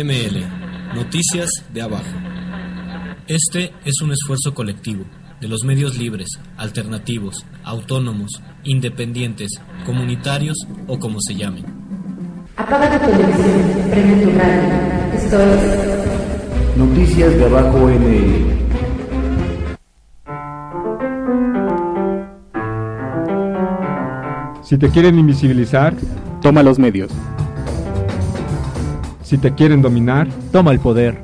ML, Noticias de Abajo. Este es un esfuerzo colectivo de los medios libres, alternativos, autónomos, independientes, comunitarios o como se llamen. Apaga tu televisión, prende tu radio. Esto es Noticias de Abajo ML. Si te quieren invisibilizar, toma los medios. Si te quieren dominar, toma el poder.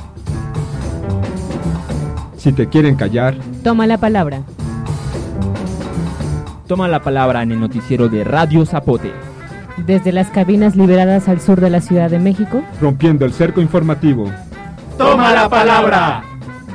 Si te quieren callar, toma la palabra. Toma la palabra en el noticiero de Radio Zapote. Desde las cabinas liberadas al sur de la Ciudad de México, rompiendo el cerco informativo. ¡Toma la palabra!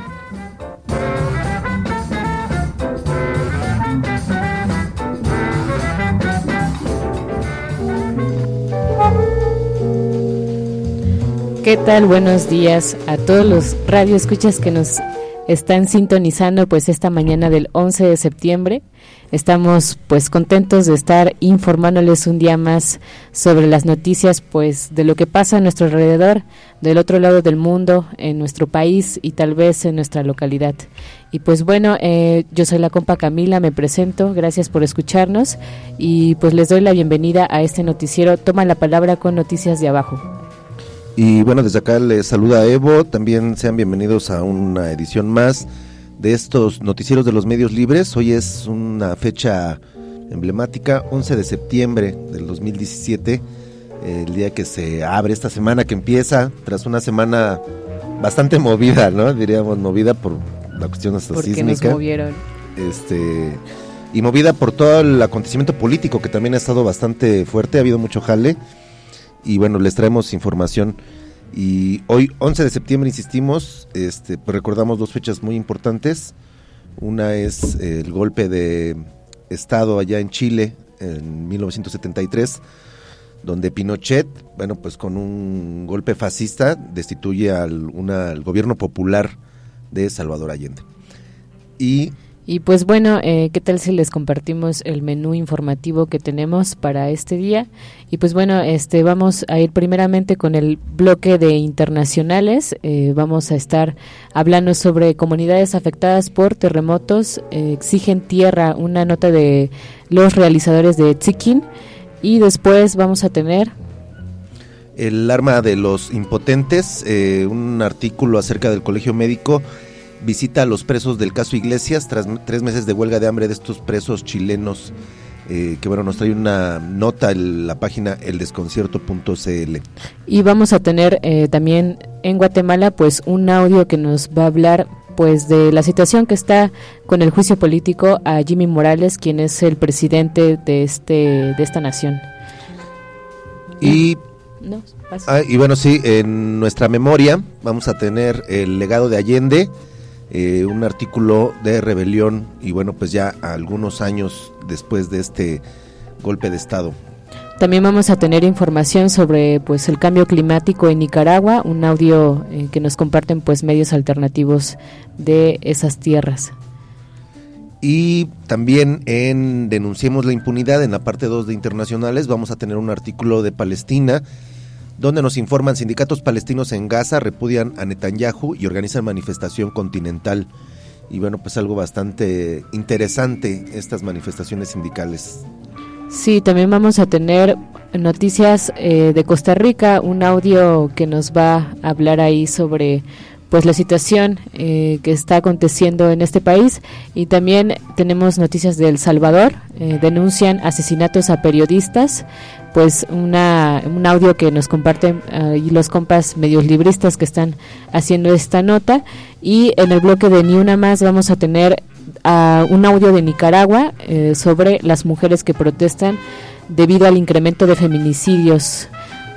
¿Qué tal? Buenos días a todos los radioescuchas que nos están sintonizando pues esta mañana del 11 de septiembre. Estamos pues contentos de estar informándoles un día más sobre las noticias pues de lo que pasa a nuestro alrededor, del otro lado del mundo, en nuestro país y tal vez en nuestra localidad. Y pues bueno, yo soy la compa Camila, me presento, gracias por escucharnos y pues les doy la bienvenida a este noticiero Toma la Palabra con Noticias de Abajo. Y bueno, desde acá les saluda Evo, también sean bienvenidos a una edición más de estos noticieros de los medios libres. Hoy es una fecha emblemática, 11 de septiembre del 2017, el día que se abre esta semana que empieza, tras una semana bastante movida, ¿no? Diríamos movida por la cuestión hasta porque sísmica. Nos movieron. Y movida por todo el acontecimiento político que también ha estado bastante fuerte, ha habido mucho jale. Y bueno, les traemos información. Y hoy, 11 de septiembre, insistimos, pues recordamos dos fechas muy importantes. Una es el golpe de Estado allá en Chile, en 1973, donde Pinochet, bueno, pues con un golpe fascista, destituye al gobierno popular de Salvador Allende. Y pues bueno, ¿qué tal si les compartimos el menú informativo que tenemos para este día? Y pues bueno, vamos a ir primeramente con el bloque de internacionales. Vamos a estar hablando sobre comunidades afectadas por terremotos, exigen tierra, una nota de los realizadores de Tzikin. Y después vamos a tener el arma de los impotentes, un artículo acerca del Colegio Médico. Visita a los presos del caso Iglesias tras 3 meses de huelga de hambre de estos presos chilenos, que bueno, nos trae una nota en la página eldesconcierto.cl. Y vamos a tener también en Guatemala pues un audio que nos va a hablar pues de la situación que está con el juicio político a Jimmy Morales, quien es el presidente de esta nación. Y bueno, sí, en nuestra memoria vamos a tener el legado de Allende, un artículo de rebelión y bueno, pues ya algunos años después de este golpe de Estado. También vamos a tener información sobre pues el cambio climático en Nicaragua, un audio que nos comparten pues medios alternativos de esas tierras. Y también en Denunciemos la Impunidad, en la parte 2 de Internacionales, vamos a tener un artículo de Palestina, donde nos informan sindicatos palestinos en Gaza repudian a Netanyahu y organizan manifestación continental. Y bueno, pues algo bastante interesante estas manifestaciones sindicales. Sí, también vamos a tener noticias de Costa Rica, un audio que nos va a hablar ahí sobre pues la situación que está aconteciendo en este país. Y también tenemos noticias de El Salvador, denuncian asesinatos a periodistas, pues un audio que nos comparten y los compas medios libristas que están haciendo esta nota. Y en el bloque de Ni Una Más vamos a tener un audio de Nicaragua sobre las mujeres que protestan debido al incremento de feminicidios.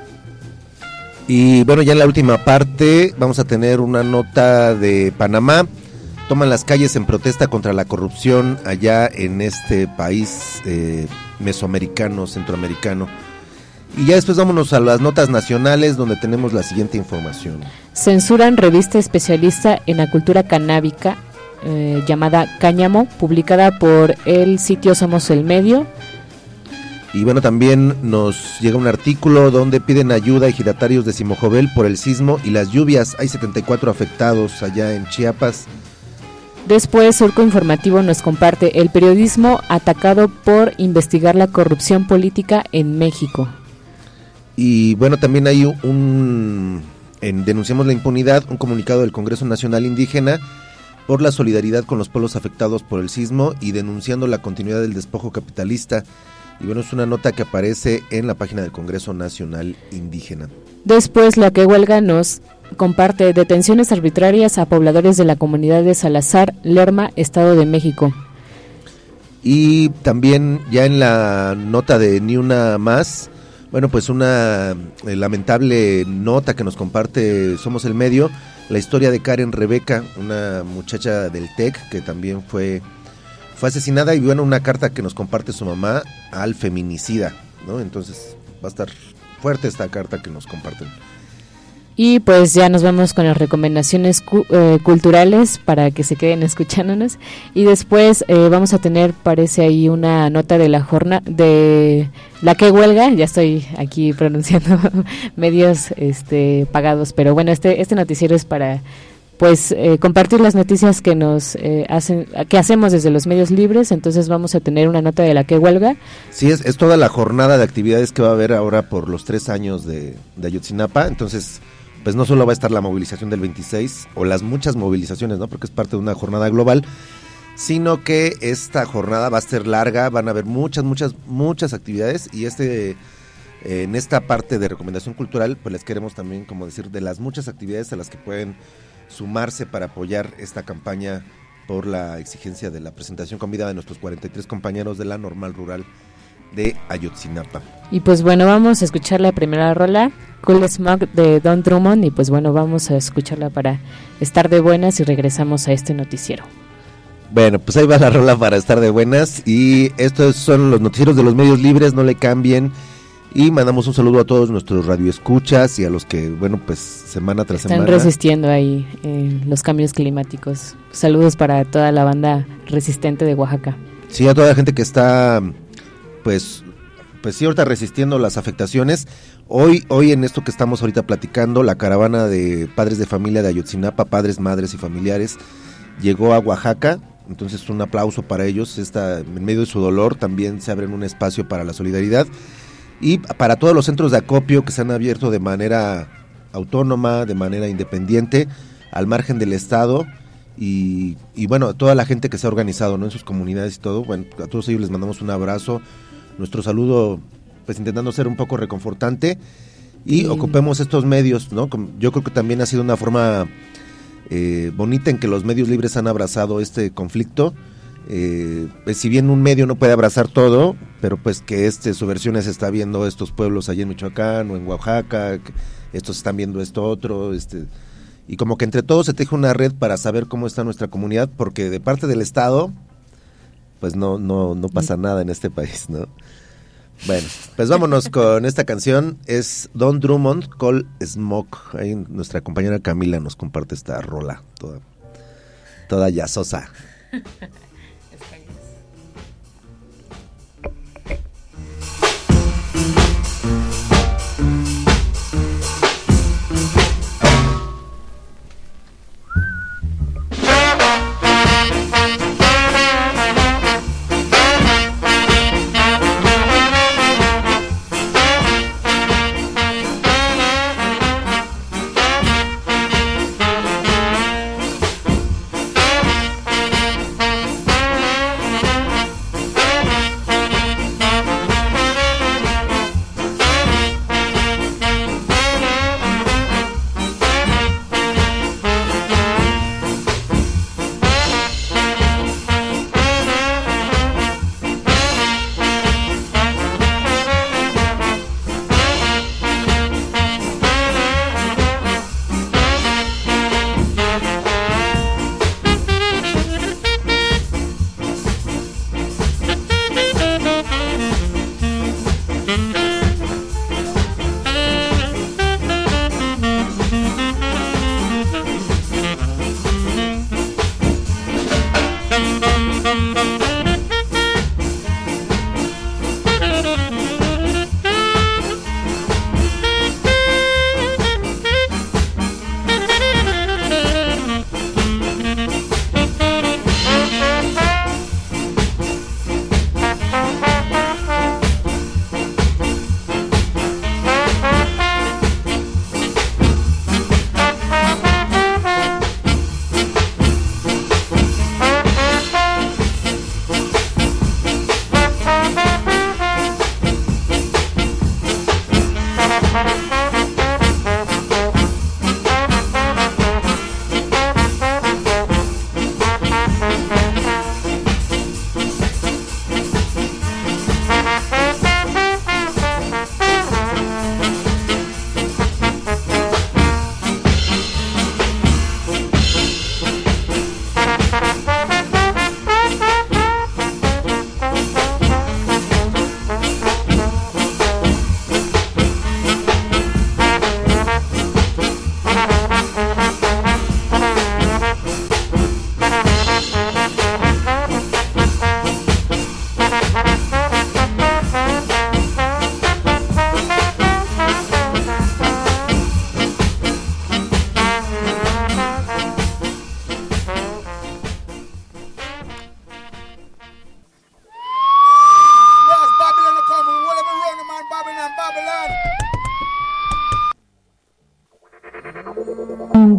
Y bueno, ya en la última parte vamos a tener una nota de Panamá. Toman las calles en protesta contra la corrupción allá en este país mesoamericano, centroamericano. Y ya después vámonos a las notas nacionales, donde tenemos la siguiente información. Censuran revista especialista en la cultura canábica llamada Cáñamo, publicada por el sitio Somos el Medio. Y bueno, también nos llega un artículo donde piden ayuda a ejidatarios de Simojovel por el sismo y las lluvias. Hay 74 afectados allá en Chiapas. Después, Surco Informativo nos comparte el periodismo atacado por investigar la corrupción política en México. Y bueno, también hay Denunciamos la Impunidad, un comunicado del Congreso Nacional Indígena por la solidaridad con los pueblos afectados por el sismo y denunciando la continuidad del despojo capitalista. Y bueno, es una nota que aparece en la página del Congreso Nacional Indígena. Después, La que Huelga nos comparte detenciones arbitrarias a pobladores de la comunidad de Salazar, Lerma, Estado de México. Y también ya en la nota de Ni Una Más, bueno, pues una lamentable nota que nos comparte Somos el Medio, la historia de Karen Rebeca, una muchacha del TEC que también fue asesinada, y bueno, una carta que nos comparte su mamá al feminicida, ¿no? Entonces va a estar fuerte esta carta que nos comparten. Y pues ya nos vamos con las recomendaciones culturales para que se queden escuchándonos. Y después vamos a tener, parece ahí, una nota de la jornada de La que Huelga. Ya estoy aquí pronunciando medios pagados, pero bueno, este noticiero es para pues compartir las noticias que nos hacemos desde los medios libres. Entonces vamos a tener una nota de La que Huelga. Sí, es toda la jornada de actividades que va a haber ahora por los 3 años de Ayotzinapa. Entonces, pues no solo va a estar la movilización del 26 o las muchas movilizaciones, ¿no? Porque es parte de una jornada global, sino que esta jornada va a ser larga, van a haber muchas actividades, y en esta parte de recomendación cultural, pues les queremos también como decir de las muchas actividades a las que pueden sumarse para apoyar esta campaña por la exigencia de la presentación con vida de nuestros 43 compañeros de la Normal Rural de Ayotzinapa. Y pues bueno, vamos a escuchar la primera rola, Cool Smog de Don Drummond, y pues bueno, vamos a escucharla para estar de buenas y regresamos a este noticiero. Bueno, pues ahí va la rola para estar de buenas, y estos son los noticieros de los medios libres, no le cambien. Y mandamos un saludo a todos nuestros radioescuchas y a los que, bueno, pues semana tras semana están resistiendo ahí los cambios climáticos. Saludos para toda la banda resistente de Oaxaca. Sí, a toda la gente que está, pues sí, ahorita resistiendo las afectaciones. Hoy en esto que estamos ahorita platicando, la caravana de padres de familia de Ayotzinapa, padres, madres y familiares, llegó a Oaxaca. Entonces un aplauso para ellos. En medio de su dolor también se abren un espacio para la solidaridad. Y para todos los centros de acopio que se han abierto de manera autónoma, de manera independiente, al margen del Estado, y bueno, toda la gente que se ha organizado, ¿no?, en sus comunidades y todo, bueno, a todos ellos les mandamos un abrazo, nuestro saludo, pues intentando ser un poco reconfortante, y ocupemos estos medios, ¿no? Yo creo que también ha sido una forma bonita en que los medios libres han abrazado este conflicto. Pues si bien un medio no puede abrazar todo, pero pues que subversiones está viendo estos pueblos allá en Michoacán o en Oaxaca, estos están viendo esto otro, y como que entre todos se teje una red para saber cómo está nuestra comunidad, porque de parte del Estado pues no pasa nada en este país, ¿no? Bueno, pues vámonos con esta canción, es Don Drummond, Cold Smoke. Ahí nuestra compañera Camila nos comparte esta rola toda jazzosa.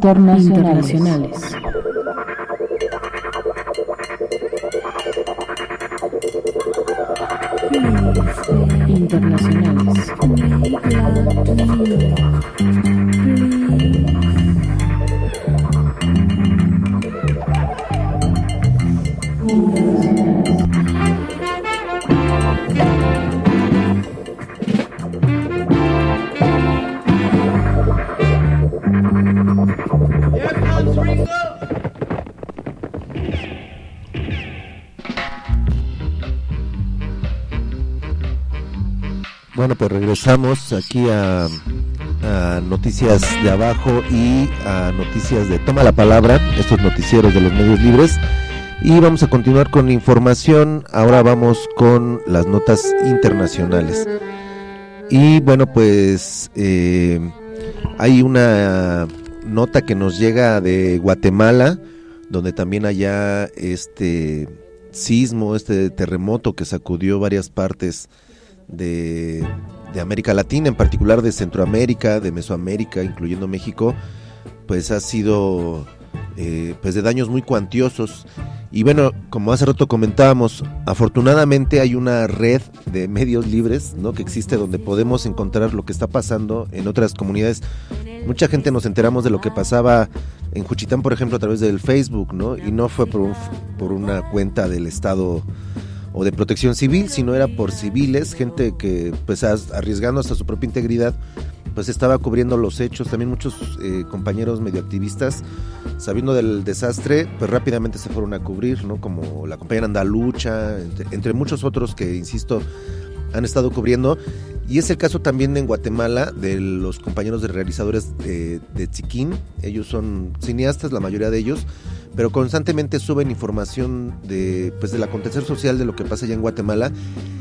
Internacionales. Bueno, pues regresamos aquí a Noticias de Abajo y a Noticias de Toma la Palabra, estos noticieros de los medios libres, y vamos a continuar con información. Ahora vamos con las notas internacionales. Y bueno, pues hay una nota que nos llega de Guatemala, donde también allá este sismo, este terremoto que sacudió varias partes de América Latina, en particular de Centroamérica, de Mesoamérica, incluyendo México, pues ha sido pues de daños muy cuantiosos. Y bueno, como hace rato comentábamos, afortunadamente hay una red de medios libres, ¿no?, que existe, donde podemos encontrar lo que está pasando en otras comunidades. Mucha gente nos enteramos de lo que pasaba en Juchitán, por ejemplo, a través del Facebook, ¿no? Y no fue por una cuenta del Estado o de Protección Civil, sino era por civiles, gente que pues arriesgando hasta su propia integridad, pues estaba cubriendo los hechos. También muchos compañeros medio activistas, sabiendo del desastre, pues rápidamente se fueron a cubrir, ¿no? Como la compañera Andalucha, entre muchos otros que, insisto, han estado cubriendo. Y es el caso también en Guatemala de los compañeros de realizadores de Tzikin. Ellos son cineastas, la mayoría de ellos, pero constantemente suben información del acontecer social de lo que pasa allá en Guatemala.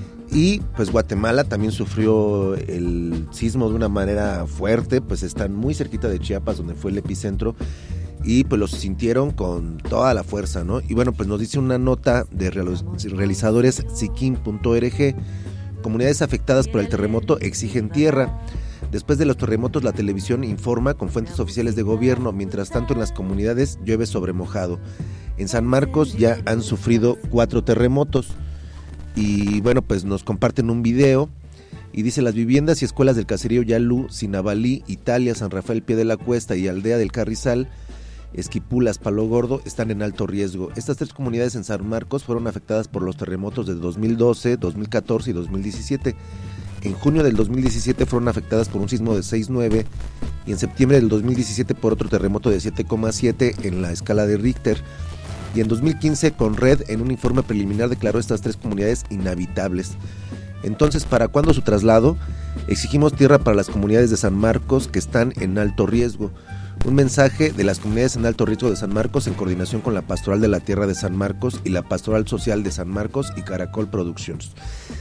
Y pues Guatemala también sufrió el sismo de una manera fuerte, pues están muy cerquita de Chiapas, donde fue el epicentro, y pues los sintieron con toda la fuerza, ¿no? Y bueno, pues nos dice una nota de realizadores Tzikin.org: comunidades afectadas por el terremoto exigen tierra. Después de los terremotos, la televisión informa con fuentes oficiales de gobierno. Mientras tanto, en las comunidades llueve sobre mojado. En San Marcos ya han sufrido 4 terremotos. Y bueno, pues nos comparten un video y dice: las viviendas y escuelas del caserío Yalú, Sinabalí, Italia, San Rafael Pie de la Cuesta y Aldea del Carrizal, Esquipulas, Palo Gordo, están en alto riesgo. Estas 3 comunidades en San Marcos fueron afectadas por los terremotos de 2012, 2014 y 2017. En junio del 2017 fueron afectadas por un sismo de 6.9 y en septiembre del 2017 por otro terremoto de 7.7 en la escala de Richter. Y en 2015 Conred, en un informe preliminar, declaró estas 3 comunidades inhabitables. Entonces, ¿para cuándo su traslado? Exigimos tierra para las comunidades de San Marcos que están en alto riesgo. Un mensaje de las comunidades en alto riesgo de San Marcos en coordinación con la Pastoral de la Tierra de San Marcos y la Pastoral Social de San Marcos y Caracol Productions.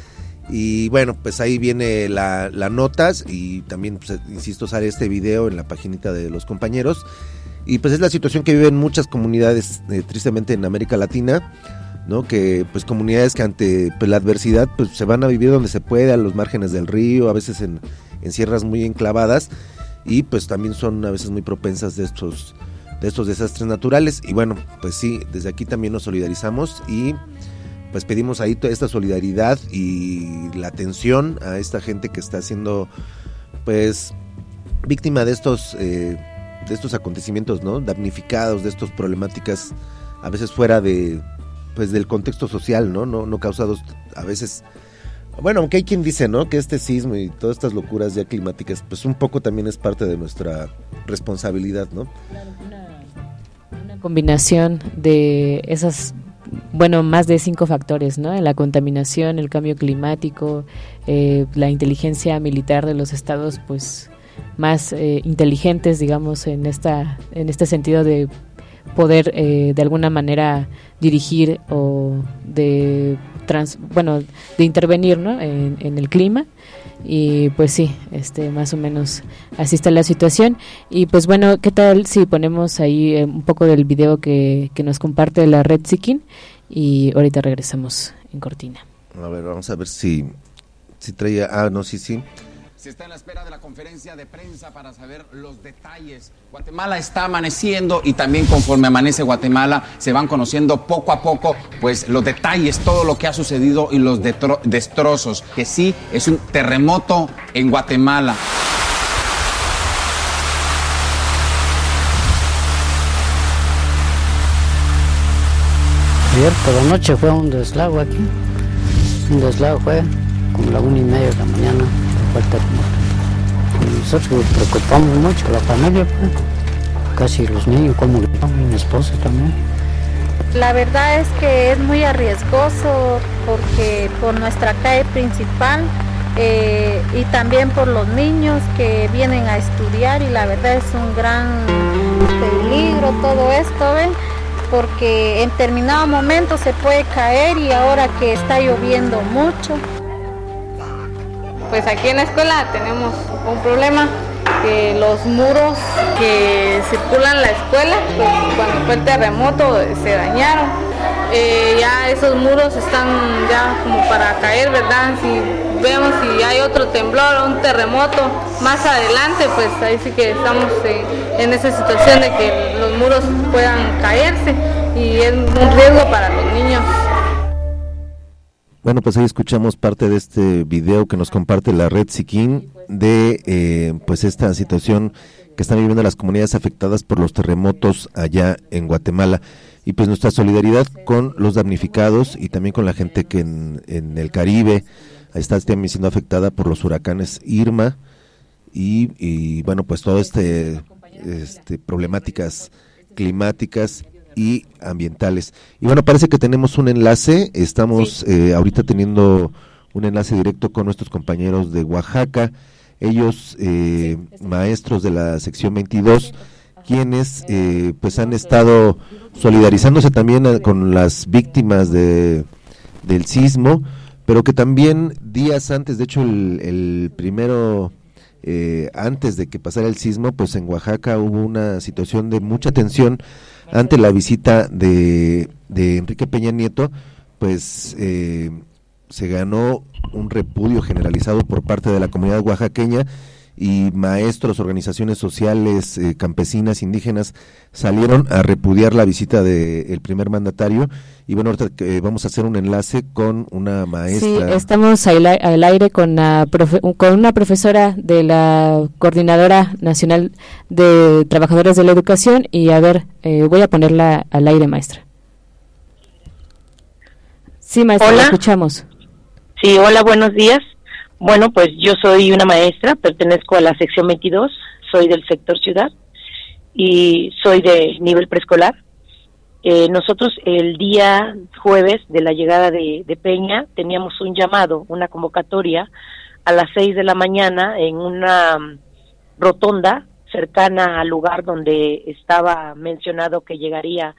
Y bueno, pues ahí viene la notas, y también, pues, insisto, sale este video en la paginita de los compañeros. Y pues es la situación que viven muchas comunidades, tristemente, en América Latina, ¿no? Que pues comunidades que ante pues la adversidad pues se van a vivir donde se puede, a los márgenes del río, a veces en sierras muy enclavadas, y pues también son a veces muy propensas de estos desastres naturales. Y bueno, pues sí, desde aquí también nos solidarizamos y pues pedimos ahí esta solidaridad y la atención a esta gente que está siendo pues víctima de estos acontecimientos, ¿no? Damnificados de estas problemáticas, a veces fuera de pues del contexto social, no causados a veces. Bueno, aunque hay quien dice, ¿no?, que este sismo y todas estas locuras ya climáticas, pues un poco también es parte de nuestra responsabilidad, ¿no? Claro, una combinación de esas, bueno, más de 5 factores, ¿no? La contaminación, el cambio climático, la inteligencia militar de los estados, pues más inteligentes, digamos, en este sentido de poder de alguna manera dirigir o de intervenir, ¿no?, en el clima. Y pues sí, más o menos así está la situación. Y pues bueno, ¿qué tal si ponemos ahí un poco del video que nos comparte la red Tzikin? Y ahorita regresamos en cortina. A ver, vamos a ver si traía. Sí. Se está en la espera de la conferencia de prensa para saber los detalles. Guatemala está amaneciendo y también conforme amanece Guatemala se van conociendo poco a poco pues los detalles, todo lo que ha sucedido y los destrozos, que sí es un terremoto en Guatemala. Ayer por la noche fue un deslago aquí. Un deslago fue como la 1:30 de la mañana. Fue el terremoto. Y nosotros nos preocupamos mucho, la familia, pues. Casi los niños, como mi esposa también. La verdad es que es muy arriesgoso porque por nuestra calle principal y también por los niños que vienen a estudiar, y la verdad es un gran peligro todo esto, ¿ven? Porque en determinado momento se puede caer y ahora que está lloviendo mucho. Pues aquí en la escuela tenemos un problema, que los muros que circulan la escuela, pues cuando fue el terremoto se dañaron. Ya esos muros están ya como para caer, ¿verdad? Si vemos si hay otro temblor o un terremoto más adelante, pues ahí sí que estamos en esa situación de que los muros puedan caerse y es un riesgo para los niños. Bueno, pues ahí escuchamos parte de este video que nos comparte la red Siquín de pues esta situación que están viviendo las comunidades afectadas por los terremotos allá en Guatemala, y pues nuestra solidaridad con los damnificados y también con la gente que en el Caribe está también siendo afectada por los huracanes Irma y bueno, pues todo problemáticas climáticas y ambientales. Y bueno, parece que tenemos un enlace, estamos ahorita teniendo un enlace directo con nuestros compañeros de Oaxaca, ellos maestros de la sección 22, quienes pues han estado solidarizándose también con las víctimas del sismo, pero que también días antes, de hecho el primero antes de que pasara el sismo, pues en Oaxaca hubo una situación de mucha tensión ante la visita de Enrique Peña Nieto, pues se ganó un repudio generalizado por parte de la comunidad oaxaqueña, y maestros, organizaciones sociales, campesinas, indígenas salieron a repudiar la visita del primer mandatario. Y bueno, ahorita vamos a hacer un enlace con una maestra. Sí, estamos al aire con una profesora de la Coordinadora Nacional de Trabajadores de la Educación, y a ver, voy a ponerla al aire, maestra. Sí, maestra, hola. La escuchamos. Sí, hola, buenos días. Bueno, pues yo soy una maestra, pertenezco a la sección 22, soy del sector ciudad y soy de nivel preescolar. Nosotros el día jueves de la llegada de Peña teníamos un llamado, una convocatoria a las 6 de la mañana en una rotonda cercana al lugar donde estaba mencionado que llegaría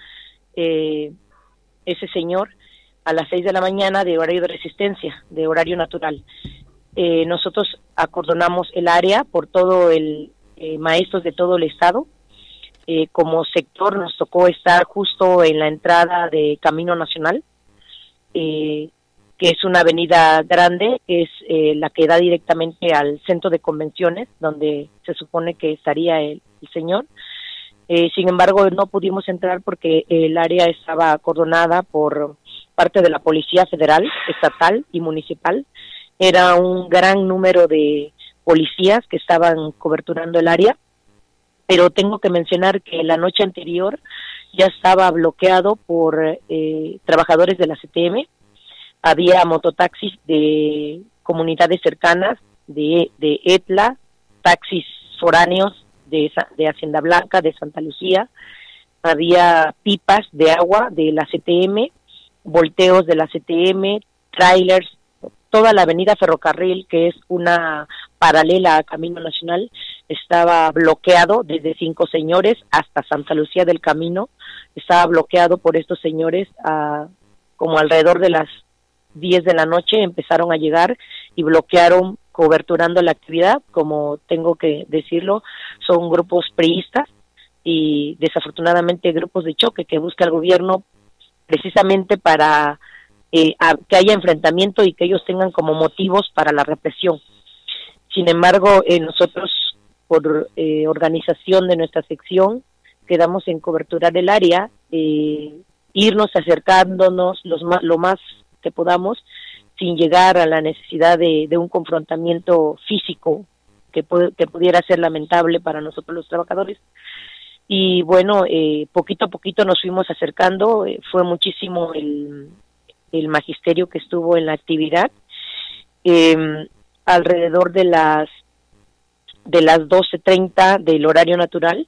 ese señor a las 6 de la mañana de horario de resistencia, de horario natural. Nosotros acordonamos el área por todo maestros de todo el estado. Como sector nos tocó estar justo en la entrada de Camino Nacional, que es una avenida grande, que es la que da directamente al centro de convenciones, donde se supone que estaría el señor. Sin embargo, no pudimos entrar porque el área estaba acordonada por parte de la Policía Federal, Estatal y Municipal. Era un gran número de policías que estaban coberturando el área, pero tengo que mencionar que la noche anterior ya estaba bloqueado por trabajadores de la CTM. Había mototaxis de comunidades cercanas, de Etla, taxis foráneos de Hacienda Blanca, de Santa Lucía, había pipas de agua de la CTM, volteos de la CTM, trailers, toda la avenida Ferrocarril, que es una paralela a Camino Nacional, estaba bloqueado desde Cinco Señores hasta Santa Lucía del Camino, estaba bloqueado por estos señores como alrededor de las 10 de la noche, empezaron a llegar y bloquearon, coberturando la actividad. Como tengo que decirlo, son grupos priistas y desafortunadamente grupos de choque que busca el gobierno precisamente para que haya enfrentamiento y que ellos tengan como motivos para la represión. Sin embargo, nosotros, por organización de nuestra sección, quedamos en coberturar el área, irnos acercándonos lo más que podamos, sin llegar a la necesidad de un confrontamiento físico que pudiera ser lamentable para nosotros los trabajadores. Y bueno, poquito a poquito nos fuimos acercando, fue muchísimo el magisterio que estuvo en la actividad. Alrededor de las 12:30 del horario natural,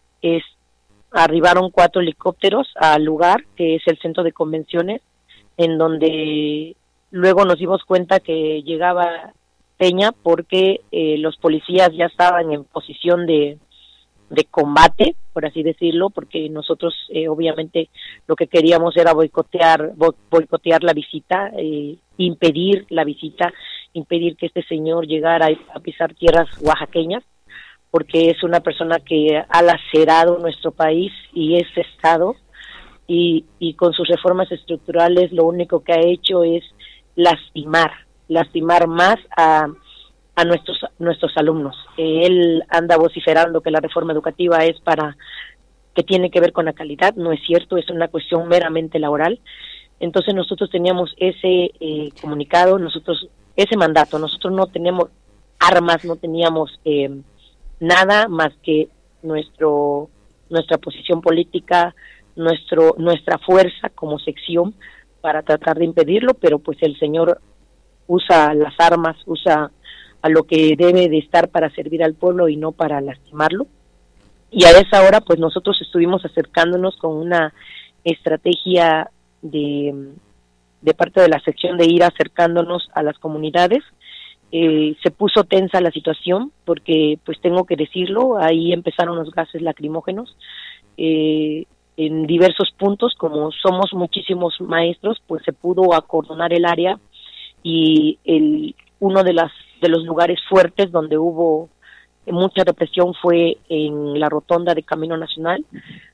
arribaron 4 helicópteros al lugar, que es el centro de convenciones, en donde luego nos dimos cuenta que llegaba Peña, porque los policías ya estaban en posición de combate, por así decirlo, porque nosotros obviamente lo que queríamos era boicotear la visita, impedir la visita, impedir que este señor llegara a pisar tierras oaxaqueñas, porque es una persona que ha lacerado nuestro país y este estado, y con sus reformas estructurales lo único que ha hecho es lastimar más a nuestros alumnos. Él anda vociferando que la reforma educativa que tiene que ver con la calidad. No es cierto, es una cuestión meramente laboral. Entonces nosotros teníamos ese comunicado, ese mandato. Nosotros no tenemos armas, no teníamos nada más que nuestra posición política, nuestra fuerza como sección para tratar de impedirlo, pero pues el señor usa las armas, usa a lo que debe de estar para servir al pueblo y no para lastimarlo. Y a esa hora pues nosotros estuvimos acercándonos con una estrategia de parte de la sección de ir acercándonos a las comunidades. Se puso tensa la situación porque, pues tengo que decirlo, ahí empezaron los gases lacrimógenos en diversos puntos. Como somos muchísimos maestros, pues se pudo acordonar el área, y uno de los lugares fuertes donde hubo mucha represión fue en la rotonda de Camino Nacional.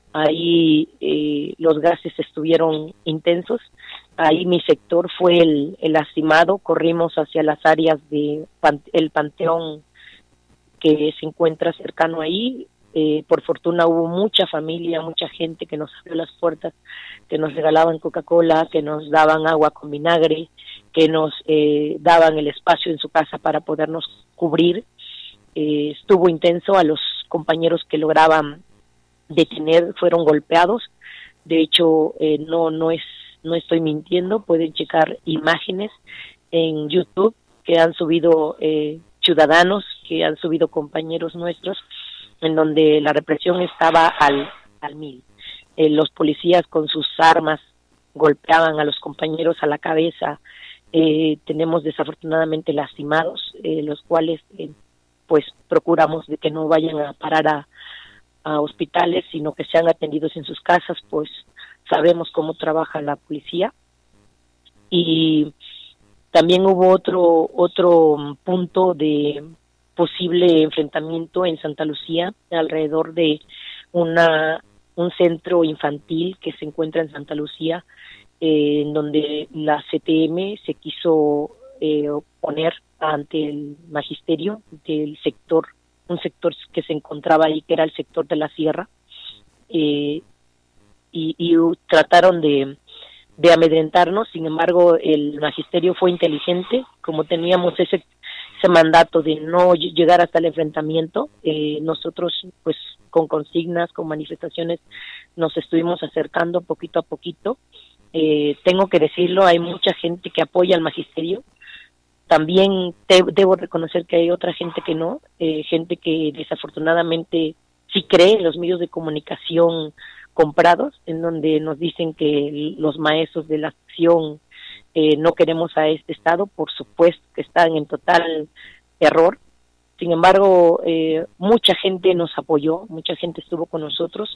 Ahí los gases estuvieron intensos. Ahí mi sector fue el lastimado. Corrimos hacia las áreas de el panteón que se encuentra cercano ahí. Por fortuna hubo mucha familia, mucha gente que nos abrió las puertas, que nos regalaban Coca-Cola, que nos daban agua con vinagre, que nos daban el espacio en su casa para podernos cubrir. Estuvo intenso. A los compañeros que lograban detener fueron golpeados. De hecho, no estoy mintiendo, pueden checar imágenes en YouTube que han subido ciudadanos, que han subido compañeros nuestros, en donde la represión estaba al mil. Los policías con sus armas golpeaban a los compañeros a la cabeza. Tenemos desafortunadamente lastimados, los cuales pues procuramos de que no vayan a parar a hospitales, sino que sean atendidos en sus casas, pues sabemos cómo trabaja la policía. Y también hubo otro punto de posible enfrentamiento en Santa Lucía, alrededor de un centro infantil que se encuentra en Santa Lucía, en donde la CTM se quiso oponer ante el magisterio del sector, un sector que se encontraba ahí, que era el sector de la sierra, y trataron de amedrentarnos. Sin embargo, el magisterio fue inteligente. Como teníamos ese mandato de no llegar hasta el enfrentamiento, nosotros pues con consignas, con manifestaciones, nos estuvimos acercando poquito a poquito. Tengo que decirlo, hay mucha gente que apoya al magisterio. También debo reconocer que hay otra gente que no, gente que desafortunadamente sí cree en los medios de comunicación comprados, en donde nos dicen que los maestros de la acción no queremos a este Estado. Por supuesto que están en total error. Sin embargo, mucha gente nos apoyó, mucha gente estuvo con nosotros,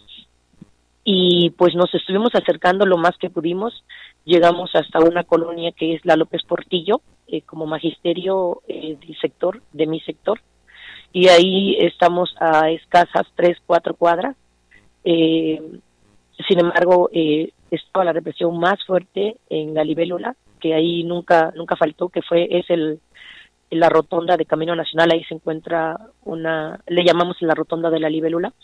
y pues nos estuvimos acercando lo más que pudimos. Llegamos hasta una colonia que es la López Portillo, como magisterio de mi sector, y ahí estamos a escasas 3-4 cuadras. Sin embargo, estaba la represión más fuerte en la Libélula, que ahí nunca faltó, que es la rotonda de Camino Nacional, ahí se encuentra le llamamos la rotonda de la Libélula,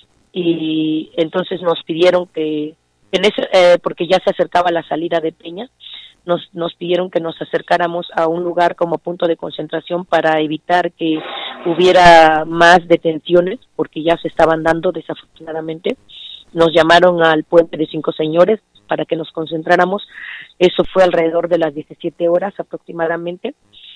y entonces nos pidieron que, porque ya se acercaba la salida de Peña, nos pidieron que nos acercáramos a un lugar como punto de concentración para evitar que hubiera más detenciones, porque ya se estaban dando desafortunadamente. Nos llamaron al puente de Cinco Señores para que nos concentráramos. Eso fue alrededor de las 17 horas aproximadamente,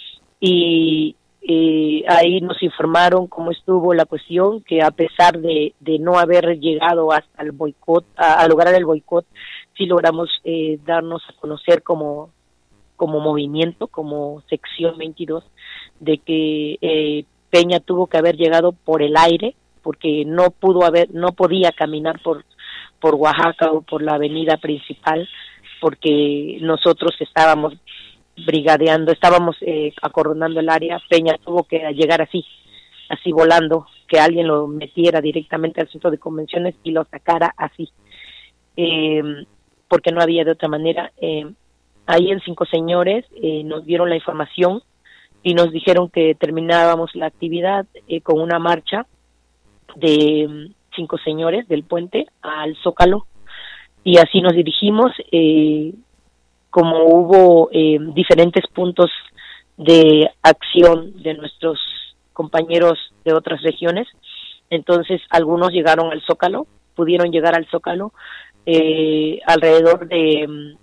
y ahí nos informaron cómo estuvo la cuestión, que a pesar de no haber llegado hasta el boicot, a lograr el boicot, sí logramos darnos a conocer como movimiento, como sección 22, de que Peña tuvo que haber llegado por el aire, porque no podía caminar por Oaxaca o por la avenida principal, porque nosotros estábamos brigadeando, estábamos acordonando el área. Peña tuvo que llegar así volando, que alguien lo metiera directamente al centro de convenciones y lo sacara así, porque no había de otra manera. Ahí en Cinco Señores nos dieron la información y nos dijeron que terminábamos la actividad con una marcha de Cinco Señores del puente al Zócalo, y así nos dirigimos. Como hubo diferentes puntos de acción de nuestros compañeros de otras regiones, entonces algunos llegaron al Zócalo, pudieron llegar al Zócalo, alrededor de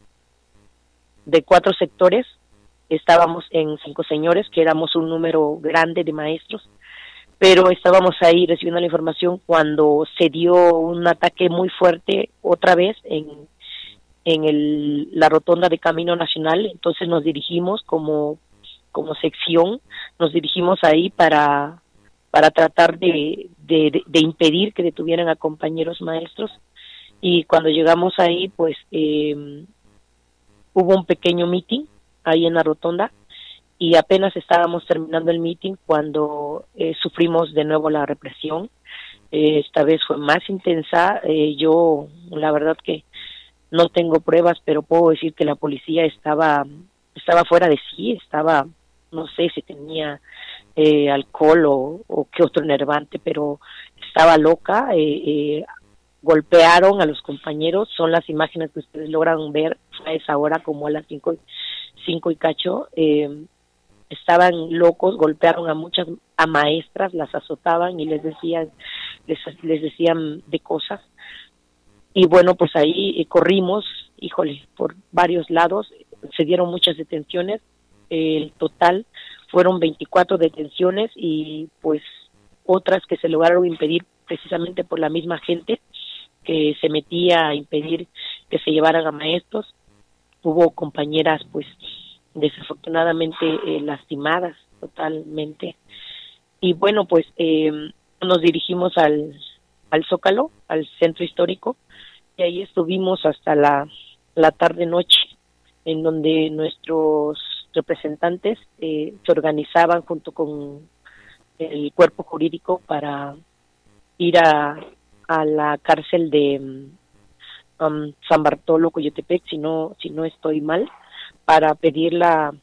4 sectores. Estábamos en Cinco Señores, que éramos un número grande de maestros, pero estábamos ahí recibiendo la información cuando se dio un ataque muy fuerte otra vez en la rotonda de Camino Nacional. Entonces nos dirigimos como sección, nos dirigimos ahí para tratar de impedir que detuvieran a compañeros maestros, y cuando llegamos ahí pues hubo un pequeño meeting ahí en la rotonda, y apenas estábamos terminando el meeting cuando sufrimos de nuevo la represión. Esta vez fue más intensa. Yo la verdad que no tengo pruebas, pero puedo decir que la policía estaba fuera de sí, no sé si tenía alcohol o qué otro enervante, pero estaba loca. Golpearon a los compañeros, son las imágenes que ustedes logran ver a esa hora, como a las 5 y cacho. Estaban locos, golpearon a maestras, las azotaban y les decían de cosas. Y bueno, pues ahí corrimos, por varios lados, se dieron muchas detenciones. El total fueron 24 detenciones, y pues otras que se lograron impedir precisamente por la misma gente que se metía a impedir que se llevaran a maestros. Hubo compañeras pues desafortunadamente lastimadas totalmente. Y bueno, pues nos dirigimos al Zócalo, al centro histórico, y ahí estuvimos hasta la tarde-noche, en donde nuestros representantes se organizaban junto con el cuerpo jurídico para ir a la cárcel de San Bartolo, Coyotepec, si no estoy mal, para pedir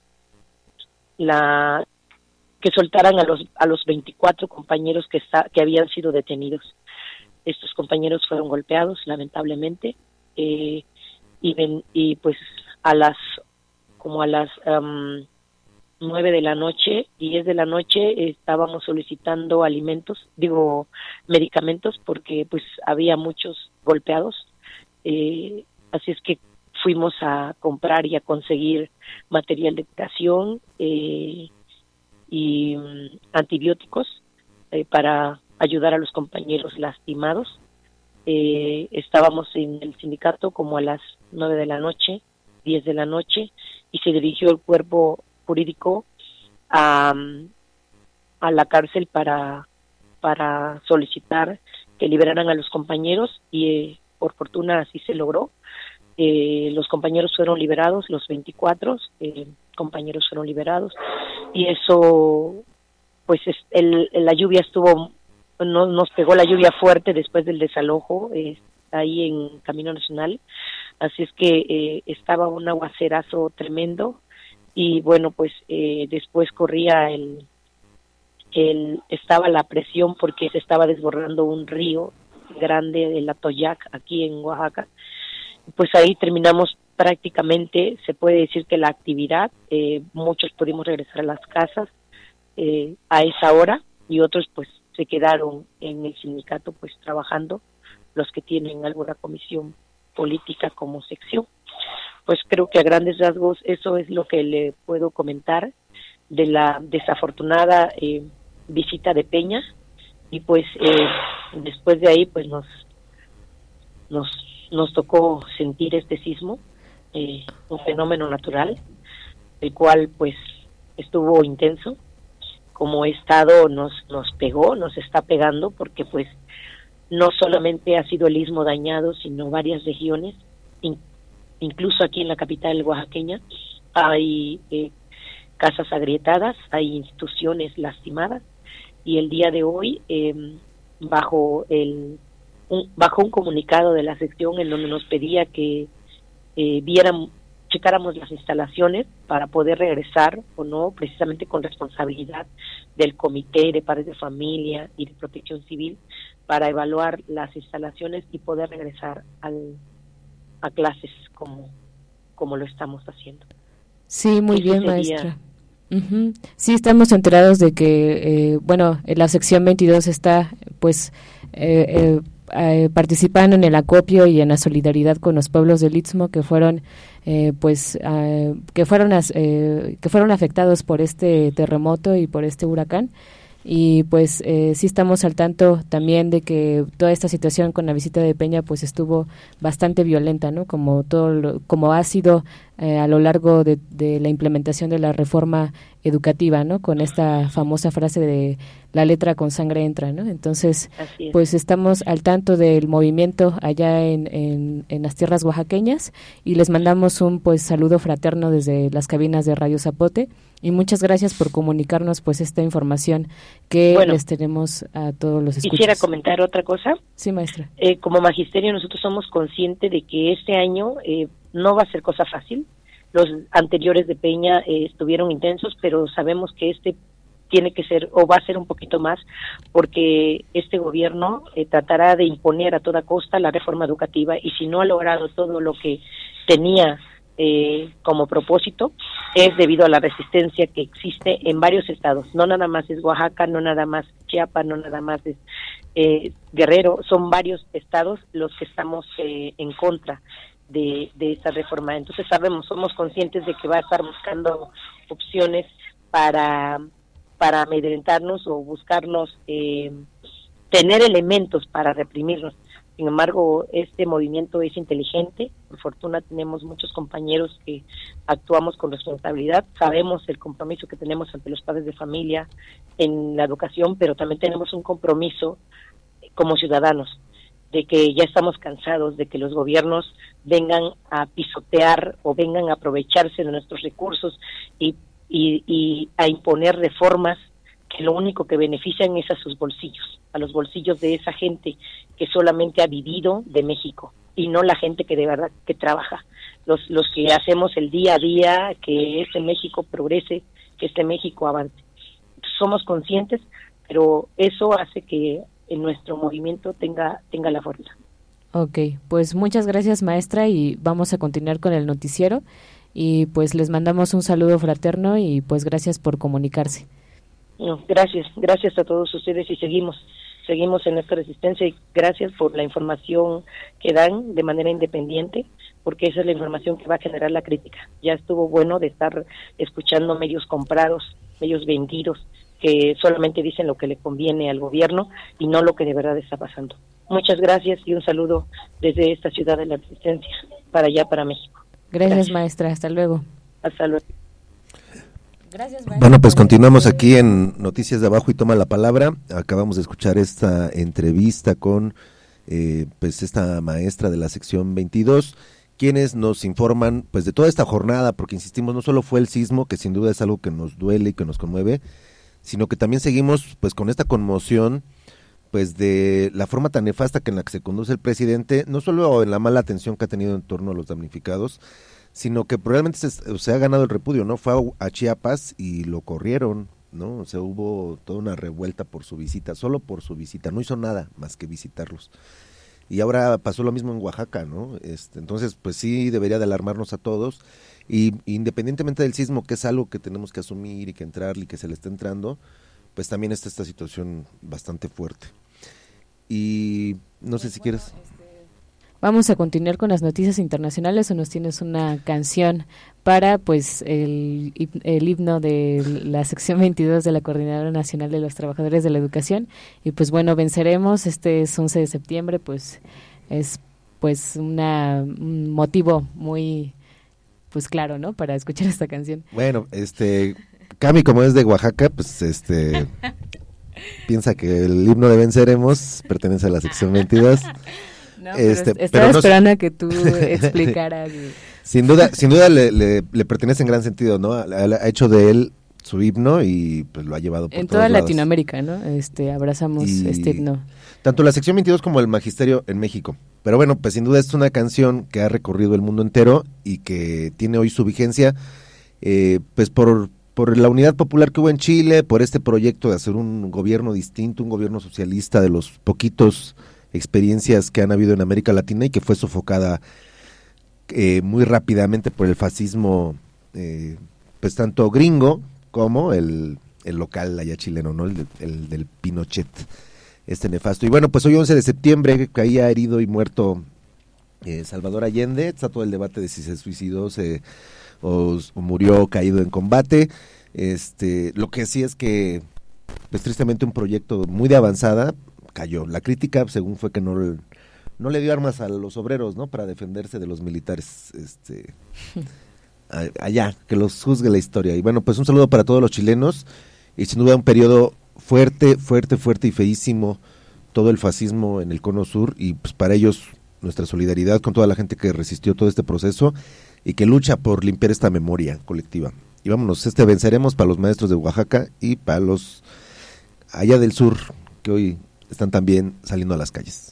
que soltaran a los 24 compañeros que habían sido detenidos. Estos compañeros fueron golpeados lamentablemente, y pues a las 9 de la noche, 10 de la noche, estábamos solicitando medicamentos, porque pues había muchos golpeados. Así es que fuimos a comprar y a conseguir material de curación y antibióticos para ayudar a los compañeros lastimados. Estábamos en el sindicato como a las 9 de la noche, 10 de la noche, y se dirigió el cuerpo jurídico a la cárcel para solicitar que liberaran a los compañeros, y por fortuna así se logró. Los compañeros fueron liberados, los 24 compañeros fueron liberados, y eso pues la lluvia nos pegó la lluvia fuerte después del desalojo ahí en Camino Nacional, así es que estaba un aguacerazo tremendo, y bueno, pues después corría estaba la presión porque se estaba desbordando un río grande, el Atoyac, aquí en Oaxaca. Pues ahí terminamos prácticamente, se puede decir que la actividad, muchos pudimos regresar a las casas a esa hora, y otros pues se quedaron en el sindicato pues trabajando, los que tienen alguna comisión política como sección. Pues creo que a grandes rasgos eso es lo que le puedo comentar de la desafortunada visita de Peña, y pues después de ahí pues nos tocó sentir este sismo, un fenómeno natural, el cual pues estuvo intenso. Como estado nos pegó, nos está pegando, porque pues no solamente ha sido el istmo dañado, sino varias regiones, incluso aquí en la capital oaxaqueña hay casas agrietadas, hay instituciones lastimadas, y el día de hoy bajo un comunicado de la sección en donde nos pedía que checáramos las instalaciones para poder regresar o no, precisamente con responsabilidad del Comité de Padres de Familia y de Protección Civil, para evaluar las instalaciones y poder regresar a clases como lo estamos haciendo. Sí, muy bien, maestra. Uh-huh. Sí, estamos enterados de que, la sección 22 está, pues, participando en el acopio y en la solidaridad con los pueblos del Istmo que fueron afectados por este terremoto y por este huracán. Y pues sí estamos al tanto también de que toda esta situación con la visita de Peña pues estuvo bastante violenta, ¿no? Como ha sido a lo largo de la implementación de la reforma educativa, ¿no? Con esta famosa frase de la letra con sangre entra, ¿no? Entonces, pues estamos al tanto del movimiento allá en las tierras oaxaqueñas, y les mandamos un pues saludo fraterno desde las cabinas de Radio Zapote, y muchas gracias por comunicarnos pues esta información que les tenemos a todos los escuchas. Quisiera comentar otra cosa. Sí, maestra. Como magisterio nosotros somos conscientes de que este año no va a ser cosa fácil. Los anteriores de Peña estuvieron intensos, pero sabemos que este tiene que ser, o va a ser un poquito más, porque este gobierno tratará de imponer a toda costa la reforma educativa, y si no ha logrado todo lo que tenía como propósito, es debido a la resistencia que existe en varios estados. No nada más es Oaxaca, no nada más Chiapas, no nada más es Guerrero, son varios estados los que estamos en contra de esta reforma. Entonces somos conscientes de que va a estar buscando opciones para amedrentarnos o buscarnos, tener elementos para reprimirnos. Sin embargo, este movimiento es inteligente. Por fortuna tenemos muchos compañeros que actuamos con responsabilidad. Sabemos el compromiso que tenemos ante los padres de familia en la educación, pero también tenemos un compromiso como ciudadanos, de que ya estamos cansados de que los gobiernos vengan a pisotear o vengan a aprovecharse de nuestros recursos y a imponer reformas que lo único que benefician es a sus bolsillos, a los bolsillos de esa gente que solamente ha vivido de México, y no la gente que de verdad que trabaja, los que hacemos el día a día, que este México progrese, que este México avance. Somos conscientes, pero eso hace que en nuestro movimiento tenga la fuerza. Ok, pues muchas gracias, maestra, y vamos a continuar con el noticiero, y pues les mandamos un saludo fraterno, y pues gracias por comunicarse. No, gracias a todos ustedes, y seguimos en esta resistencia, y gracias por la información que dan de manera independiente, porque esa es la información que va a generar la crítica. Ya estuvo bueno de estar escuchando medios comprados, medios vendidos, que solamente dicen lo que le conviene al gobierno y no lo que de verdad está pasando. Muchas gracias y un saludo desde esta ciudad de la Resistencia, para allá, para México. Gracias, maestra, hasta luego. Hasta luego. Gracias, maestra. Bueno, pues continuamos aquí en Noticias de Abajo y Toma la Palabra. Acabamos de escuchar esta entrevista con pues esta maestra de la sección 22, quienes nos informan pues de toda esta jornada, porque insistimos, no solo fue el sismo, que sin duda es algo que nos duele y que nos conmueve, sino que también seguimos pues con esta conmoción pues de la forma tan nefasta en la que se conduce el presidente, no solo en la mala atención que ha tenido en torno a los damnificados, sino que probablemente se ha ganado el repudio, ¿no? Fue a Chiapas y lo corrieron, ¿no? O sea, hubo toda una revuelta por su visita, solo por su visita, no hizo nada más que visitarlos. Y ahora pasó lo mismo en Oaxaca, ¿no? Entonces, pues sí debería de alarmarnos a todos, y independientemente del sismo, que es algo que tenemos que asumir y que entrarle y que se le está entrando, pues también está esta situación bastante fuerte. Y no sé si quieres... Vamos a continuar con las noticias internacionales, o nos tienes una canción para pues el himno de la sección 22 de la Coordinadora Nacional de los Trabajadores de la Educación. Y pues bueno, venceremos, este es 11 de septiembre, pues es pues un motivo muy pues claro, ¿no? Para escuchar esta canción. Bueno, Cami, como es de Oaxaca, pues piensa que el himno de Venceremos pertenece a la sección 22. No, estaba esperando a que tú explicaras. Sin duda le pertenece en gran sentido, ¿no? Ha hecho de él su himno y pues lo ha llevado por en todos toda lados. Latinoamérica, ¿no? Abrazamos este himno. Tanto la sección 22 como el Magisterio en México. Pero bueno, pues sin duda es una canción que ha recorrido el mundo entero y que tiene hoy su vigencia, pues por la unidad popular que hubo en Chile, por este proyecto de hacer un gobierno distinto, un gobierno socialista, de los poquitos experiencias que han habido en América Latina y que fue sofocada muy rápidamente por el fascismo, pues tanto gringo como el local allá chileno, ¿no? El del Pinochet, nefasto. Y bueno, pues hoy 11 de septiembre caía herido y muerto Salvador Allende. Está todo el debate de si se suicidó o murió caído en combate. Lo que sí es que pues tristemente un proyecto muy de avanzada cayó. La crítica, según fue que no le dio armas a los obreros, ¿no? Para defenderse de los militares, allá, que los juzgue la historia. Y bueno, pues un saludo para todos los chilenos, y sin duda un periodo fuerte y feísimo, todo el fascismo en el Cono Sur, y pues para ellos nuestra solidaridad con toda la gente que resistió todo este proceso y que lucha por limpiar esta memoria colectiva. Y vámonos, Venceremos para los maestros de Oaxaca y para los allá del sur, que hoy están también saliendo a las calles.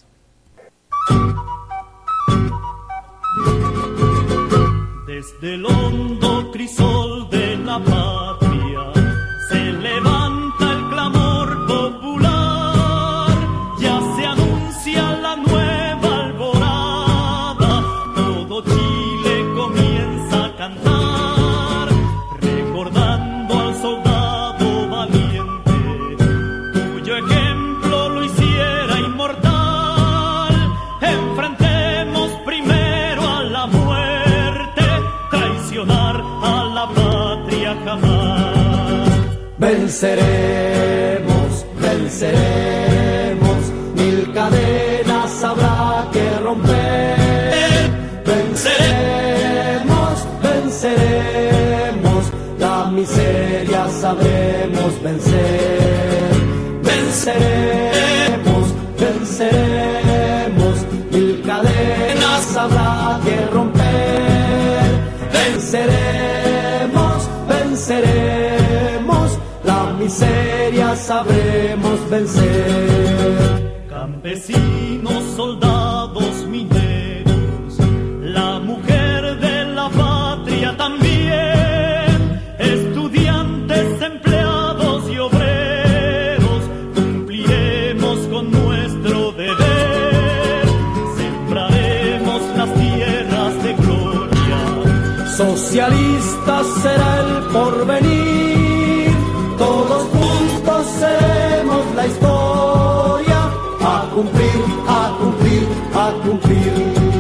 Desde el hondo crisol de la patria se levanta el clamor popular, ya se anuncia la nueva alborada, todo Chile comienza a cantar, recordando al soldado valiente, cuyo ejemplo lo hiciera inmortal. Enfrentemos primero a la muerte, traicionar a la patria jamás. Venceremos, venceremos, mil cadenas habrá que romper. Venceremos, venceremos, la miseria sabremos vencer. Venceremos, venceremos, mil cadenas habrá que romper. Venceremos, venceremos, la miseria sabremos vencer. Campesinos, soldados, mineros, la mujer de la patria también, estudiantes, empleados y obreros, cumpliremos con nuestro deber, sembraremos las tierras de gloria. Socialista será el porvenir, todos juntos seremos la historia, a cumplir, a cumplir, a cumplir.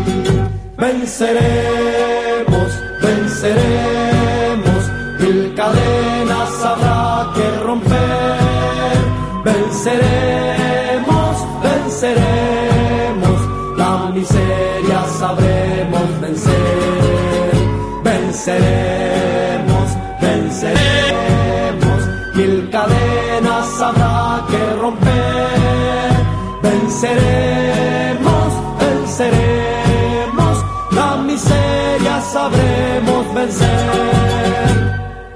Venceremos, venceremos, mil cadenas habrá que romper. Venceremos, venceremos, la miseria sabremos vencer. Venceremos, venceremos, mil cadenas habrá que romper. Venceremos, venceremos, la miseria sabremos vencer.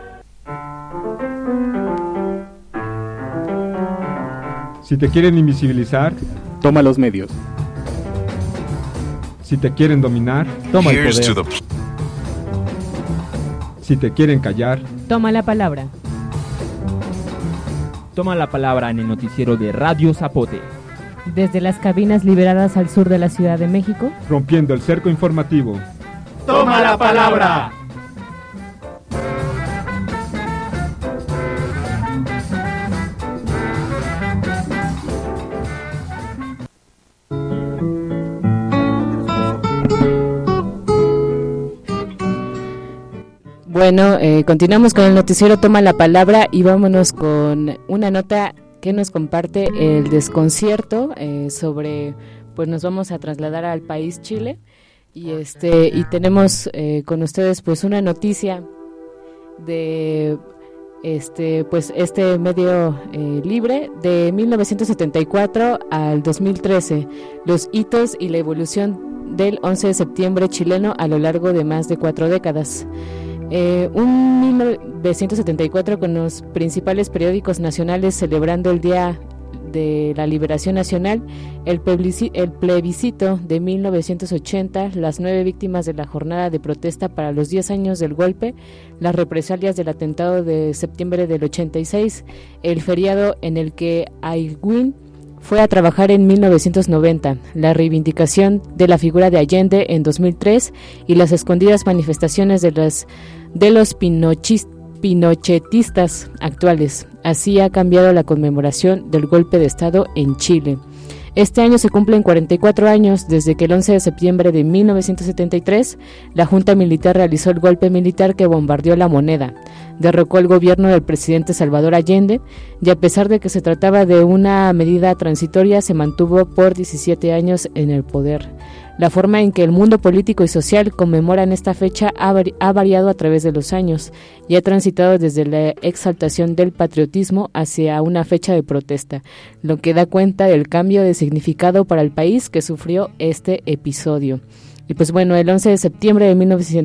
Si te quieren invisibilizar, toma los medios. Si te quieren dominar, toma el poder. Si te quieren callar, toma la palabra. Toma la palabra en el noticiero de Radio Zapote. Desde las cabinas liberadas al sur de la Ciudad de México, rompiendo el cerco informativo. ¡Toma la palabra! Bueno, continuamos con el noticiero Toma la Palabra y vámonos con una nota que nos comparte el desconcierto sobre, pues nos vamos a trasladar al país Chile y tenemos con ustedes pues una noticia de este medio libre de 1974 al 2013, los hitos y la evolución del 11 de septiembre chileno a lo largo de más de 4 décadas. Un 1974 con los principales periódicos nacionales celebrando el Día de la Liberación Nacional, el plebiscito de 1980, las 9 víctimas de la jornada de protesta para los 10 años del golpe, las represalias del atentado de septiembre del 86, el feriado en el que Aylwin fue a trabajar en 1990, la reivindicación de la figura de Allende en 2003 y las escondidas manifestaciones de los pinochetistas actuales. Así ha cambiado la conmemoración del golpe de Estado en Chile. Este año se cumplen 44 años desde que el 11 de septiembre de 1973 la Junta Militar realizó el golpe militar que bombardeó La Moneda, derrocó el gobierno del presidente Salvador Allende y a pesar de que se trataba de una medida transitoria se mantuvo por 17 años en el poder. La forma en que el mundo político y social conmemoran esta fecha ha variado a través de los años y ha transitado desde la exaltación del patriotismo hacia una fecha de protesta, lo que da cuenta del cambio de significado para el país que sufrió este episodio. Y pues bueno, el 11 de septiembre de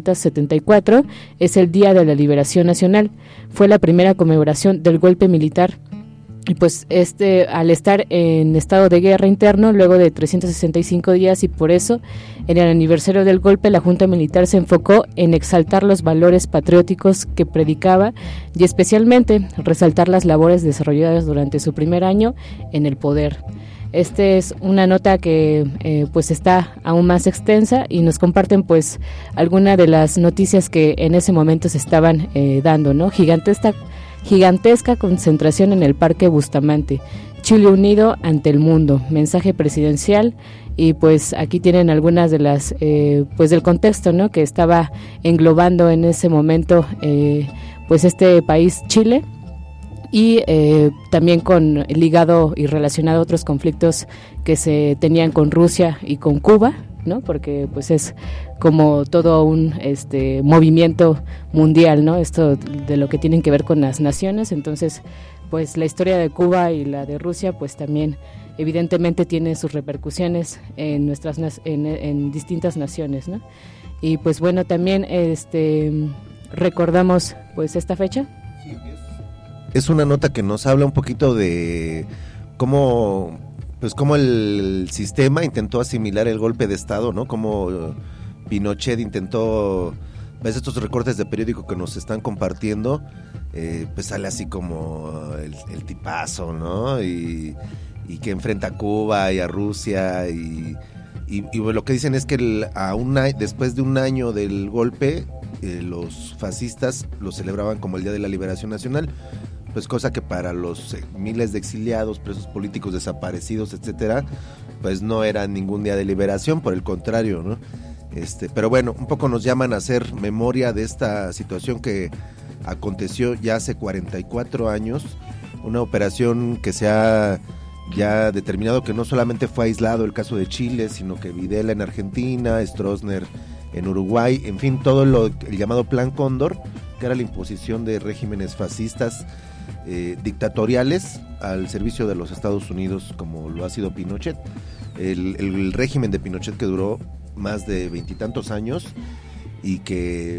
1974 es el Día de la Liberación Nacional. Fue la primera conmemoración del golpe militar. Y pues al estar en estado de guerra interno, luego de 365 días y por eso, en el aniversario del golpe, la Junta Militar se enfocó en exaltar los valores patrióticos que predicaba y especialmente resaltar las labores desarrolladas durante su primer año en el poder. Es una nota que pues está aún más extensa y nos comparten pues algunas de las noticias que en ese momento se estaban dando, ¿no? Gigantesca concentración en el Parque Bustamante, Chile unido ante el mundo, mensaje presidencial y pues aquí tienen algunas de las pues del contexto, ¿no? Que estaba englobando en ese momento pues este país Chile. Y también ligado y relacionado a otros conflictos que se tenían con Rusia y con Cuba, ¿no? Porque pues es como todo un movimiento mundial, ¿no? Esto de lo que tienen que ver con las naciones. Entonces, pues la historia de Cuba y la de Rusia, pues también evidentemente tiene sus repercusiones en en distintas naciones, ¿no? Y pues bueno, también recordamos pues esta fecha. Es una nota que nos habla un poquito de cómo el sistema intentó asimilar el golpe de Estado, ¿no? Cómo Pinochet intentó, ves estos recortes de periódico que nos están compartiendo, pues sale así como el tipazo, ¿no? Y que enfrenta a Cuba y a Rusia y lo que dicen es que después de un año del golpe, los fascistas lo celebraban como el Día de la Liberación Nacional, pues cosa que para los miles de exiliados, presos políticos desaparecidos, etcétera, pues no era ningún día de liberación, por el contrario, ¿no? Pero bueno, un poco nos llaman a hacer memoria de esta situación que aconteció ya hace 44 años, una operación que se ha ya determinado que no solamente fue aislado el caso de Chile, sino que Videla en Argentina, Stroessner en Uruguay, en fin, todo el llamado Plan Cóndor, que era la imposición de regímenes fascistas dictatoriales al servicio de los Estados Unidos, como lo ha sido Pinochet. El régimen de Pinochet que duró más de 20 y tantos años y que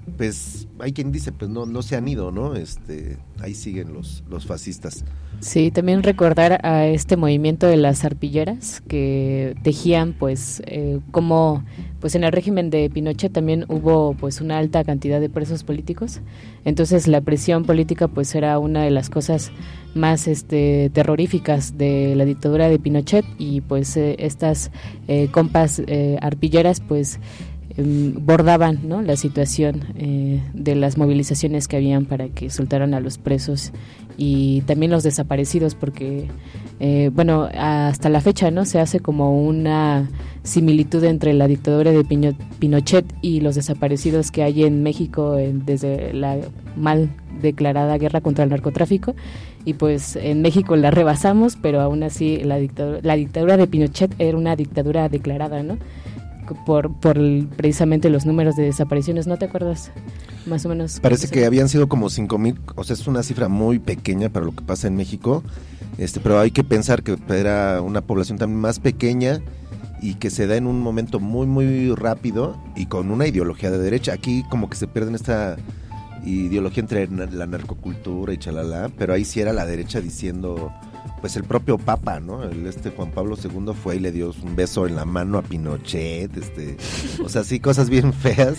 pues hay quien dice, pues no se han ido, ¿no? Ahí siguen los fascistas. Sí, también recordar a este movimiento de las arpilleras que tejían, pues, como, pues en el régimen de Pinochet también hubo, pues, una alta cantidad de presos políticos. Entonces la presión política, pues, era una de las cosas más, terroríficas de la dictadura de Pinochet, y pues estas compas arpilleras, pues, bordaban, ¿no?, la situación de las movilizaciones que habían para que soltaran a los presos y también los desaparecidos, porque bueno, hasta la fecha, ¿no?, se hace como una similitud entre la dictadura de Pinochet y los desaparecidos que hay en México desde la mal declarada guerra contra el narcotráfico, y pues en México la rebasamos, pero aún así la dictadura de Pinochet era una dictadura declarada, ¿no?, por precisamente los números de desapariciones. ¿No te acuerdas más o menos? Parece que habían sido como 5,000, o sea, es una cifra muy pequeña para lo que pasa en México, pero hay que pensar que era una población también más pequeña y que se da en un momento muy muy rápido y con una ideología de derecha. Aquí como que se pierden esta ideología entre la narcocultura y chalala, pero ahí sí era la derecha diciendo, pues el propio Papa, ¿no? Juan Pablo II fue y le dio un beso en la mano a Pinochet, o sea, sí, cosas bien feas,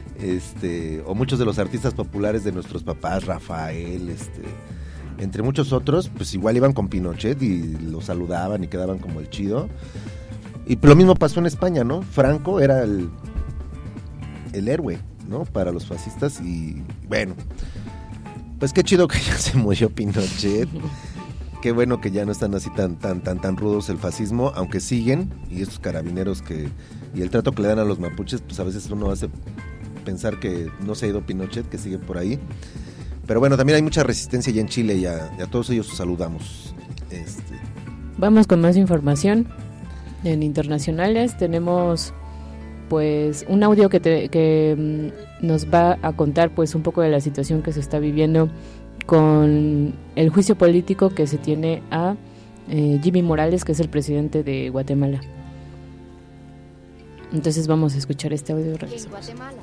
o muchos de los artistas populares de nuestros papás, Rafael, entre muchos otros, pues igual iban con Pinochet y lo saludaban y quedaban como el chido. Y lo mismo pasó en España, ¿no? Franco era el héroe, ¿no?, para los fascistas. Y bueno, pues qué chido que ya se murió Pinochet. Qué bueno que ya no están así tan rudos el fascismo, aunque siguen, y estos carabineros y el trato que le dan a los mapuches, pues a veces uno hace pensar que no se ha ido Pinochet, que sigue por ahí. Pero bueno, también hay mucha resistencia ya en Chile, y a todos ellos saludamos. Vamos con más información. En internacionales tenemos pues un audio que nos va a contar pues un poco de la situación que se está viviendo con el juicio político que se tiene a Jimmy Morales, que es el presidente de Guatemala. Entonces vamos a escuchar este audio. En Guatemala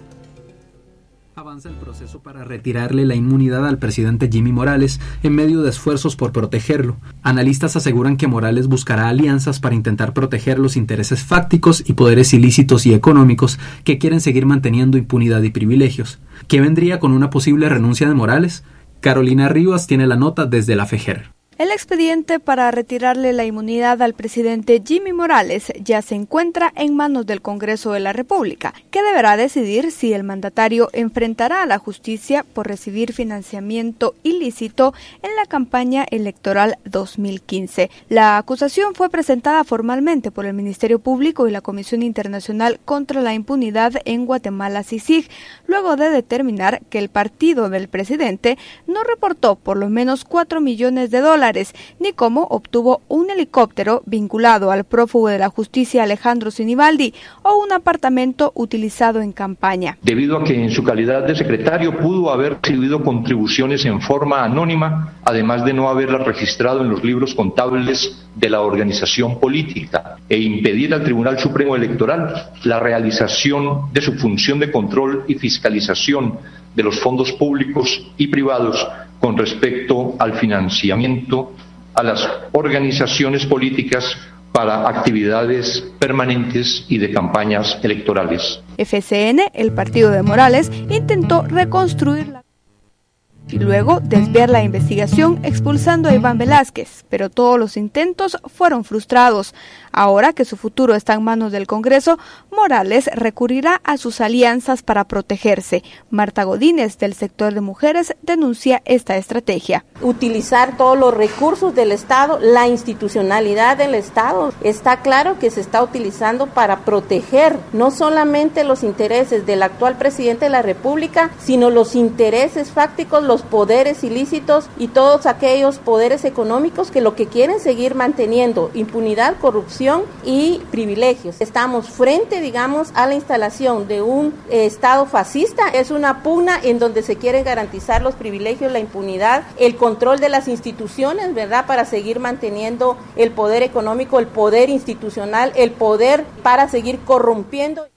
avanza el proceso para retirarle la inmunidad al presidente Jimmy Morales en medio de esfuerzos por protegerlo. Analistas aseguran que Morales buscará alianzas para intentar proteger los intereses fácticos y poderes ilícitos y económicos que quieren seguir manteniendo impunidad y privilegios. ¿Qué vendría con una posible renuncia de Morales? Carolina Rivas tiene la nota desde la FEJER. El expediente para retirarle la inmunidad al presidente Jimmy Morales ya se encuentra en manos del Congreso de la República, que deberá decidir si el mandatario enfrentará a la justicia por recibir financiamiento ilícito en la campaña electoral 2015. La acusación fue presentada formalmente por el Ministerio Público y la Comisión Internacional contra la Impunidad en Guatemala, CICIG, luego de determinar que el partido del presidente no reportó por lo menos $4 millones, ni cómo obtuvo un helicóptero vinculado al prófugo de la justicia Alejandro Sinibaldi o un apartamento utilizado en campaña. Debido a que en su calidad de secretario pudo haber recibido contribuciones en forma anónima, además de no haberlas registrado en los libros contables de la organización política, e impedir al Tribunal Supremo Electoral la realización de su función de control y fiscalización de los fondos públicos y privados con respecto al financiamiento a las organizaciones políticas para actividades permanentes y de campañas electorales. FCN, el partido de Morales, intentó reconstruir y luego desviar la investigación expulsando a Iván Velázquez, pero todos los intentos fueron frustrados. Ahora que su futuro está en manos del Congreso, Morales recurrirá a sus alianzas para protegerse. Marta Godínez, del sector de mujeres, denuncia esta estrategia. Utilizar todos los recursos del Estado, la institucionalidad del Estado. Está claro que se está utilizando para proteger no solamente los intereses del actual presidente de la República, sino los intereses fácticos, los poderes ilícitos y todos aquellos poderes económicos que lo que quieren seguir manteniendo impunidad, corrupción y privilegios. Estamos frente, digamos, a la instalación de un Estado fascista. Es una pugna en donde se quieren garantizar los privilegios, la impunidad, el control de las instituciones, ¿verdad?, para seguir manteniendo el poder económico, el poder institucional, el poder para seguir corrompiendo.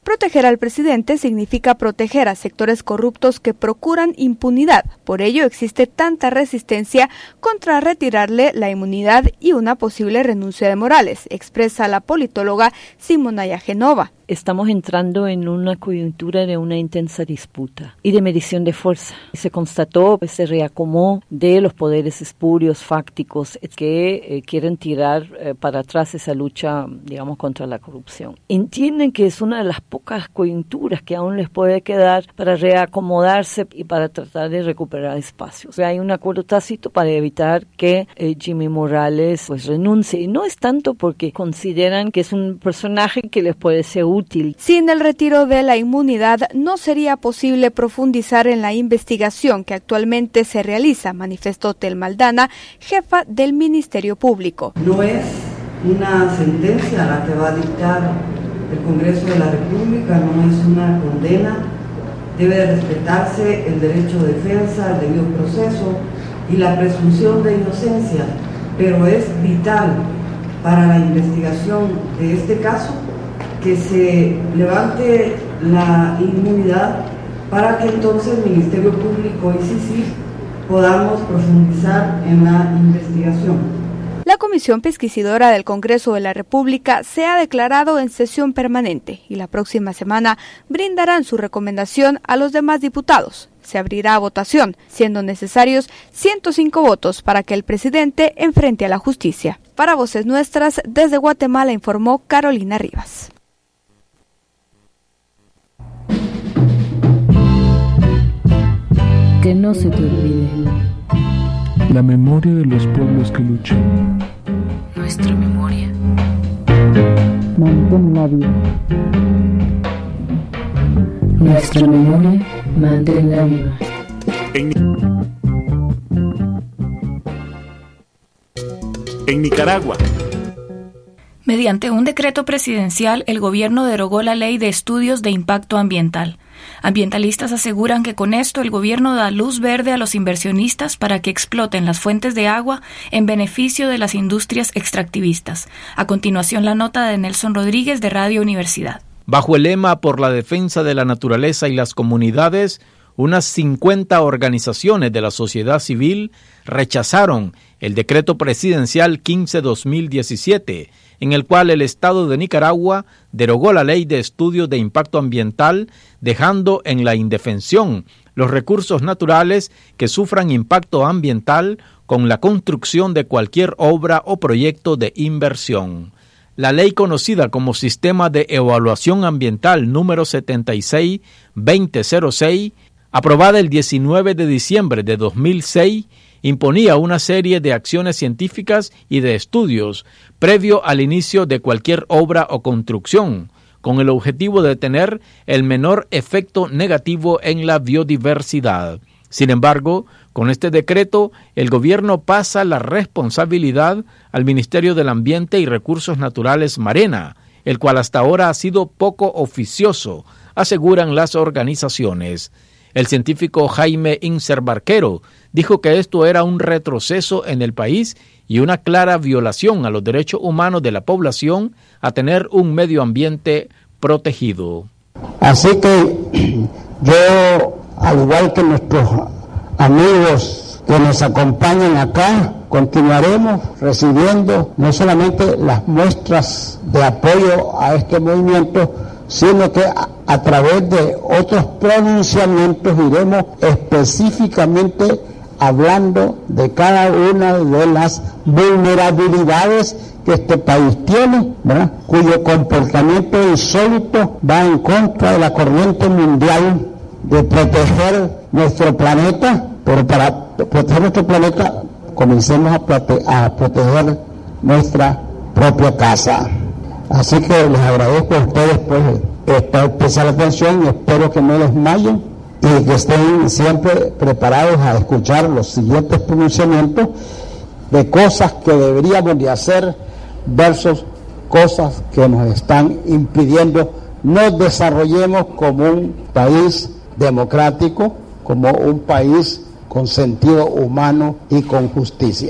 Proteger al presidente significa proteger a sectores corruptos que procuran impunidad. Por ello existe tanta resistencia contra retirarle la inmunidad y una posible renuncia de Morales, expresa la politóloga Simonaya Genova. Estamos entrando en una coyuntura de una intensa disputa y de medición de fuerza. Se constató ese reacomodo de los poderes espurios, fácticos, que quieren tirar para atrás esa lucha, digamos, contra la corrupción. Entienden que es una de las pocas coyunturas que aún les puede quedar para reacomodarse y para tratar de recuperar espacios. Hay un acuerdo tácito para evitar que Jimmy Morales pues renuncie. Y no es tanto porque consideran que es un personaje que les puede ser útil. Sin el retiro de la inmunidad no sería posible profundizar en la investigación que actualmente se realiza, manifestó Telma Aldana, jefa del Ministerio Público. No es una sentencia la que va a dictar el Congreso de la República, no es una condena, debe de respetarse el derecho de defensa, el debido proceso y la presunción de inocencia, pero es vital para la investigación de este caso que se levante la inmunidad para que entonces el Ministerio Público y sí podamos profundizar en la investigación. La Comisión Pesquisidora del Congreso de la República se ha declarado en sesión permanente y la próxima semana brindarán su recomendación a los demás diputados. Se abrirá a votación, siendo necesarios 105 votos para que el presidente enfrente a la justicia. Para Voces Nuestras, desde Guatemala informó Carolina Rivas. Que no se te olvide la memoria de los pueblos que luchan. Nuestra memoria. Manténla viva. Nuestra memoria, manténla viva. En Nicaragua. Mediante un decreto presidencial, el gobierno derogó la Ley de Estudios de Impacto Ambiental. Ambientalistas aseguran que con esto el gobierno da luz verde a los inversionistas para que exploten las fuentes de agua en beneficio de las industrias extractivistas. A continuación, la nota de Nelson Rodríguez de Radio Universidad. Bajo el lema Por la defensa de la naturaleza y las comunidades, unas 50 organizaciones de la sociedad civil rechazaron el decreto presidencial 15-2017, en el cual el Estado de Nicaragua derogó la Ley de Estudios de Impacto Ambiental, dejando en la indefensión los recursos naturales que sufran impacto ambiental con la construcción de cualquier obra o proyecto de inversión. La ley conocida como Sistema de Evaluación Ambiental número 76-2006, aprobada el 19 de diciembre de 2006, imponía una serie de acciones científicas y de estudios previo al inicio de cualquier obra o construcción, con el objetivo de tener el menor efecto negativo en la biodiversidad. Sin embargo, con este decreto, el gobierno pasa la responsabilidad al Ministerio del Ambiente y Recursos Naturales Marena, el cual hasta ahora ha sido poco oficioso, aseguran las organizaciones. El científico Jaime Inser Barquero dijo que esto era un retroceso en el país y una clara violación a los derechos humanos de la población a tener un medio ambiente protegido. Así que yo, al igual que nuestros amigos que nos acompañan acá, continuaremos recibiendo no solamente las muestras de apoyo a este movimiento, sino que a través de otros pronunciamientos iremos específicamente hablando de cada una de las vulnerabilidades que este país tiene, ¿verdad?, cuyo comportamiento insólito va en contra de la corriente mundial de proteger nuestro planeta, pero para proteger nuestro planeta comencemos a proteger nuestra propia casa. Así que les agradezco a ustedes pues esta especial atención y espero que no desmayen y que estén siempre preparados a escuchar los siguientes pronunciamientos de cosas que deberíamos de hacer versus cosas que nos están impidiendo nos desarrollemos como un país democrático, como un país con sentido humano y con justicia.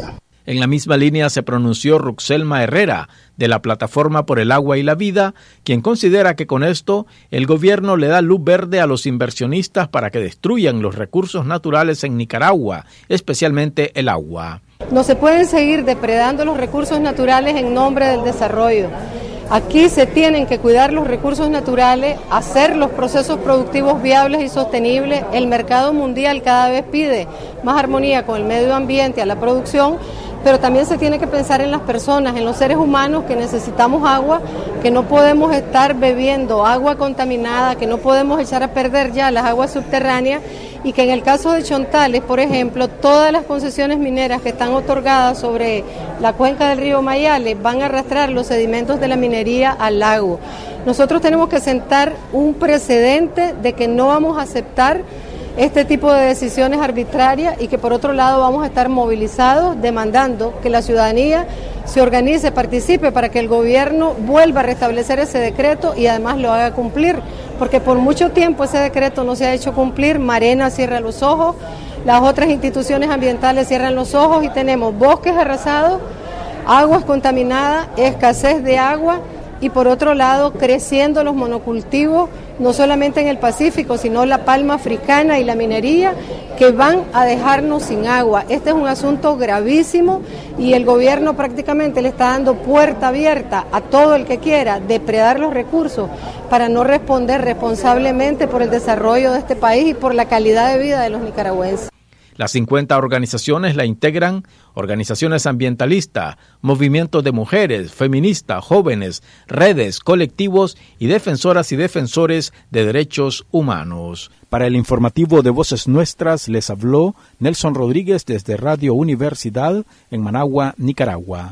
En la misma línea se pronunció Ruxelma Herrera, de la Plataforma por el Agua y la Vida, quien considera que con esto el gobierno le da luz verde a los inversionistas para que destruyan los recursos naturales en Nicaragua, especialmente el agua. No se pueden seguir depredando los recursos naturales en nombre del desarrollo. Aquí se tienen que cuidar los recursos naturales, hacer los procesos productivos viables y sostenibles. El mercado mundial cada vez pide más armonía con el medio ambiente, a la producción, pero también se tiene que pensar en las personas, en los seres humanos que necesitamos agua, que no podemos estar bebiendo agua contaminada, que no podemos echar a perder ya las aguas subterráneas y que en el caso de Chontales, por ejemplo, todas las concesiones mineras que están otorgadas sobre la cuenca del río Mayales van a arrastrar los sedimentos de la minería al lago. Nosotros tenemos que sentar un precedente de que no vamos a aceptar este tipo de decisiones arbitrarias y que por otro lado vamos a estar movilizados demandando que la ciudadanía se organice, participe para que el gobierno vuelva a restablecer ese decreto y además lo haga cumplir, porque por mucho tiempo ese decreto no se ha hecho cumplir. Marena cierra los ojos, las otras instituciones ambientales cierran los ojos y tenemos bosques arrasados, aguas contaminadas, escasez de agua y por otro lado creciendo los monocultivos, no solamente en el Pacífico, sino la palma africana y la minería, que van a dejarnos sin agua. Este es un asunto gravísimo y el gobierno prácticamente le está dando puerta abierta a todo el que quiera depredar los recursos para no responder responsablemente por el desarrollo de este país y por la calidad de vida de los nicaragüenses. Las 50 organizaciones la integran organizaciones ambientalistas, movimientos de mujeres, feministas, jóvenes, redes, colectivos y defensoras y defensores de derechos humanos. Para el informativo de Voces Nuestras les habló Nelson Rodríguez desde Radio Universidad en Managua, Nicaragua.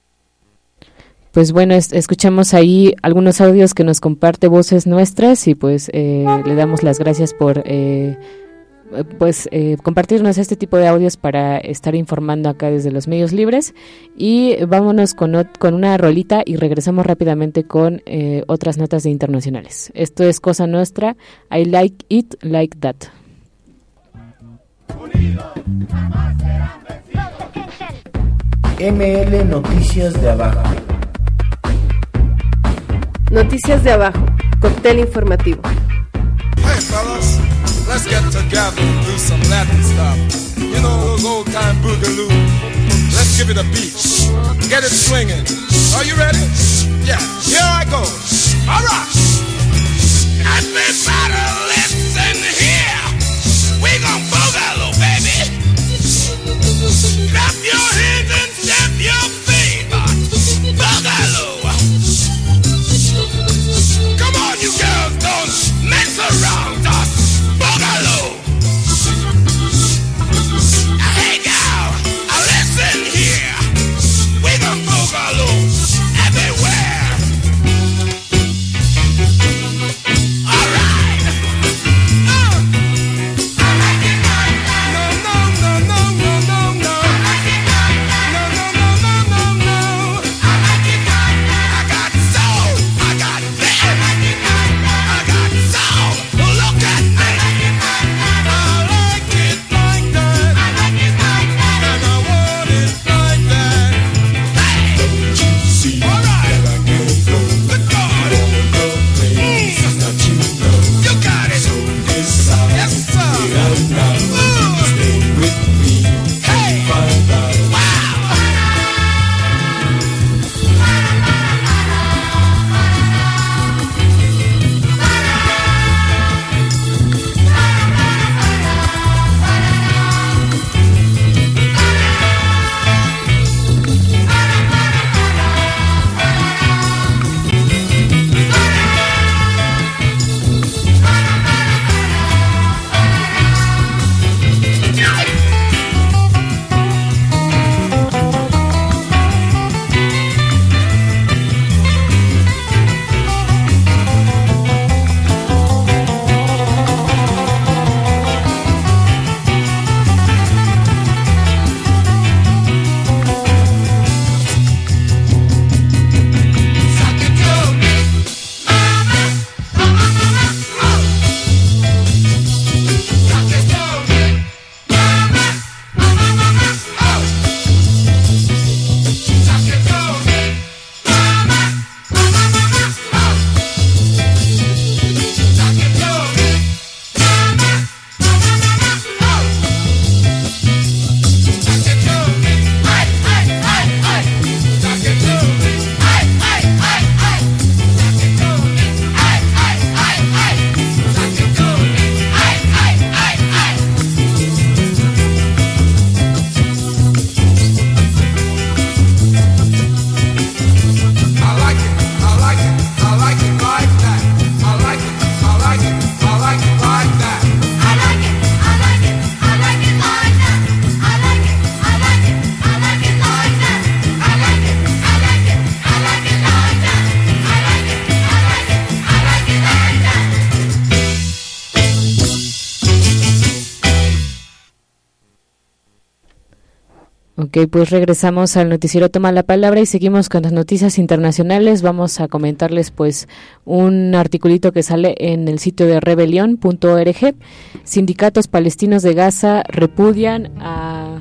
Pues bueno, escuchamos ahí algunos audios que nos comparte Voces Nuestras y pues le damos las gracias por compartirnos este tipo de audios para estar informando acá desde los medios libres. Y vámonos con una rolita y regresamos rápidamente con otras notas de internacionales. Esto es Cosa Nostra, I Like It Like That. ML Noticias de Abajo. Noticias de Abajo, cóctel informativo. Hey fellas, let's get together and do some Latin stuff. You know those old time boogaloo. Let's give it a beat. Get it swinging. Are you ready? Yeah, here I go. All right. Everybody listen here. We gon' boogaloo, baby. Clap your hands and stamp your feet. Boogaloo. Come on, you girls, don't mess around us. Boogaloo. Hey, gal, listen here. We gon' boogaloo everywhere. All right. I like it like that. Ok, pues regresamos al noticiero Toma la Palabra y seguimos con las noticias internacionales. Vamos a comentarles pues un articulito que sale en el sitio de rebelión.org. Sindicatos palestinos de Gaza repudian a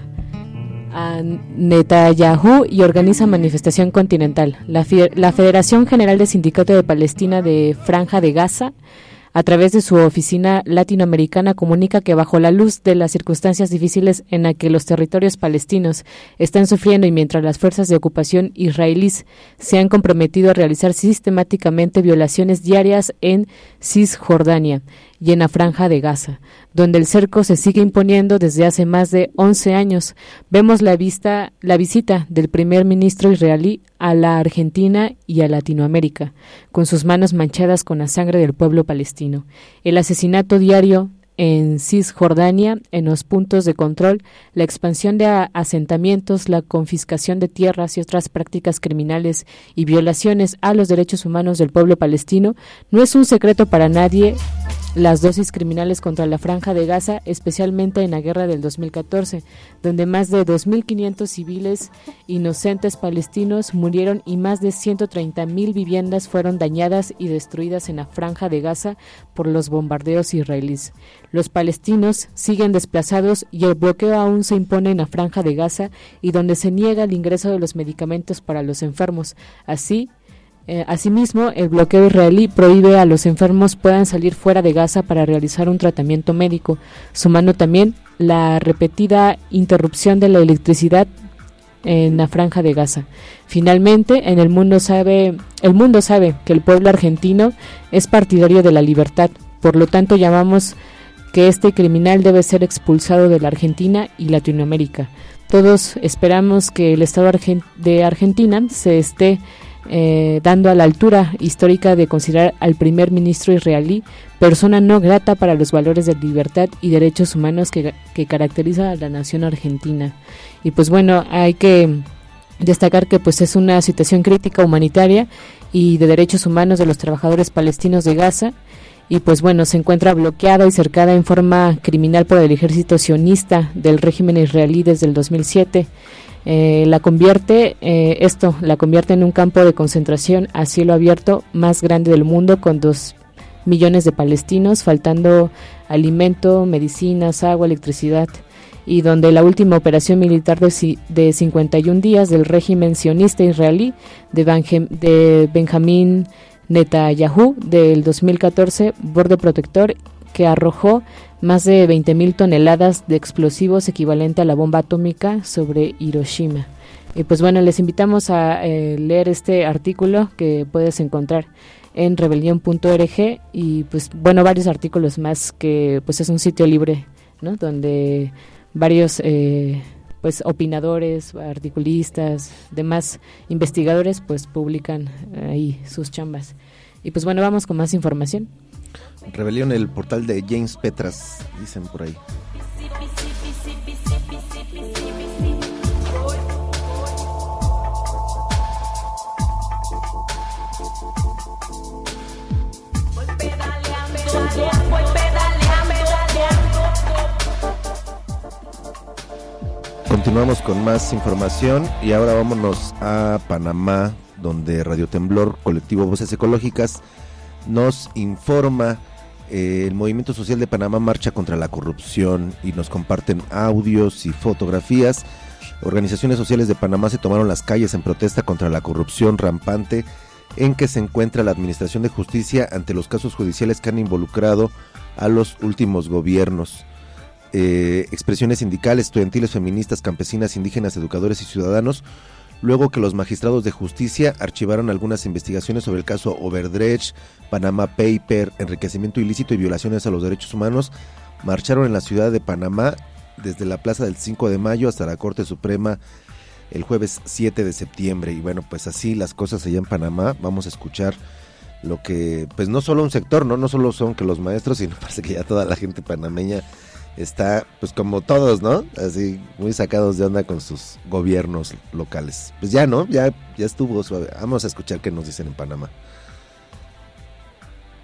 Netanyahu y organiza manifestación continental. La Federación General de Sindicato de Palestina de Franja de Gaza, a través de su oficina latinoamericana, comunica que bajo la luz de las circunstancias difíciles en las que los territorios palestinos están sufriendo y mientras las fuerzas de ocupación israelíes se han comprometido a realizar sistemáticamente violaciones diarias en Cisjordania y en la Franja de Gaza, donde el cerco se sigue imponiendo desde hace más de 11 años. Vemos la visita del primer ministro israelí a la Argentina y a Latinoamérica, con sus manos manchadas con la sangre del pueblo palestino. El asesinato diario en Cisjordania, en los puntos de control, la expansión de asentamientos, la confiscación de tierras y otras prácticas criminales y violaciones a los derechos humanos del pueblo palestino, no es un secreto para nadie. Las dosis criminales contra la Franja de Gaza, especialmente en la guerra del 2014, donde más de 2.500 civiles inocentes palestinos murieron y más de 130.000 viviendas fueron dañadas y destruidas en la Franja de Gaza por los bombardeos israelíes. Los palestinos siguen desplazados y el bloqueo aún se impone en la Franja de Gaza y donde se niega el ingreso de los medicamentos para los enfermos. Asimismo, el bloqueo israelí prohíbe a los enfermos puedan salir fuera de Gaza para realizar un tratamiento médico, sumando también la repetida interrupción de la electricidad en la Franja de Gaza. Finalmente, el mundo sabe que el pueblo argentino es partidario de la libertad, por lo tanto llamamos que este criminal debe ser expulsado de la Argentina y Latinoamérica. Todos esperamos que el Estado de Argentina se esté dando a la altura histórica de considerar al primer ministro israelí persona no grata para los valores de libertad y derechos humanos que caracteriza a la nación argentina. Y pues bueno, hay que destacar que pues es una situación crítica humanitaria y de derechos humanos de los trabajadores palestinos de Gaza, y pues bueno, se encuentra bloqueada y cercada en forma criminal por el ejército sionista del régimen israelí desde el 2007. La convierte en un campo de concentración a cielo abierto más grande del mundo, con 2 millones de palestinos, faltando alimento, medicinas, agua, electricidad, y donde la última operación militar de 51 días del régimen sionista israelí de Benjamín Netanyahu del 2014, borde protector que arrojó más de 20.000 toneladas de explosivos, equivalente a la bomba atómica, sobre Hiroshima. Y pues bueno, les invitamos a leer este artículo que puedes encontrar en rebelión.org, y pues bueno, varios artículos más, que pues es un sitio libre, ¿no?, donde varios pues opinadores, articulistas, demás investigadores pues publican ahí sus chambas. Y pues bueno, vamos con más información. Rebelión, el portal de James Petras, dicen por ahí. Continuamos con más información y ahora vámonos a Panamá, donde Radio Temblor, colectivo Voces Ecológicas, nos informa. El Movimiento Social de Panamá marcha contra la corrupción y nos comparten audios y fotografías. Organizaciones sociales de Panamá se tomaron las calles en protesta contra la corrupción rampante en que se encuentra la Administración de Justicia ante los casos judiciales que han involucrado a los últimos gobiernos. Expresiones sindicales, estudiantiles, feministas, campesinas, indígenas, educadores y ciudadanos, luego que los magistrados de justicia archivaron algunas investigaciones sobre el caso Overdredge, Panama Paper, enriquecimiento ilícito y violaciones a los derechos humanos, marcharon en la ciudad de Panamá desde la Plaza del 5 de Mayo hasta la Corte Suprema el jueves 7 de septiembre. Y bueno, pues así las cosas allá en Panamá. Vamos a escuchar lo que, pues no solo un sector, no solo son que los maestros, sino parece que ya toda la gente panameña está, pues como todos, ¿no? Así, muy sacados de onda con sus gobiernos locales. Pues ya, ¿no? Ya estuvo suave. Vamos a escuchar qué nos dicen en Panamá.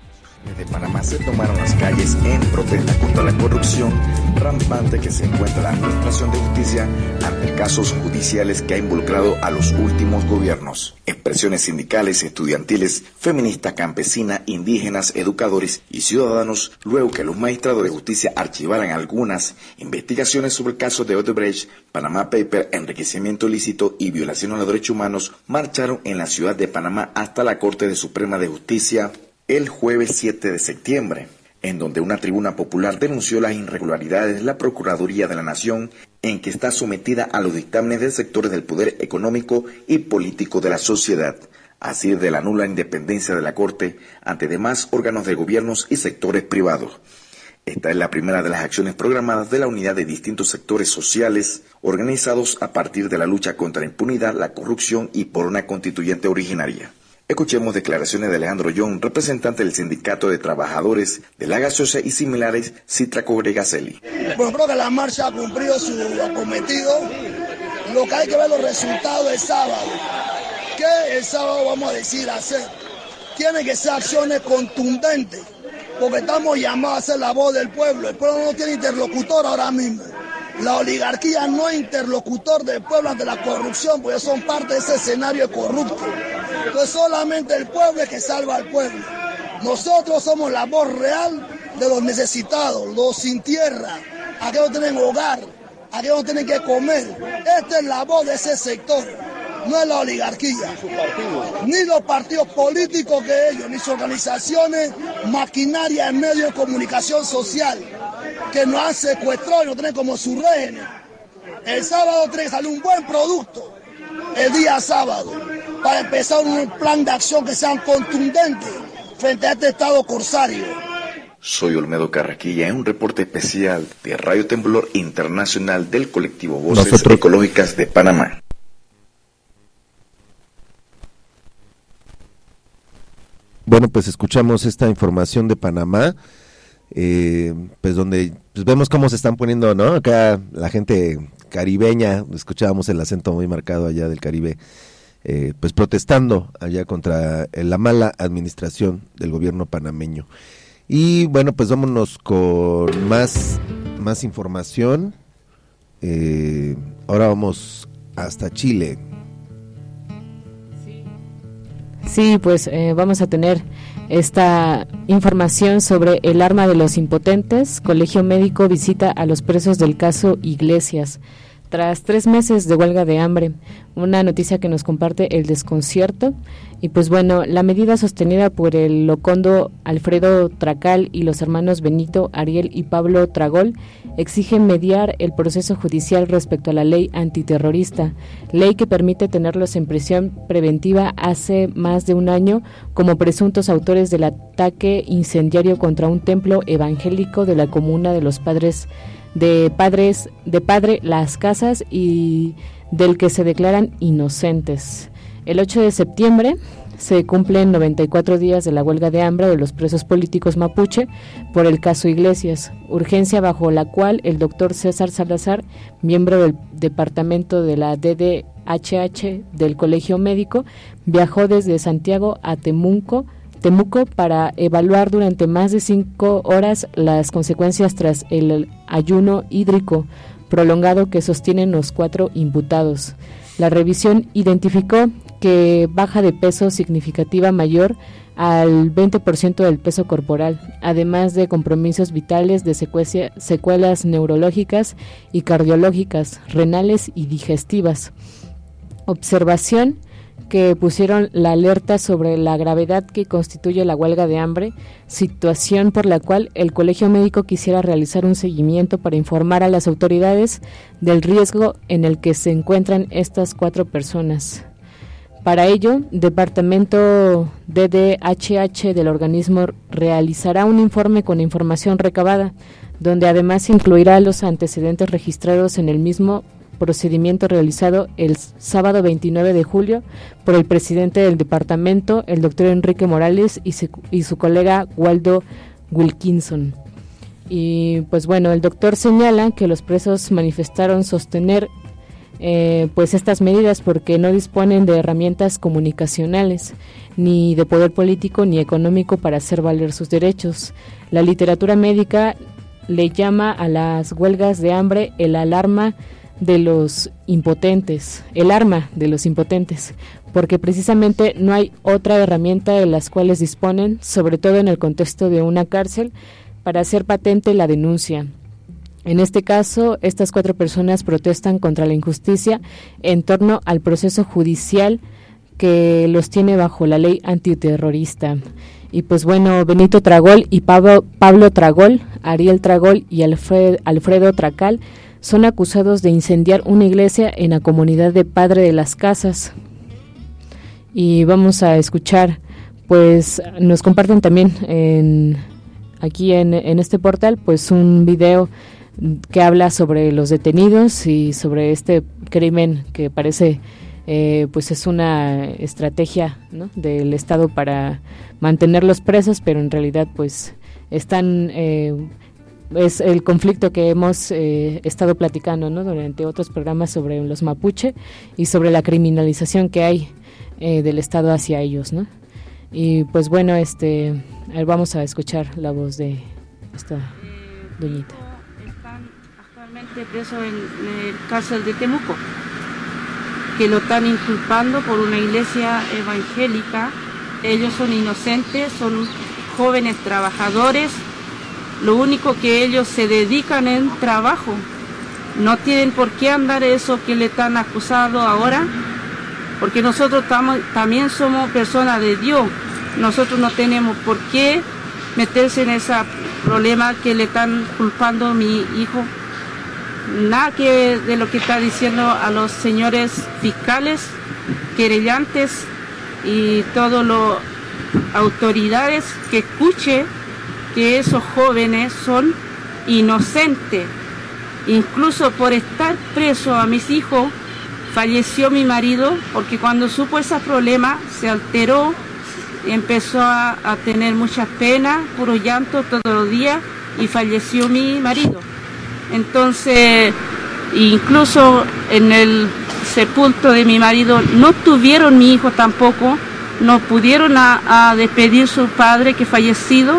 De Panamá se tomaron las calles en protesta contra la corrupción rampante que se encuentra la Administración de Justicia ante casos judiciales que ha involucrado a los últimos gobiernos. Expresiones sindicales, estudiantiles, feministas, campesinas, indígenas, educadores y ciudadanos, luego que los magistrados de justicia archivaran algunas investigaciones sobre el caso de Odebrecht, Panama Paper, enriquecimiento ilícito y violación a los derechos humanos, marcharon en la ciudad de Panamá hasta la Corte Suprema de Justicia el jueves 7 de septiembre, en donde una tribuna popular denunció las irregularidades de la Procuraduría de la Nación en que está sometida a los dictámenes de sectores del poder económico y político de la sociedad, así de la nula independencia de la Corte ante demás órganos de gobiernos y sectores privados. Esta es la primera de las acciones programadas de la unidad de distintos sectores sociales organizados a partir de la lucha contra la impunidad, la corrupción y por una constituyente originaria. Escuchemos declaraciones de Alejandro Young, representante del Sindicato de Trabajadores de la Gaseosa y similares, Citraco Gregaceli. Bueno, creo que la marcha ha cumplido su cometido. Lo que hay que ver los resultados el sábado. ¿Qué el sábado vamos a decir hacer? Tienen que ser acciones contundentes, porque estamos llamados a ser la voz del pueblo. El pueblo no tiene interlocutor ahora mismo. La oligarquía no es interlocutor del pueblo ante la corrupción, porque son parte de ese escenario corrupto. Entonces solamente el pueblo es que salva al pueblo. Nosotros somos la voz real de los necesitados, los sin tierra, aquellos que no tienen hogar, aquellos que no tienen que comer. Esta es la voz de ese sector, no es la oligarquía, ni los partidos políticos que ellos, ni sus organizaciones, maquinaria en medios de comunicación social, que nos han secuestrado y nos tienen como su régimen. El sábado 3 sale un buen producto, el día sábado, para empezar un plan de acción que sean contundentes frente a este Estado corsario. Soy Olmedo Carraquilla en un reporte especial de Radio Temblor Internacional del colectivo Voces Ecológicas de Panamá. Bueno, pues escuchamos esta información de Panamá, pues donde pues vemos cómo se están poniendo, ¿no? Acá la gente caribeña, escuchábamos el acento muy marcado allá del Caribe, pues protestando allá contra la mala administración del gobierno panameño. Y bueno, pues vámonos con más información. Ahora vamos hasta Chile. Sí, pues vamos a tener esta información sobre el arma de los impotentes. Colegio Médico visita a los presos del caso Iglesias. Tras 3 meses de huelga de hambre, una noticia que nos comparte El Desconcierto. Y pues bueno, la medida sostenida por el locondo Alfredo Tracal y los hermanos Benito, Ariel y Pablo Tragol exige mediar el proceso judicial respecto a la ley antiterrorista, ley que permite tenerlos en prisión preventiva hace más de un año como presuntos autores del ataque incendiario contra un templo evangélico de la comuna de los Padre Las Casas y del que se declaran inocentes. El 8 de septiembre se cumplen 94 días de la huelga de hambre de los presos políticos mapuche por el caso Iglesias, urgencia bajo la cual el doctor César Salazar, miembro del departamento de la DDHH del Colegio Médico, viajó desde Santiago a Temuco para evaluar durante más de 5 horas las consecuencias tras el ayuno hídrico prolongado que sostienen los 4 imputados. La revisión identificó que baja de peso significativa mayor al 20% del peso corporal, además de compromisos vitales de secuelas neurológicas y cardiológicas, renales y digestivas. Observación que pusieron la alerta sobre la gravedad que constituye la huelga de hambre, situación por la cual el Colegio Médico quisiera realizar un seguimiento para informar a las autoridades del riesgo en el que se encuentran estas 4 personas. Para ello, Departamento DDHH del organismo realizará un informe con información recabada, donde además incluirá los antecedentes registrados en el mismo procedimiento realizado el sábado 29 de julio por el presidente del departamento, el doctor Enrique Morales, y su colega Waldo Wilkinson. Y pues bueno, el doctor señala que los presos manifestaron sostener pues estas medidas, porque no disponen de herramientas comunicacionales, ni de poder político ni económico para hacer valer sus derechos. La literatura médica le llama a las huelgas de hambre el arma de los impotentes, porque precisamente no hay otra herramienta de las cuales disponen, sobre todo en el contexto de una cárcel, para hacer patente la denuncia. En este caso, estas 4 personas protestan contra la injusticia en torno al proceso judicial que los tiene bajo la ley antiterrorista. Y pues bueno, Benito Tragol y Pablo Tragol, Ariel Tragol y Alfredo Tracal son acusados de incendiar una iglesia en la comunidad de Padre de las Casas. Y vamos a escuchar, pues nos comparten también aquí en este portal, pues un video que habla sobre los detenidos y sobre este crimen que parece pues es una estrategia, ¿no?, del Estado para mantenerlos presos, pero en realidad pues están es el conflicto que hemos estado platicando, ¿no?, durante otros programas sobre los mapuche y sobre la criminalización que hay del Estado hacia ellos, ¿no? Y pues bueno, vamos a escuchar la voz de esta doñita. Preso en el cárcel de Temuco, que lo están inculpando por una iglesia evangélica. Ellos son inocentes, son jóvenes trabajadores, lo único que ellos se dedican en trabajo, no tienen por qué andar eso que le están acusando ahora, porque nosotros también somos personas de Dios, nosotros no tenemos por qué meterse en ese problema que le están culpando a mi hijo. Nada que de lo que está diciendo a los señores fiscales, querellantes y todas las autoridades, que escuche que esos jóvenes son inocentes. Incluso por estar preso a mis hijos, falleció mi marido, porque cuando supo ese problema se alteró, empezó a tener mucha pena, puro llanto todos los días, y falleció mi marido. Entonces, incluso en el sepulcro de mi marido no tuvieron mi hijo tampoco, no pudieron a despedir su padre que fallecido,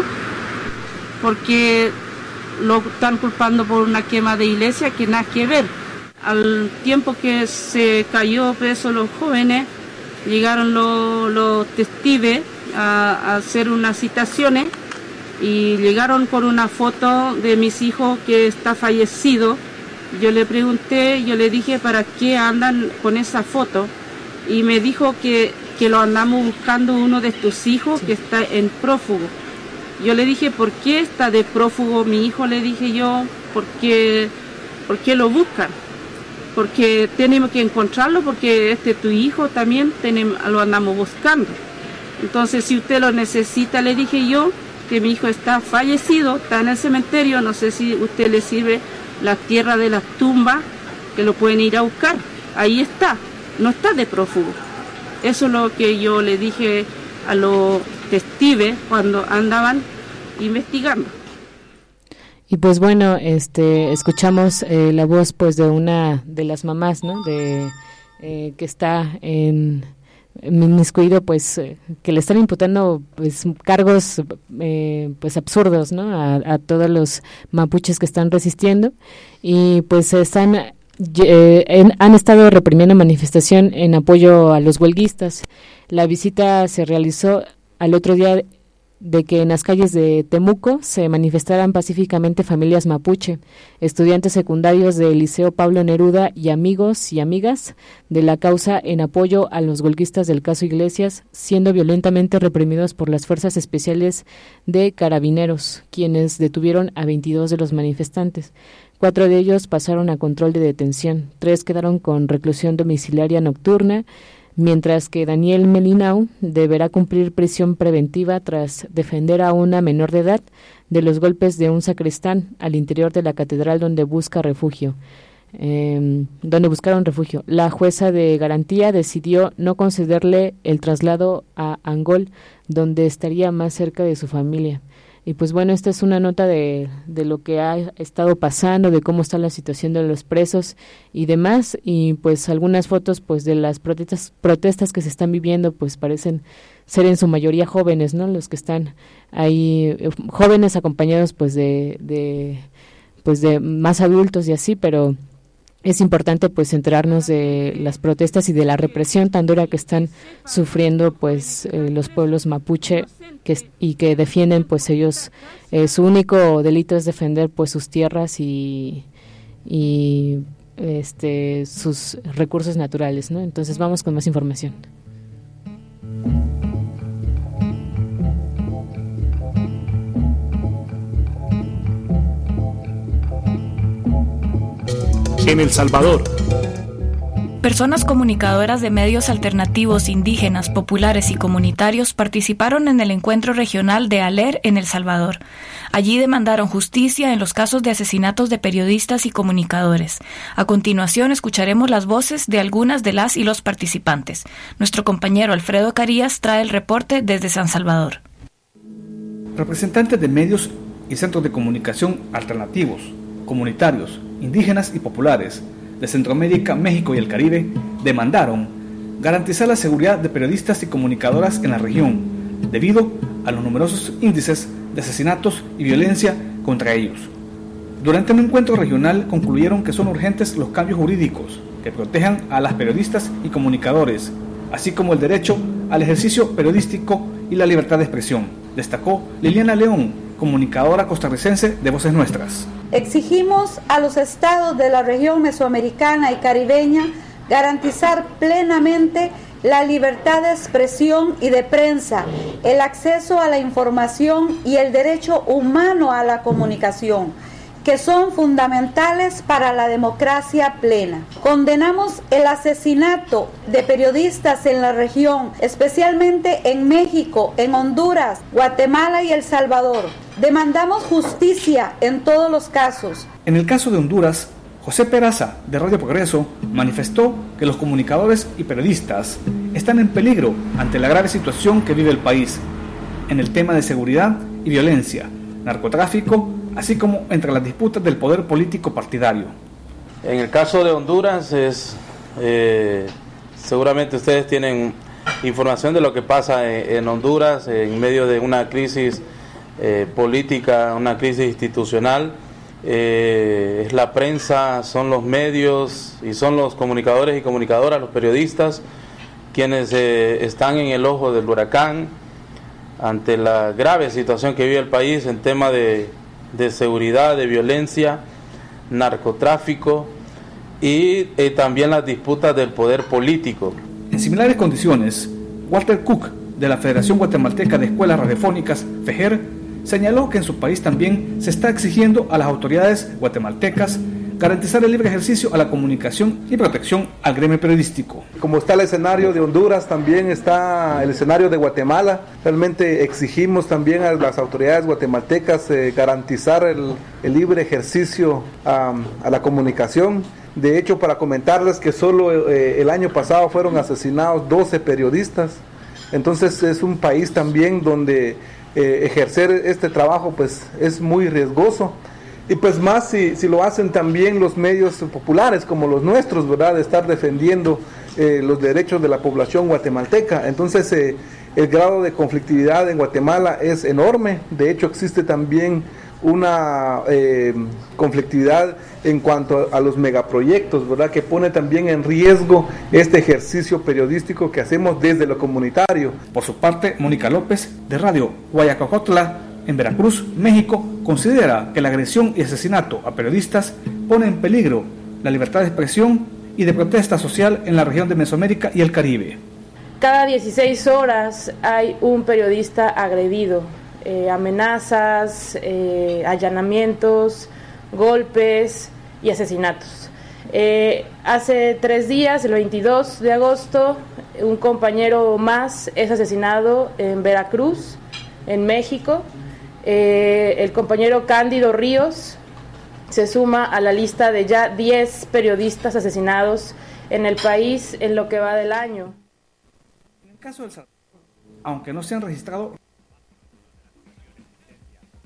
porque lo están culpando por una quema de iglesia que nada que ver. Al tiempo que se cayó preso los jóvenes, llegaron los testigos a hacer unas citaciones, y llegaron con una foto de mis hijos que está fallecido. Yo le pregunté, yo le dije, ¿para qué andan con esa foto? Y me dijo que lo andamos buscando uno de tus hijos que está en prófugo. Yo le dije, ¿por qué está de prófugo mi hijo? Le dije yo, ¿por qué lo buscan? Porque tenemos que encontrarlo, porque tu hijo también lo andamos buscando. Entonces, si usted lo necesita, le dije yo, que mi hijo está fallecido, está en el cementerio, no sé si usted le sirve la tierra de las tumbas, que lo pueden ir a buscar, ahí está, no está de prófugo. Eso es lo que yo le dije a los testigos cuando andaban investigando. Y pues bueno, escuchamos la voz pues de una de las mamás, ¿no?, que está inmiscuido, pues que le están imputando pues cargos pues absurdos, ¿no?, a todos los mapuches que están resistiendo, y pues han estado reprimiendo manifestación en apoyo a los huelguistas. La visita se realizó al otro día de que en las calles de Temuco se manifestaran pacíficamente familias mapuche, estudiantes secundarios del Liceo Pablo Neruda y amigos y amigas de la causa en apoyo a los huelguistas del caso Iglesias, siendo violentamente reprimidos por las fuerzas especiales de Carabineros, quienes detuvieron a 22 de los manifestantes. 4 de ellos pasaron a control de detención, 3 quedaron con reclusión domiciliaria nocturna, mientras que Daniel Melinau deberá cumplir prisión preventiva tras defender a una menor de edad de los golpes de un sacristán al interior de la catedral donde buscaron refugio. La jueza de garantía decidió no concederle el traslado a Angol, donde estaría más cerca de su familia. Y pues bueno, esta es una nota de lo que ha estado pasando, de cómo está la situación de los presos y demás, y pues algunas fotos pues de las protestas que se están viviendo pues parecen ser en su mayoría jóvenes, ¿no? Los que están ahí, jóvenes acompañados pues de más adultos y así, pero es importante pues enterarnos de las protestas y de la represión tan dura que están sufriendo pues los pueblos mapuche y que defienden pues ellos, su único delito es defender pues sus tierras y sus recursos naturales, ¿no? Entonces vamos con más información. En El Salvador. Personas comunicadoras de medios alternativos, indígenas, populares y comunitarios participaron en el encuentro regional de ALER en El Salvador. Allí demandaron justicia en los casos de asesinatos de periodistas y comunicadores. A continuación escucharemos las voces de algunas de las y los participantes. Nuestro compañero Alfredo Carías trae el reporte desde San Salvador. Representantes de medios y centros de comunicación alternativos, comunitarios, indígenas y populares de Centroamérica, México y el Caribe demandaron garantizar la seguridad de periodistas y comunicadoras en la región, debido a los numerosos índices de asesinatos y violencia contra ellos. Durante un encuentro regional concluyeron que son urgentes los cambios jurídicos que protejan a las periodistas y comunicadores, así como el derecho al ejercicio periodístico y la libertad de expresión, destacó Liliana León, comunicadora costarricense de Voces Nuestras. Exigimos a los estados de la región mesoamericana y caribeña garantizar plenamente la libertad de expresión y de prensa, el acceso a la información y el derecho humano a la comunicación, que son fundamentales para la democracia plena. Condenamos el asesinato de periodistas en la región, especialmente en México, en Honduras, Guatemala y El Salvador. Demandamos justicia en todos los casos. En el caso de Honduras, José Peraza, de Radio Progreso, manifestó que los comunicadores y periodistas están en peligro ante la grave situación que vive el país en el tema de seguridad y violencia, narcotráfico, así como entre las disputas del poder político partidario. En el caso de Honduras, seguramente ustedes tienen información de lo que pasa en Honduras en medio de una crisis política, una crisis institucional. Es la prensa, son los medios y son los comunicadores y comunicadoras, los periodistas, quienes están en el ojo del huracán ante la grave situación que vive el país en tema de seguridad, de violencia, narcotráfico y también las disputas del poder político. En similares condiciones, Walter Cook, de la Federación Guatemalteca de Escuelas Radiofónicas, FEJER, señaló que en su país también se está exigiendo a las autoridades guatemaltecas garantizar el libre ejercicio a la comunicación y protección al gremio periodístico. Como está el escenario de Honduras, también está el escenario de Guatemala. Realmente exigimos también a las autoridades guatemaltecas garantizar el libre ejercicio a la comunicación. De hecho, para comentarles que solo el año pasado fueron asesinados 12 periodistas. Entonces es un país también donde ejercer este trabajo pues es muy riesgoso. Y pues más si lo hacen también los medios populares como los nuestros, ¿verdad? De estar defendiendo los derechos de la población guatemalteca. Entonces el grado de conflictividad en Guatemala es enorme. De hecho existe también una conflictividad en cuanto a los megaproyectos, ¿verdad? Que pone también en riesgo este ejercicio periodístico que hacemos desde lo comunitario. Por su parte, Mónica López, de Radio Guayacocotla, en Veracruz, México, considera que la agresión y asesinato a periodistas pone en peligro la libertad de expresión y de protesta social en la región de Mesoamérica y el Caribe. Cada 16 horas hay un periodista agredido, amenazas, allanamientos, golpes y asesinatos. Hace 3 días, el 22 de agosto, un compañero más es asesinado en Veracruz, en México. El compañero Cándido Ríos se suma a la lista de ya 10 periodistas asesinados en el país en lo que va del año. En el caso del Salvador, aunque no se han registrado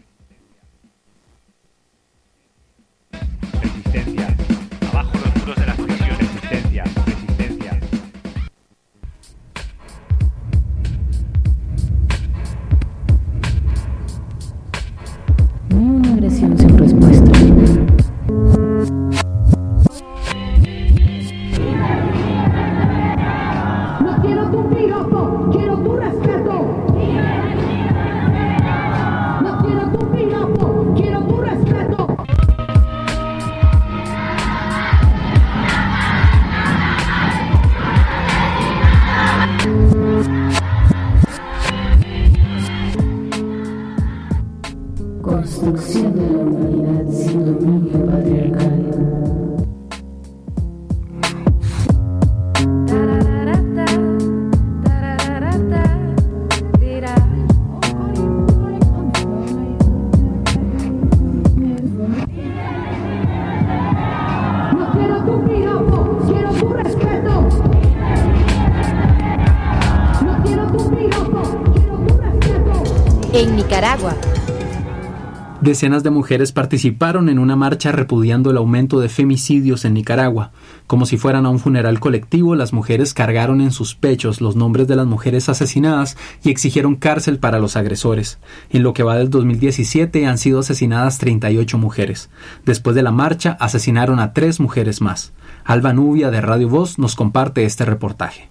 en Nicaragua. Decenas de mujeres participaron en una marcha repudiando el aumento de femicidios en Nicaragua. Como si fueran a un funeral colectivo, las mujeres cargaron en sus pechos los nombres de las mujeres asesinadas y exigieron cárcel para los agresores. En lo que va del 2017 han sido asesinadas 38 mujeres. Después de la marcha, asesinaron a 3 mujeres más. Alba Nubia de Radio Voz nos comparte este reportaje.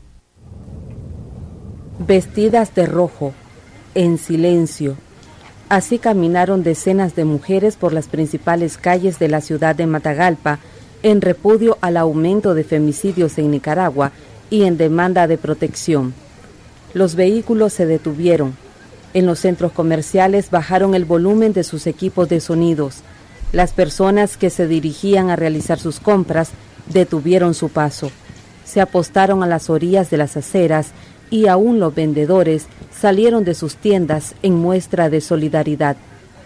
Vestidas de rojo, en silencio. Así caminaron decenas de mujeres por las principales calles de la ciudad de Matagalpa en repudio al aumento de femicidios en Nicaragua y en demanda de protección. Los vehículos se detuvieron. En los centros comerciales bajaron el volumen de sus equipos de sonidos. Las personas que se dirigían a realizar sus compras detuvieron su paso. Se apostaron a las orillas de las aceras y aún los vendedores salieron de sus tiendas en muestra de solidaridad.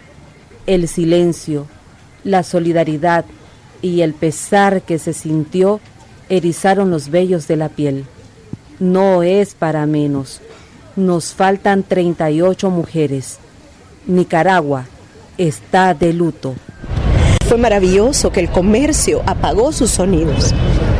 El silencio, la solidaridad y el pesar que se sintió erizaron los vellos de la piel. No es para menos. Nos faltan 38 mujeres. Nicaragua está de luto. Fue maravilloso que el comercio apagó sus sonidos.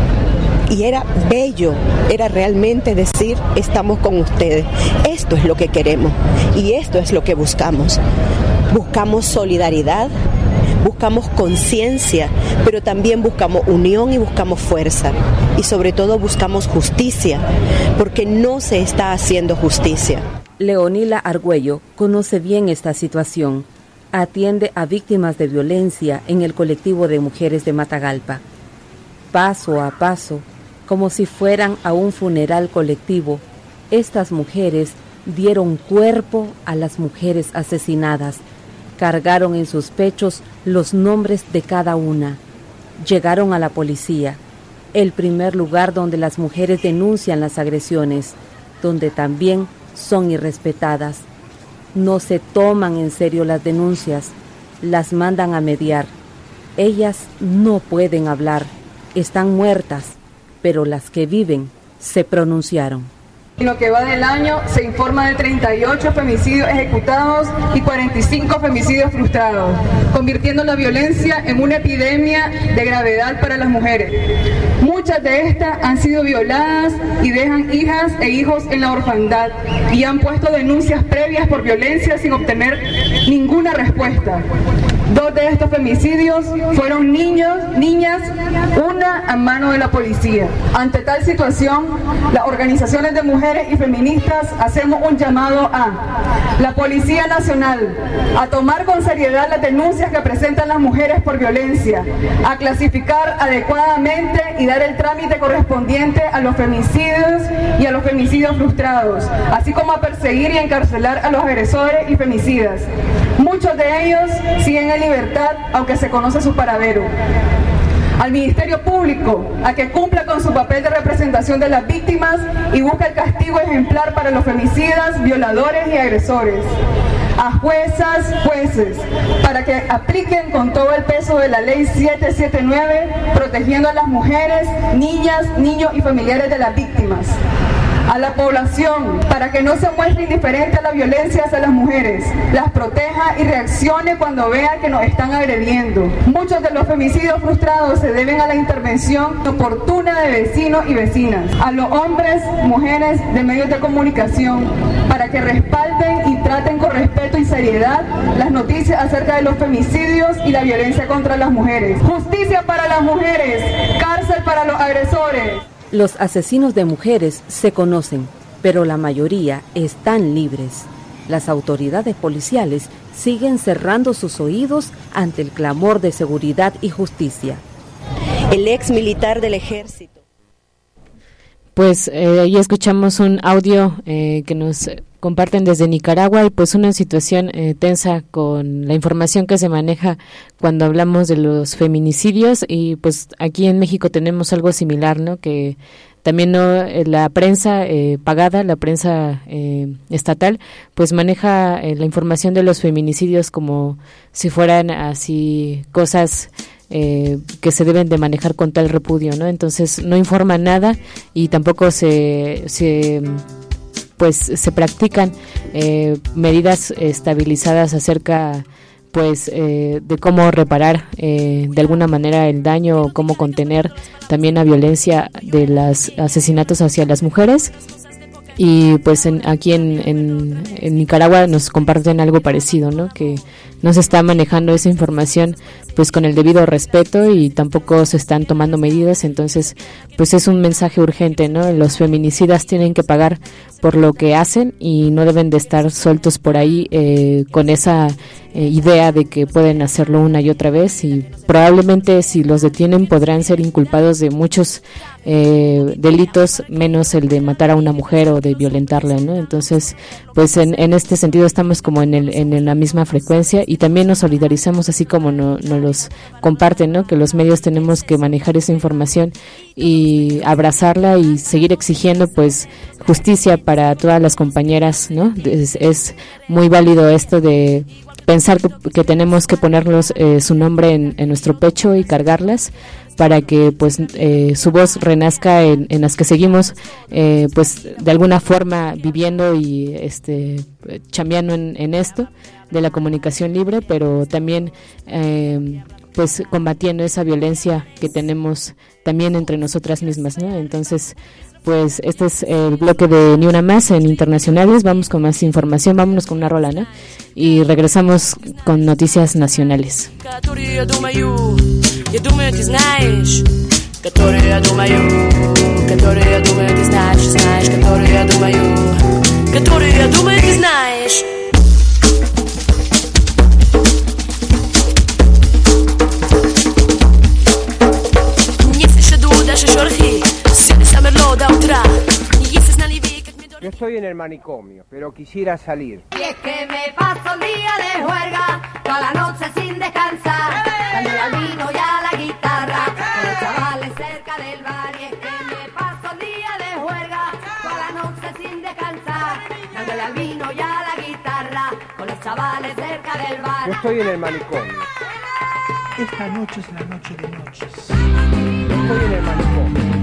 Y era bello, era realmente decir, estamos con ustedes. Esto es lo que queremos y esto es lo que buscamos. Buscamos solidaridad, buscamos conciencia, pero también buscamos unión y buscamos fuerza. Y sobre todo buscamos justicia, porque no se está haciendo justicia. Leonila Argüello conoce bien esta situación. Atiende a víctimas de violencia en el colectivo de mujeres de Matagalpa. Paso a paso, como si fueran a un funeral colectivo, estas mujeres dieron cuerpo a las mujeres asesinadas, cargaron en sus pechos los nombres de cada una. Llegaron a la policía, el primer lugar donde las mujeres denuncian las agresiones, donde también son irrespetadas. No se toman en serio las denuncias, las mandan a mediar. Ellas no pueden hablar, están muertas, pero las que viven se pronunciaron. En lo que va del año se informa de 38 femicidios ejecutados y 45 femicidios frustrados, convirtiendo la violencia en una epidemia de gravedad para las mujeres. Muchas de estas han sido violadas y dejan hijas e hijos en la orfandad y han puesto denuncias previas por violencia sin obtener ninguna respuesta. 2 de estos femicidios fueron niñas, una a mano de la policía. Ante tal situación, las organizaciones de mujeres y feministas hacemos un llamado a la Policía Nacional a tomar con seriedad las denuncias que presentan las mujeres por violencia, a clasificar adecuadamente y dar el trámite correspondiente a los femicidios y a los femicidios frustrados, así como a perseguir y encarcelar a los agresores y femicidas. Muchos de ellos siguen en libertad, aunque se conoce su paradero. Al Ministerio Público a que cumpla con su papel de representación de las víctimas y busque el castigo ejemplar para los femicidas, violadores y agresores. A juezas, jueces, para que apliquen con todo el peso de la Ley 779, protegiendo a las mujeres, niñas, niños y familiares de las víctimas. A la población, para que no se muestre indiferente a la violencia hacia las mujeres, las proteja y reaccione cuando vea que nos están agrediendo. Muchos de los femicidios frustrados se deben a la intervención oportuna de vecinos y vecinas, a los hombres, mujeres de medios de comunicación, para que respalden y traten con respeto y seriedad las noticias acerca de los femicidios y la violencia contra las mujeres. Justicia para las mujeres, cárcel para los agresores. Los asesinos de mujeres se conocen, pero la mayoría están libres. Las autoridades policiales siguen cerrando sus oídos ante el clamor de seguridad y justicia. El ex militar del ejército. Pues ahí escuchamos un audio que nos comparten desde Nicaragua y pues una situación tensa con la información que se maneja cuando hablamos de los feminicidios y pues aquí en México tenemos algo similar, ¿no? Que también la prensa pagada, la prensa estatal, pues maneja la información de los feminicidios como si fueran así cosas que se deben de manejar con tal repudio, ¿no? Entonces no informa nada y tampoco se pues se practican medidas estabilizadas acerca pues de cómo reparar de alguna manera el daño o cómo contener también la violencia de los asesinatos hacia las mujeres. Y pues aquí en Nicaragua nos comparten algo parecido, ¿no? Que no se está manejando esa información pues con el debido respeto y tampoco se están tomando medidas. Entonces pues es un mensaje urgente, ¿no? Los feminicidas tienen que pagar por lo que hacen y no deben de estar sueltos por ahí con esa idea de que pueden hacerlo una y otra vez, y probablemente si los detienen podrán ser inculpados de muchos delitos menos el de matar a una mujer o de violentarla, ¿no? Entonces pues en este sentido estamos como en la misma frecuencia, y también nos solidarizamos así como nos los comparten, ¿no? Que los medios tenemos que manejar esa información y abrazarla y seguir exigiendo pues justicia para todas las compañeras, ¿no? Es muy válido esto de pensar que tenemos que ponernos su nombre en nuestro pecho y cargarlas para que pues su voz renazca en las que seguimos pues de alguna forma viviendo y chambeando en esto de la comunicación libre, pero también pues combatiendo esa violencia que tenemos también entre nosotras mismas, ¿no? Entonces pues este es el bloque de Ni Una Más en Internacionales. Vamos con más información, vámonos con una rola, ¿no? Y regresamos con noticias nacionales. Yo estoy en el manicomio, pero quisiera salir. Y es que me paso el día de juerga, toda la noche sin descansar, dándole al vino y a la guitarra, con los chavales cerca del bar. Y es que me paso el día de juerga, toda la noche sin descansar, dándole al vino y a la guitarra, con los chavales cerca del bar. Yo estoy en el manicomio. Esta noche es la noche de noches. Yo estoy en el manicomio.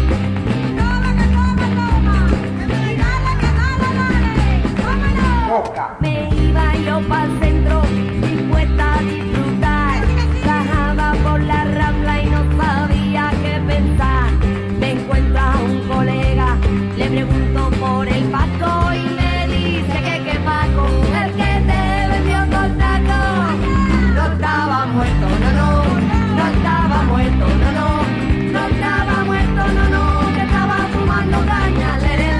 Me iba yo pa'l centro, dispuesta a disfrutar. Bajaba por la Rambla y no sabía qué pensar. Me encuentro a un colega, le pregunto por el Paco y me dice que Paco, el que te vendió con taco. No estaba muerto, no estaba muerto, no estaba muerto, que estaba fumando caña,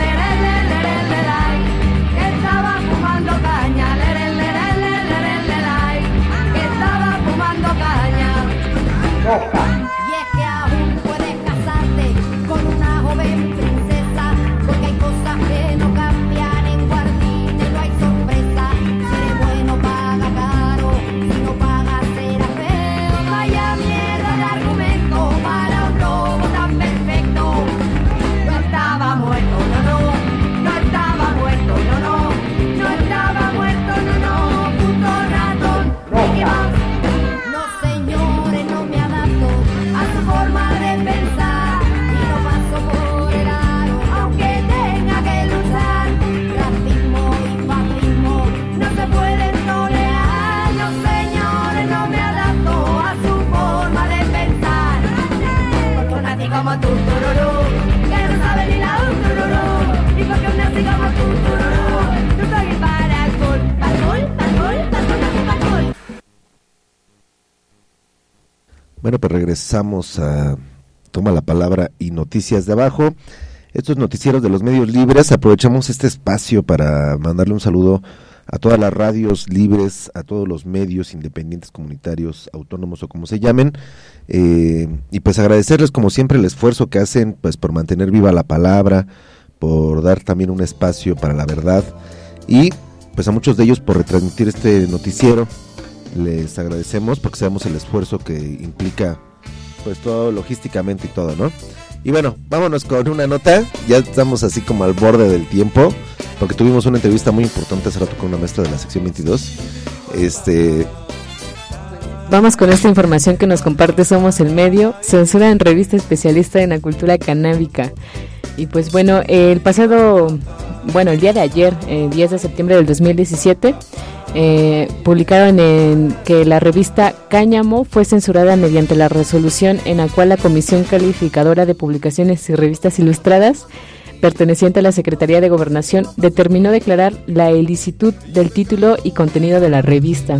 y es que aún puedes casarte con una joven princesa, porque hay cosas que no cambian, en Guardite no hay sorpresa. Si eres bueno paga caro, si no paga será feo. Vaya mierda de argumento para un lobo tan perfecto. No estaba muerto, no estaba muerto, no estaba muerto, puto ratón. No señores, no me adapto a su forma de pensar y no paso por el aro, aunque tenga que luchar. Racismo y fascismo no se pueden tolerar. No señores, no me adapto a su forma de pensar, porque nací como tú, tururú, que no sabe ni la tururú, y porque nací como tú, tururú, no soy para alcohol, Bueno, pues regresamos a Toma la Palabra y Noticias de Abajo. Estos noticieros de los medios libres, aprovechamos este espacio para mandarle un saludo a todas las radios libres, a todos los medios independientes, comunitarios, autónomos o como se llamen, y pues agradecerles como siempre el esfuerzo que hacen pues por mantener viva la palabra, por dar también un espacio para la verdad, y pues a muchos de ellos por retransmitir este noticiero. Les agradecemos porque sabemos el esfuerzo que implica pues todo logísticamente y todo, ¿no? Y bueno, vámonos con una nota. Ya estamos así como al borde del tiempo, porque tuvimos una entrevista muy importante hace rato con una maestra de la sección 22. Vamos con esta información que nos comparte Somos el Medio. Censura en revista especialista en la cultura canábica. Y pues bueno, el pasado el día de ayer, 10 de septiembre del 2017, publicaron que la revista Cáñamo fue censurada mediante la resolución en la cual la Comisión Calificadora de Publicaciones y Revistas Ilustradas, perteneciente a la Secretaría de Gobernación, determinó declarar la ilicitud del título y contenido de la revista.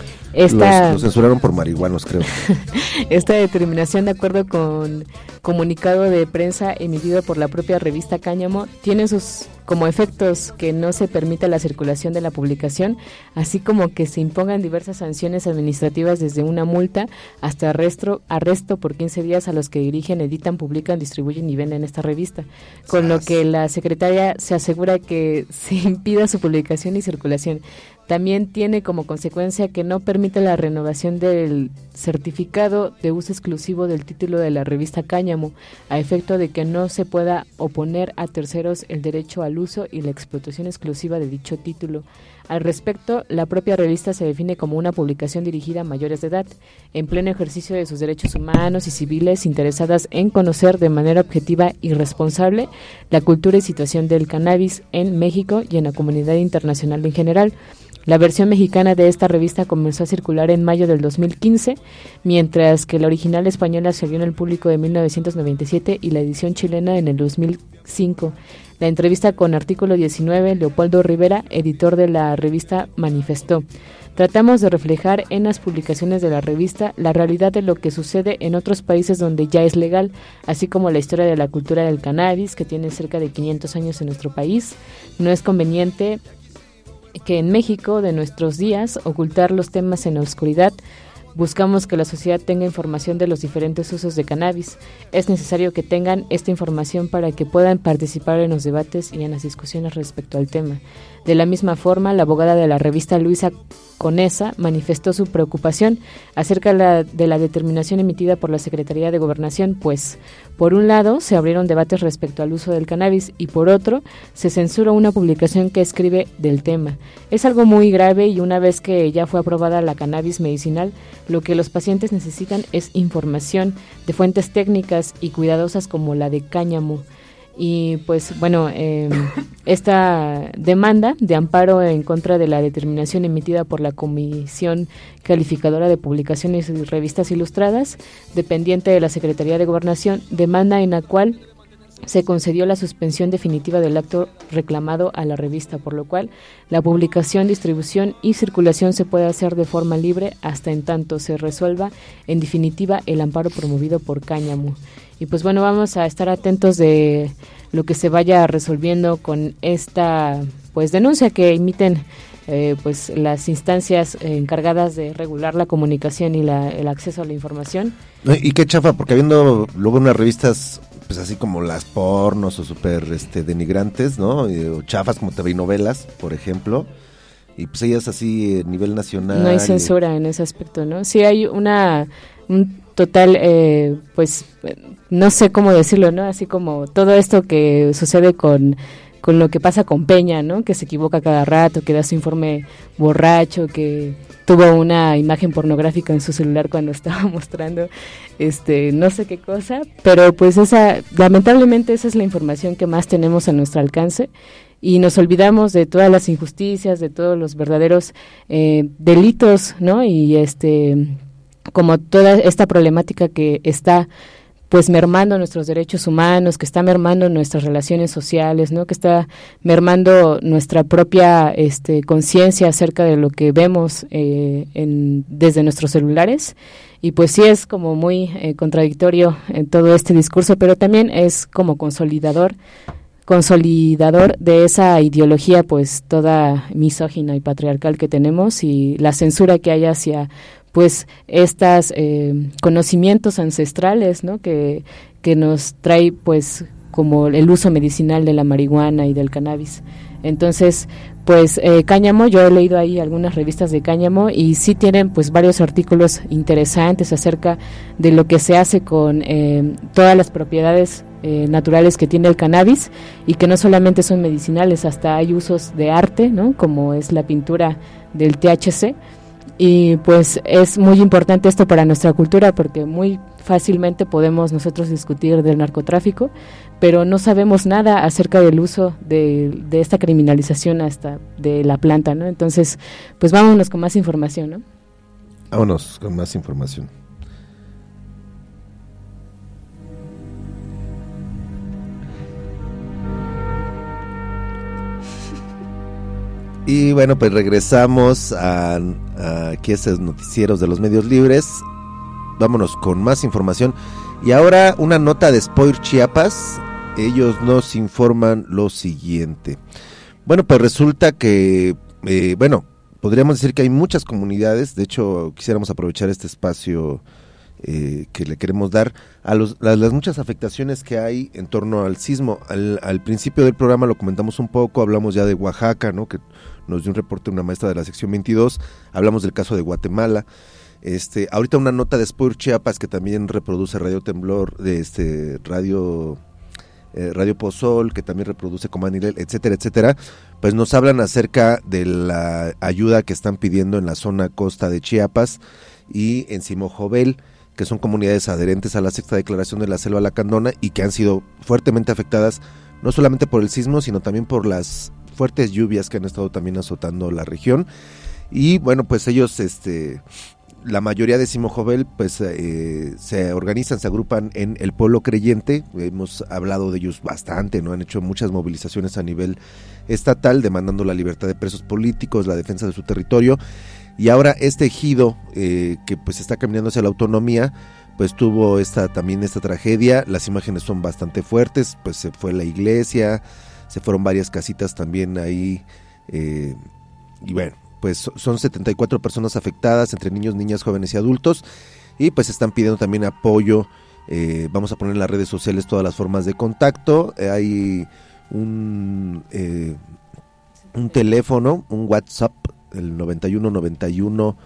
Los censuraron por marihuanos, creo. Esta determinación, de acuerdo con comunicado de prensa emitido por la propia revista Cáñamo, tiene como efectos que no se permita la circulación de la publicación, así como que se impongan diversas sanciones administrativas, desde una multa hasta arresto por 15 días a los que dirigen, editan, publican, distribuyen y venden esta revista, con lo que la secretaria se asegura que se impida su publicación y circulación. También tiene como consecuencia que no permite la renovación del certificado de uso exclusivo del título de la revista Cáñamo, a efecto de que no se pueda oponer a terceros el derecho al uso y la explotación exclusiva de dicho título. Al respecto, la propia revista se define como una publicación dirigida a mayores de edad, en pleno ejercicio de sus derechos humanos y civiles, interesadas en conocer de manera objetiva y responsable la cultura y situación del cannabis en México y en la comunidad internacional en general. La versión mexicana de esta revista comenzó a circular en mayo del 2015, mientras que la original española salió en el público de 1997 y la edición chilena en el 2005. La entrevista con Artículo 19, Leopoldo Rivera, editor de la revista, manifestó: tratamos de reflejar en las publicaciones de la revista la realidad de lo que sucede en otros países donde ya es legal, así como la historia de la cultura del cannabis, que tiene cerca de 500 años en nuestro país. No es conveniente que en México de nuestros días ocultar los temas en la oscuridad. Buscamos que la sociedad tenga información de los diferentes usos de cannabis. Es necesario que tengan esta información para que puedan participar en los debates y en las discusiones respecto al tema. De la misma forma, la abogada de la revista, Luisa Conesa, manifestó su preocupación acerca de la determinación emitida por la Secretaría de Gobernación, pues, por un lado, se abrieron debates respecto al uso del cannabis y, por otro, se censura una publicación que escribe del tema. Es algo muy grave, y una vez que ya fue aprobada la cannabis medicinal, lo que los pacientes necesitan es información de fuentes técnicas y cuidadosas como la de Cáñamo. Y pues bueno, esta demanda de amparo en contra de la determinación emitida por la Comisión Calificadora de Publicaciones y Revistas Ilustradas, dependiente de la Secretaría de Gobernación, demanda en la cual se concedió la suspensión definitiva del acto reclamado a la revista, por lo cual la publicación, distribución y circulación se puede hacer de forma libre hasta en tanto se resuelva en definitiva el amparo promovido por Cáñamo. Y pues bueno, vamos a estar atentos de lo que se vaya resolviendo con esta pues denuncia que emiten pues las instancias encargadas de regular la comunicación y el acceso a la información. Y qué chafa, porque habiendo luego unas revistas pues así como las pornos o súper denigrantes, ¿no? O chafas como TV y Novelas, por ejemplo, y pues ellas así a nivel nacional. No hay censura en ese aspecto, ¿no? Sí hay un total, pues no sé cómo decirlo, ¿no? Así como todo esto que sucede con lo que pasa con Peña, ¿no? Que se equivoca cada rato, que da su informe borracho, que tuvo una imagen pornográfica en su celular cuando estaba mostrando no sé qué cosa, pero pues lamentablemente esa es la información que más tenemos a nuestro alcance, y nos olvidamos de todas las injusticias, de todos los verdaderos delitos, ¿no? Y como toda esta problemática que está pues mermando nuestros derechos humanos, que está mermando nuestras relaciones sociales, ¿no? Que está mermando nuestra propia conciencia acerca de lo que vemos desde nuestros celulares. Y pues sí es como muy contradictorio en todo este discurso, pero también es como consolidador de esa ideología pues toda misógina y patriarcal que tenemos, y la censura que hay hacia pues estas conocimientos ancestrales, ¿no? que nos trae pues como el uso medicinal de la marihuana y del cannabis. Entonces pues Cáñamo, yo he leído ahí algunas revistas de Cáñamo y sí tienen pues varios artículos interesantes acerca de lo que se hace con todas las propiedades naturales que tiene el cannabis, y que no solamente son medicinales, hasta hay usos de arte, ¿no? Como es la pintura del THC. Y pues es muy importante esto para nuestra cultura, porque muy fácilmente podemos nosotros discutir del narcotráfico, pero no sabemos nada acerca del uso de esta criminalización hasta de la planta, ¿no? Entonces, pues vámonos con más información, ¿no? Vámonos con más información. Y bueno, pues regresamos a aquí estos noticieros de los medios libres. Vámonos con más información. Y ahora una nota de Spoir Chiapas. Ellos nos informan lo siguiente. Bueno, pues resulta que, podríamos decir que hay muchas comunidades. De hecho, quisiéramos aprovechar este espacio que le queremos dar a las muchas afectaciones que hay en torno al sismo. Al principio del programa lo comentamos un poco, hablamos ya de Oaxaca, ¿no? Que nos dio un reporte una maestra de la sección 22, hablamos del caso de Guatemala. Ahorita una nota de Spoir Chiapas, que también reproduce Radio Temblor, de Radio Pozol, que también reproduce Comanilel, etcétera, etcétera, pues nos hablan acerca de la ayuda que están pidiendo en la zona costa de Chiapas y en Simojovel, que son comunidades adherentes a la sexta declaración de la Selva Lacandona y que han sido fuertemente afectadas no solamente por el sismo, sino también por las fuertes lluvias que han estado también azotando la región. Y bueno, pues ellos, la mayoría de Simojovel, pues se organizan, se agrupan en el Pueblo Creyente. Hemos hablado de ellos bastante, ¿no? Han hecho muchas movilizaciones a nivel estatal, demandando la libertad de presos políticos, la defensa de su territorio. Y ahora este ejido, que pues está caminando hacia la autonomía, pues tuvo también esta tragedia. Las imágenes son bastante fuertes, pues se fue la iglesia, se fueron varias casitas también ahí, y bueno, pues son 74 personas afectadas, entre niños, niñas, jóvenes y adultos, y pues están pidiendo también apoyo. Vamos a poner en las redes sociales todas las formas de contacto. Hay un teléfono, un WhatsApp, el 9191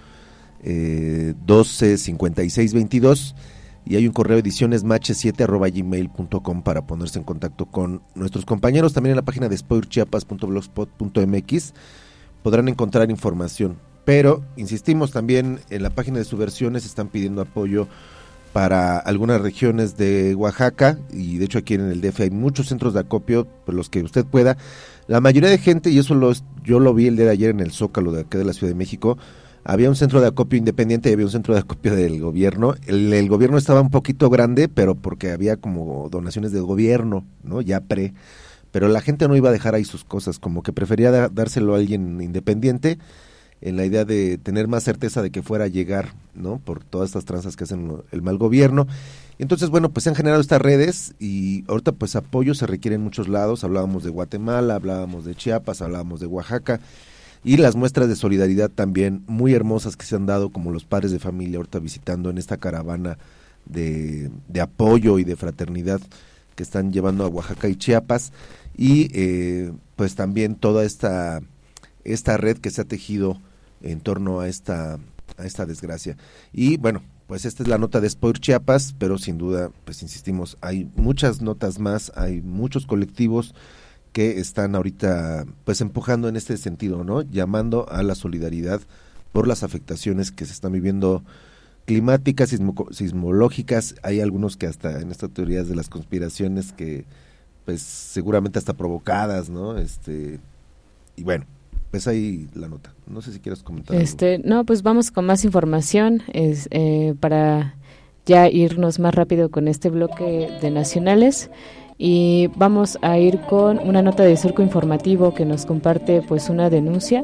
12 56 22, y hay un correo edicionesmache7@gmail.com para ponerse en contacto con nuestros compañeros. También en la página de spoirchiapas.blogspot.mx podrán encontrar información, pero insistimos, también en la página de Subversiones están pidiendo apoyo para algunas regiones de Oaxaca, y de hecho aquí en el DF hay muchos centros de acopio, por los que usted pueda. La mayoría de gente, y eso yo lo vi el día de ayer en el Zócalo de acá de la Ciudad de México, había un centro de acopio independiente y había un centro de acopio del gobierno. El gobierno estaba un poquito grande, pero porque había como donaciones del gobierno, ¿no? Ya pero la gente no iba a dejar ahí sus cosas, como que prefería dárselo a alguien independiente, en la idea de tener más certeza de que fuera a llegar, ¿no? Por todas estas tranzas que hacen el mal gobierno. Entonces, bueno, pues se han generado estas redes y ahorita pues apoyo se requiere en muchos lados. Hablábamos de Guatemala, hablábamos de Chiapas, hablábamos de Oaxaca, y las muestras de solidaridad también muy hermosas que se han dado, como los padres de familia ahorita visitando en esta caravana de apoyo y de fraternidad que están llevando a Oaxaca y Chiapas, y pues también toda esta red que se ha tejido en torno a esta desgracia. Y bueno, pues esta es la nota de Spoir Chiapas, pero sin duda, pues insistimos, hay muchas notas más, hay muchos colectivos que están ahorita pues empujando en este sentido, ¿no? Llamando a la solidaridad por las afectaciones que se están viviendo, climáticas, sismológicas. Hay algunos que hasta en estas teorías de las conspiraciones que pues seguramente hasta provocadas, ¿no? Y bueno, pues ahí la nota. No sé si quieres comentar algo. No, pues vamos con más información, para ya irnos más rápido con este bloque de nacionales. Y vamos a ir con una nota de Surco Informativo que nos comparte pues una denuncia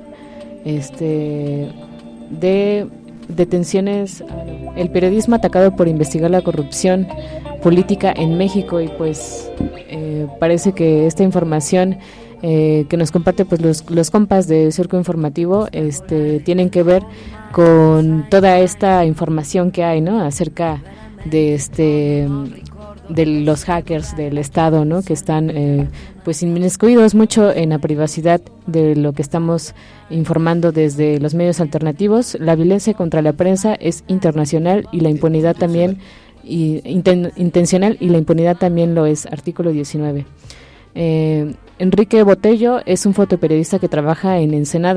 de detenciones, el periodismo atacado por investigar la corrupción política en México. Y pues parece que esta información que nos comparte pues los compas de Surco Informativo tienen que ver con toda esta información que hay, ¿no? Acerca de de los hackers del Estado, ¿no? Que están pues inmiscuidos mucho en la privacidad de lo que estamos informando desde los medios alternativos. La violencia contra la prensa es internacional y la impunidad también, intencional, y la impunidad también lo es. Artículo 19. Enrique Botello es un fotoperiodista que trabaja en Ensenada.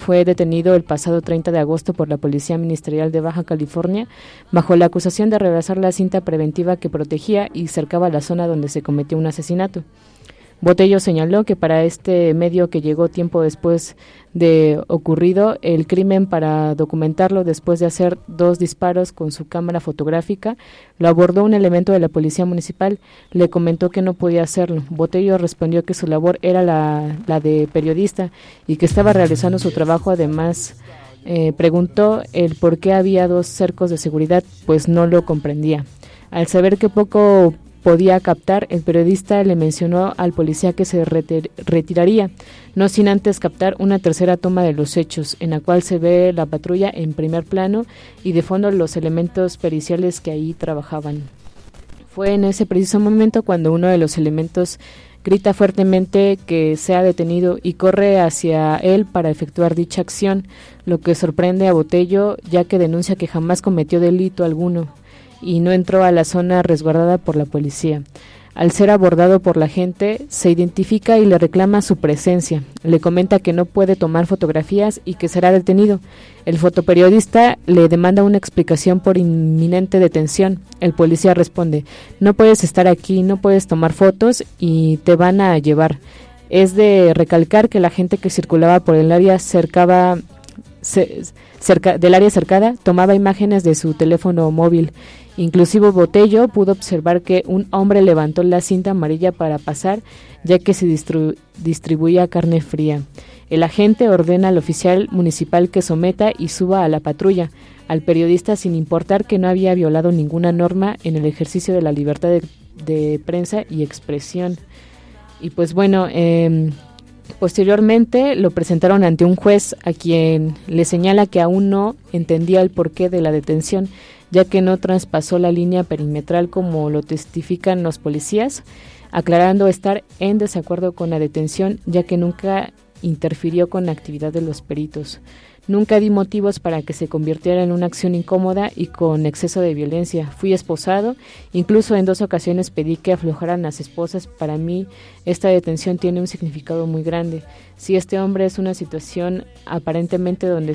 fue detenido el pasado 30 de agosto por la Policía Ministerial de Baja California bajo la acusación de rebasar la cinta preventiva que protegía y cercaba la zona donde se cometió un asesinato. Botello señaló que para este medio, que llegó tiempo después de ocurrido el crimen para documentarlo, después de hacer 2 disparos con su cámara fotográfica, lo abordó un elemento de la policía municipal. Le comentó que no podía hacerlo. Botello respondió que su labor era la de periodista y que estaba realizando su trabajo. Además, preguntó el por qué había 2 cercos de seguridad, pues no lo comprendía. Al saber que poco podía captar, el periodista le mencionó al policía que se retiraría, no sin antes captar una tercera toma de los hechos, en la cual se ve la patrulla en primer plano y de fondo los elementos periciales que ahí trabajaban. Fue en ese preciso momento cuando uno de los elementos grita fuertemente que sea detenido y corre hacia él para efectuar dicha acción, lo que sorprende a Botello, ya que denuncia que jamás cometió delito alguno y no entró a la zona resguardada por la policía. Al ser abordado por la gente, se identifica y le reclama su presencia. Le comenta que no puede tomar fotografías y que será detenido. El fotoperiodista le demanda una explicación por inminente detención. El policía responde: no puedes estar aquí, no puedes tomar fotos y te van a llevar. Es de recalcar que la gente que circulaba por el área del área cercada tomaba imágenes de su teléfono móvil. Inclusive Botello pudo observar que un hombre levantó la cinta amarilla para pasar, ya que se distribuía carne fría. El agente ordena al oficial municipal que someta y suba a la patrulla al periodista, sin importar que no había violado ninguna norma en el ejercicio de la libertad de prensa y expresión. Y pues bueno, posteriormente lo presentaron ante un juez, a quien le señala que aún no entendía el porqué de la detención, ya que no traspasó la línea perimetral como lo testifican los policías, aclarando estar en desacuerdo con la detención, ya que nunca interfirió con la actividad de los peritos. Nunca di motivos para que se convirtiera en una acción incómoda y con exceso de violencia. Fui esposado, incluso en 2 ocasiones pedí que aflojaran las esposas. Para mí esta detención tiene un significado muy grande. Si este hombre es una situación aparentemente donde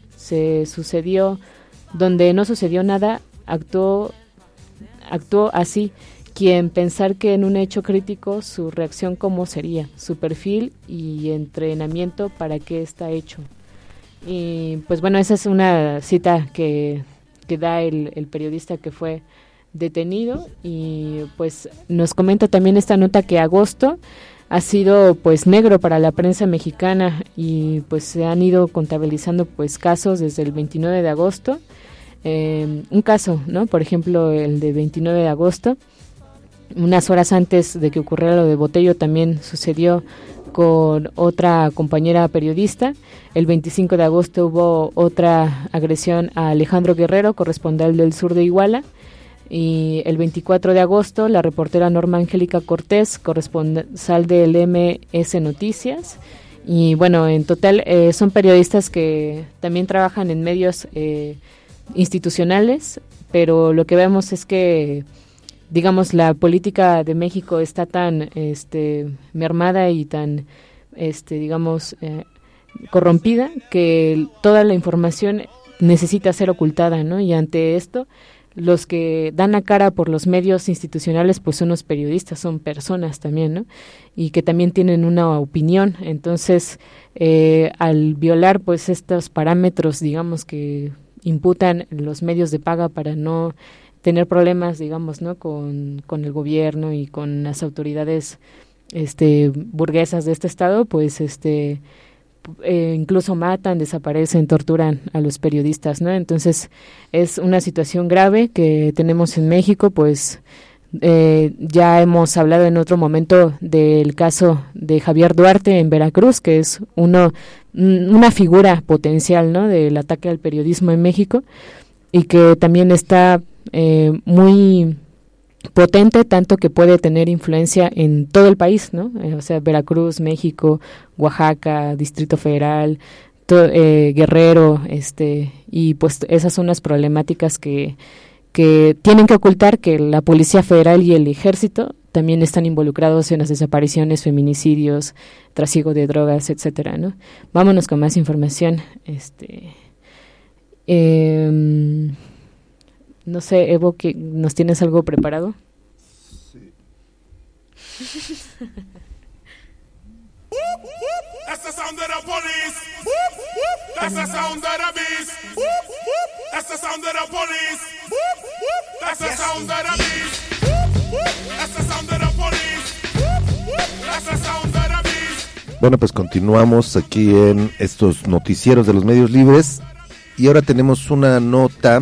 donde no sucedió nada, actuó así. Quien pensar que en un hecho crítico su reacción cómo sería, su perfil y entrenamiento para qué está hecho. Y pues bueno, esa es una cita que da el periodista que fue detenido. Y pues nos comenta también esta nota que agosto ha sido pues negro para la prensa mexicana, y pues se han ido contabilizando pues casos desde el 29 de agosto. Un caso, ¿no? Por ejemplo, el de 29 de agosto, unas horas antes de que ocurriera lo de Botello, también sucedió con otra compañera periodista. El 25 de agosto hubo otra agresión a Alejandro Guerrero, corresponsal del sur de Iguala. Y el 24 de agosto, la reportera Norma Angélica Cortés, corresponsal del MS Noticias. Y bueno, en total son periodistas que también trabajan en medios institucionales, pero lo que vemos es que, digamos, la política de México está tan mermada y tan corrompida, que toda la información necesita ser ocultada, ¿no? Y ante esto, los que dan la cara por los medios institucionales pues son los periodistas, son personas también, ¿no? Y que también tienen una opinión. Entonces, al violar pues estos parámetros, digamos, que imputan los medios de paga para no tener problemas, digamos, ¿no? con el gobierno y con las autoridades burguesas de este estado, pues incluso matan, desaparecen, torturan a los periodistas, ¿no? Entonces es una situación grave que tenemos en México. Pues ya hemos hablado en otro momento del caso de Javier Duarte en Veracruz, que es una figura potencial, ¿no? del ataque al periodismo en México, y que también está muy potente, tanto que puede tener influencia en todo el país, ¿no? O sea, Veracruz, México, Oaxaca, Distrito Federal, Guerrero, y pues esas son las problemáticas que tienen que ocultar, que la Policía Federal y el Ejército también están involucrados en las desapariciones, feminicidios, trasiego de drogas, etcétera, ¿no? Vámonos con más información. No sé, Evo, ¿nos tienes algo preparado? Sí. That's the sound of the police. That's the sound of the beast. That's the sound of the police. That's the sound of the beast. That's the sound of the police. That's the sound of the beast. Bueno, pues continuamos aquí en estos noticieros de los medios libres y ahora tenemos una nota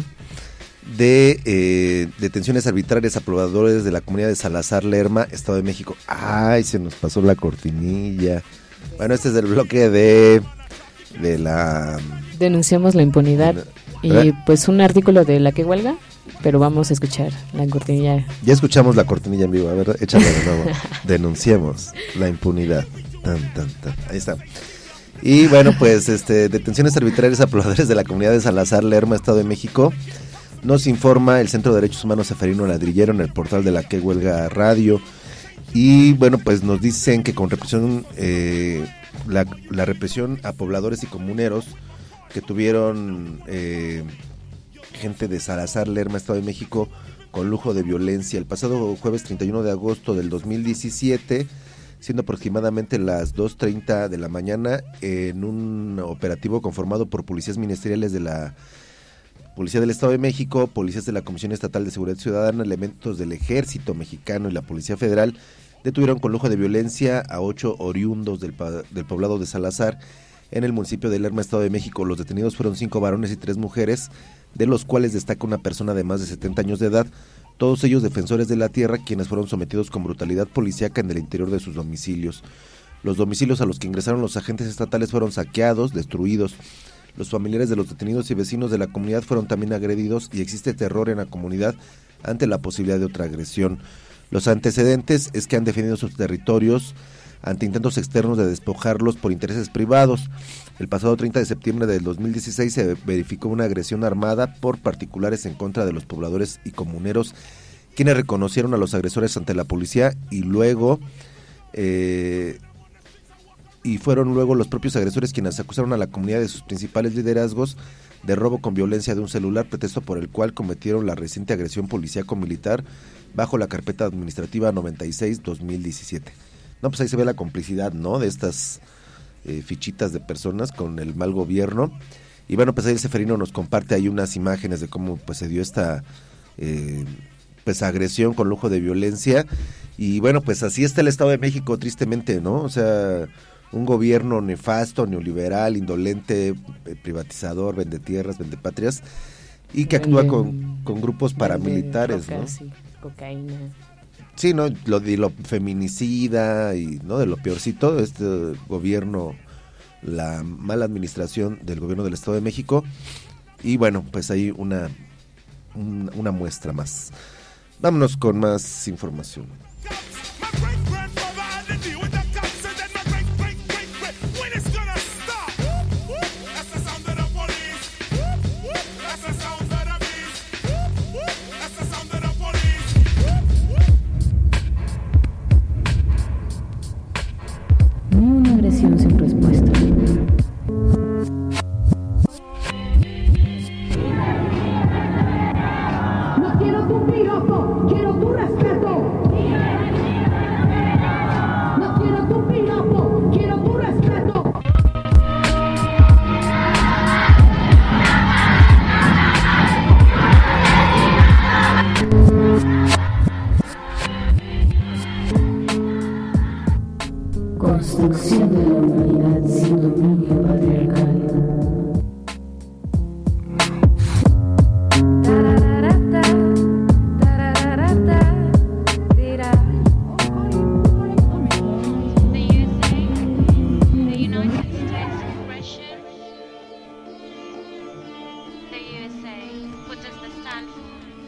de detenciones arbitrarias a pobladores de la comunidad de Salazar Lerma, Estado de México. Ay, se nos pasó la cortinilla. Bueno, este es del bloque de la... Denunciamos la impunidad y pues un artículo de La Que Huelga, pero vamos a escuchar la cortinilla. Ya escuchamos la cortinilla en vivo, a ver, échale de nuevo. Denunciemos la impunidad. Tan, tan, tan. Ahí está. Y bueno, pues detenciones arbitrarias a pobladores de la comunidad de Salazar Lerma, Estado de México. Nos informa el Centro de Derechos Humanos Seferino Ladrillero en el portal de La Que Huelga Radio. Y bueno, pues nos dicen que con represión, la represión a pobladores y comuneros que tuvieron gente de Salazar Lerma, Estado de México, con lujo de violencia. El pasado jueves 31 de agosto del 2017, siendo aproximadamente las 2:30 de la mañana, en un operativo conformado por policías ministeriales de la Policía del Estado de México, policías de la Comisión Estatal de Seguridad Ciudadana, elementos del Ejército Mexicano y la Policía Federal, detuvieron con lujo de violencia a 8 oriundos del poblado de Salazar, en el municipio de Lerma, Estado de México. Los detenidos fueron 5 varones y 3 mujeres, de los cuales destaca una persona de más de 70 años de edad, todos ellos defensores de la tierra, quienes fueron sometidos con brutalidad policíaca en el interior de sus domicilios. Los domicilios a los que ingresaron los agentes estatales fueron saqueados, destruidos. Los familiares de los detenidos y vecinos de la comunidad fueron también agredidos y existe terror en la comunidad ante la posibilidad de otra agresión. Los antecedentes es que han defendido sus territorios ante intentos externos de despojarlos por intereses privados. El pasado 30 de septiembre del 2016 se verificó una agresión armada por particulares en contra de los pobladores y comuneros, quienes reconocieron a los agresores ante la policía y fueron luego los propios agresores quienes acusaron a la comunidad de sus principales liderazgos de robo con violencia de un celular, pretexto por el cual cometieron la reciente agresión policíaco-militar bajo la carpeta administrativa 96-2017. No, pues ahí se ve la complicidad, ¿no?, de estas fichitas de personas con el mal gobierno. Y bueno, pues ahí el Seferino nos comparte ahí unas imágenes de cómo pues se dio esta pues agresión con lujo de violencia. Y bueno, pues así está el Estado de México, tristemente, ¿no? O sea, un gobierno nefasto, neoliberal, indolente, privatizador, vende tierras, vende patrias, y que actúa con grupos paramilitares, ¿no? Sí, cocaína. Sí, ¿no? Lo feminicida y no de lo peorcito, este gobierno, la mala administración del gobierno del Estado de México. Y bueno, pues hay una muestra más. Vámonos con más información. Una agresión sin respuesta. No quiero tu piropo, quiero tu respeto. No quiero tu piropo, quiero tu respeto. Construcción de la humanidad sin dominio patriarcal.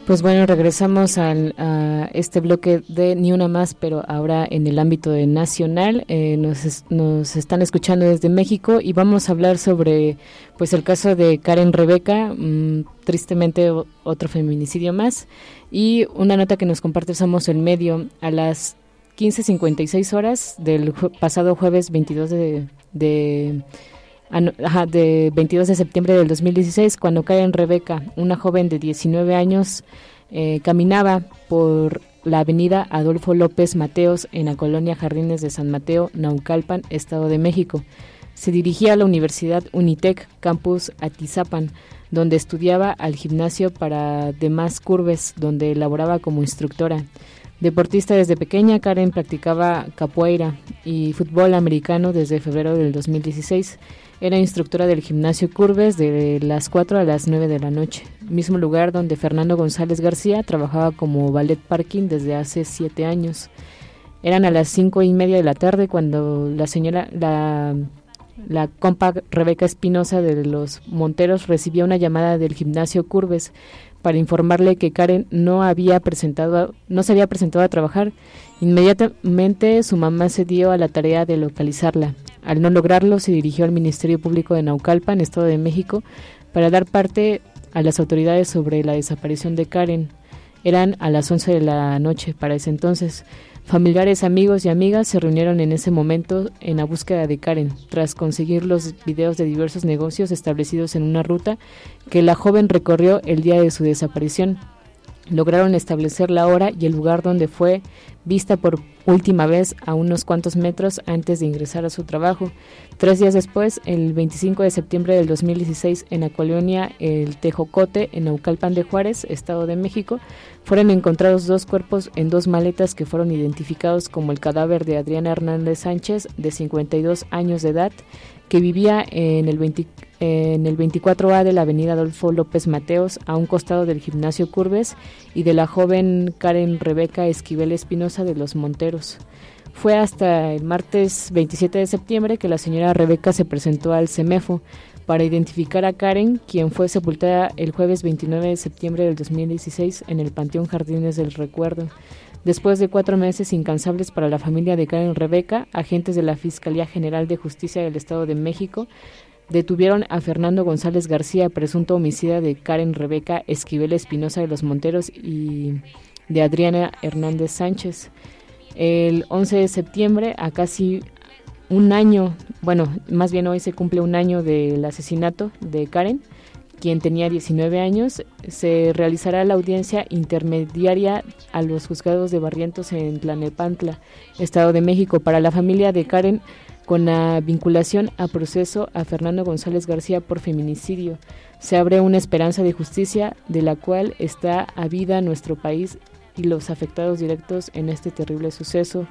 Pues bueno, regresamos a este bloque de Ni Una Más, pero ahora en el ámbito nacional. Nos están escuchando desde México y vamos a hablar sobre pues el caso de Karen Rebeca, tristemente otro feminicidio más, y una nota que nos comparte Somos el Medio a las 15:56 horas del pasado jueves 22 de 22 de septiembre del 2016, cuando Karen Rebeca, una joven de 19 años, caminaba por la avenida Adolfo López Mateos en la colonia Jardines de San Mateo, Naucalpan, Estado de México. Se dirigía a la Universidad Unitec, campus Atizapan, donde estudiaba al gimnasio para demás curves, donde laboraba como instructora. Deportista desde pequeña, Karen practicaba capoeira y fútbol americano desde febrero del 2016. Era instructora del gimnasio Curves de las 4 a las 9 de la noche, mismo lugar donde Fernando González García trabajaba como ballet parking desde hace 7 años. Eran a las 5:30 de la tarde cuando la compa Rebeca Espinosa de los Monteros recibió una llamada del gimnasio Curves para informarle que Karen no se había presentado a trabajar. Inmediatamente su mamá se dio a la tarea de localizarla. Al no lograrlo, se dirigió al Ministerio Público de Naucalpan, Estado de México, para dar parte a las autoridades sobre la desaparición de Karen. Eran a las 11 de la noche para ese entonces. Familiares, amigos y amigas se reunieron en ese momento en la búsqueda de Karen, tras conseguir los videos de diversos negocios establecidos en una ruta que la joven recorrió el día de su desaparición. Lograron establecer la hora y el lugar donde fue vista por última vez a unos cuantos metros antes de ingresar a su trabajo. 3 días después, el 25 de septiembre del 2016, en la colonia El Tejocote, en Naucalpan de Juárez, Estado de México, fueron encontrados 2 cuerpos en 2 maletas que fueron identificados como el cadáver de Adriana Hernández Sánchez, de 52 años de edad, que vivía en el 24A de la avenida Adolfo López Mateos, a un costado del gimnasio Curves, y de la joven Karen Rebeca Esquivel Espinosa de los Monteros. Fue hasta el martes 27 de septiembre que la señora Rebeca se presentó al CEMEFO para identificar a Karen, quien fue sepultada el jueves 29 de septiembre del 2016 en el Panteón Jardines del Recuerdo. Después de 4 meses incansables para la familia de Karen Rebeca, agentes de la Fiscalía General de Justicia del Estado de México detuvieron a Fernando González García, presunto homicida de Karen Rebeca Esquivel Espinosa de los Monteros y de Adriana Hernández Sánchez. El 11 de septiembre, a casi un año, más bien hoy se cumple un año del asesinato de Karen, quien tenía 19 años, se realizará la audiencia intermediaria a los juzgados de Barrientos en Tlalnepantla, Estado de México, para la familia de Karen, con la vinculación a proceso a Fernando González García por feminicidio. Se abre una esperanza de justicia de la cual está avida nuestro país y los afectados directos en este terrible suceso.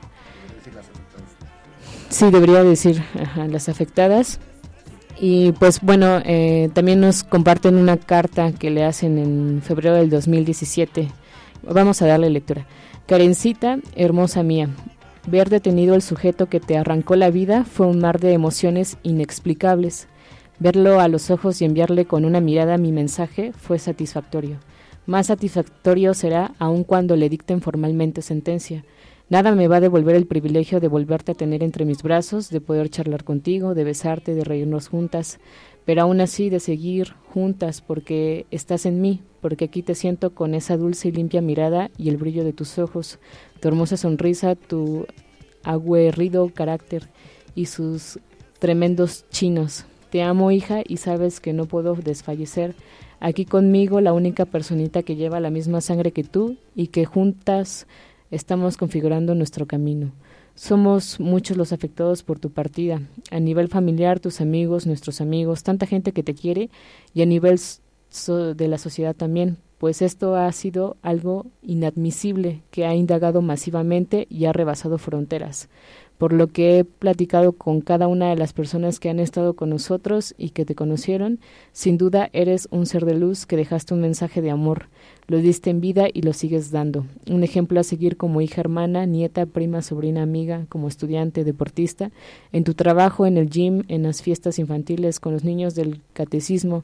Sí, debería decir las afectadas. Y pues bueno, también nos comparten una carta que le hacen en febrero del 2017. Vamos a darle lectura. Karencita, hermosa mía, ver detenido el sujeto que te arrancó la vida fue un mar de emociones inexplicables. Verlo a los ojos y enviarle con una mirada mi mensaje fue satisfactorio. Más satisfactorio será aun cuando le dicten formalmente sentencia. Nada me va a devolver el privilegio de volverte a tener entre mis brazos, de poder charlar contigo, de besarte, de reírnos juntas, pero aún así de seguir juntas porque estás en mí, porque aquí te siento con esa dulce y limpia mirada y el brillo de tus ojos, tu hermosa sonrisa, tu aguerrido carácter y sus tremendos chinos. Te amo, hija, y sabes que no puedo desfallecer. Aquí conmigo la única personita que lleva la misma sangre que tú y que juntas estamos configurando nuestro camino. Somos muchos los afectados por tu partida. A nivel familiar, tus amigos, nuestros amigos, tanta gente que te quiere, y a nivel de la sociedad también, pues esto ha sido algo inadmisible que ha indagado masivamente y ha rebasado fronteras. Por lo que he platicado con cada una de las personas que han estado con nosotros y que te conocieron, sin duda eres un ser de luz que dejaste un mensaje de amor, lo diste en vida y lo sigues dando. Un ejemplo a seguir como hija, hermana, nieta, prima, sobrina, amiga, como estudiante, deportista, en tu trabajo, en el gym, en las fiestas infantiles, con los niños del catecismo,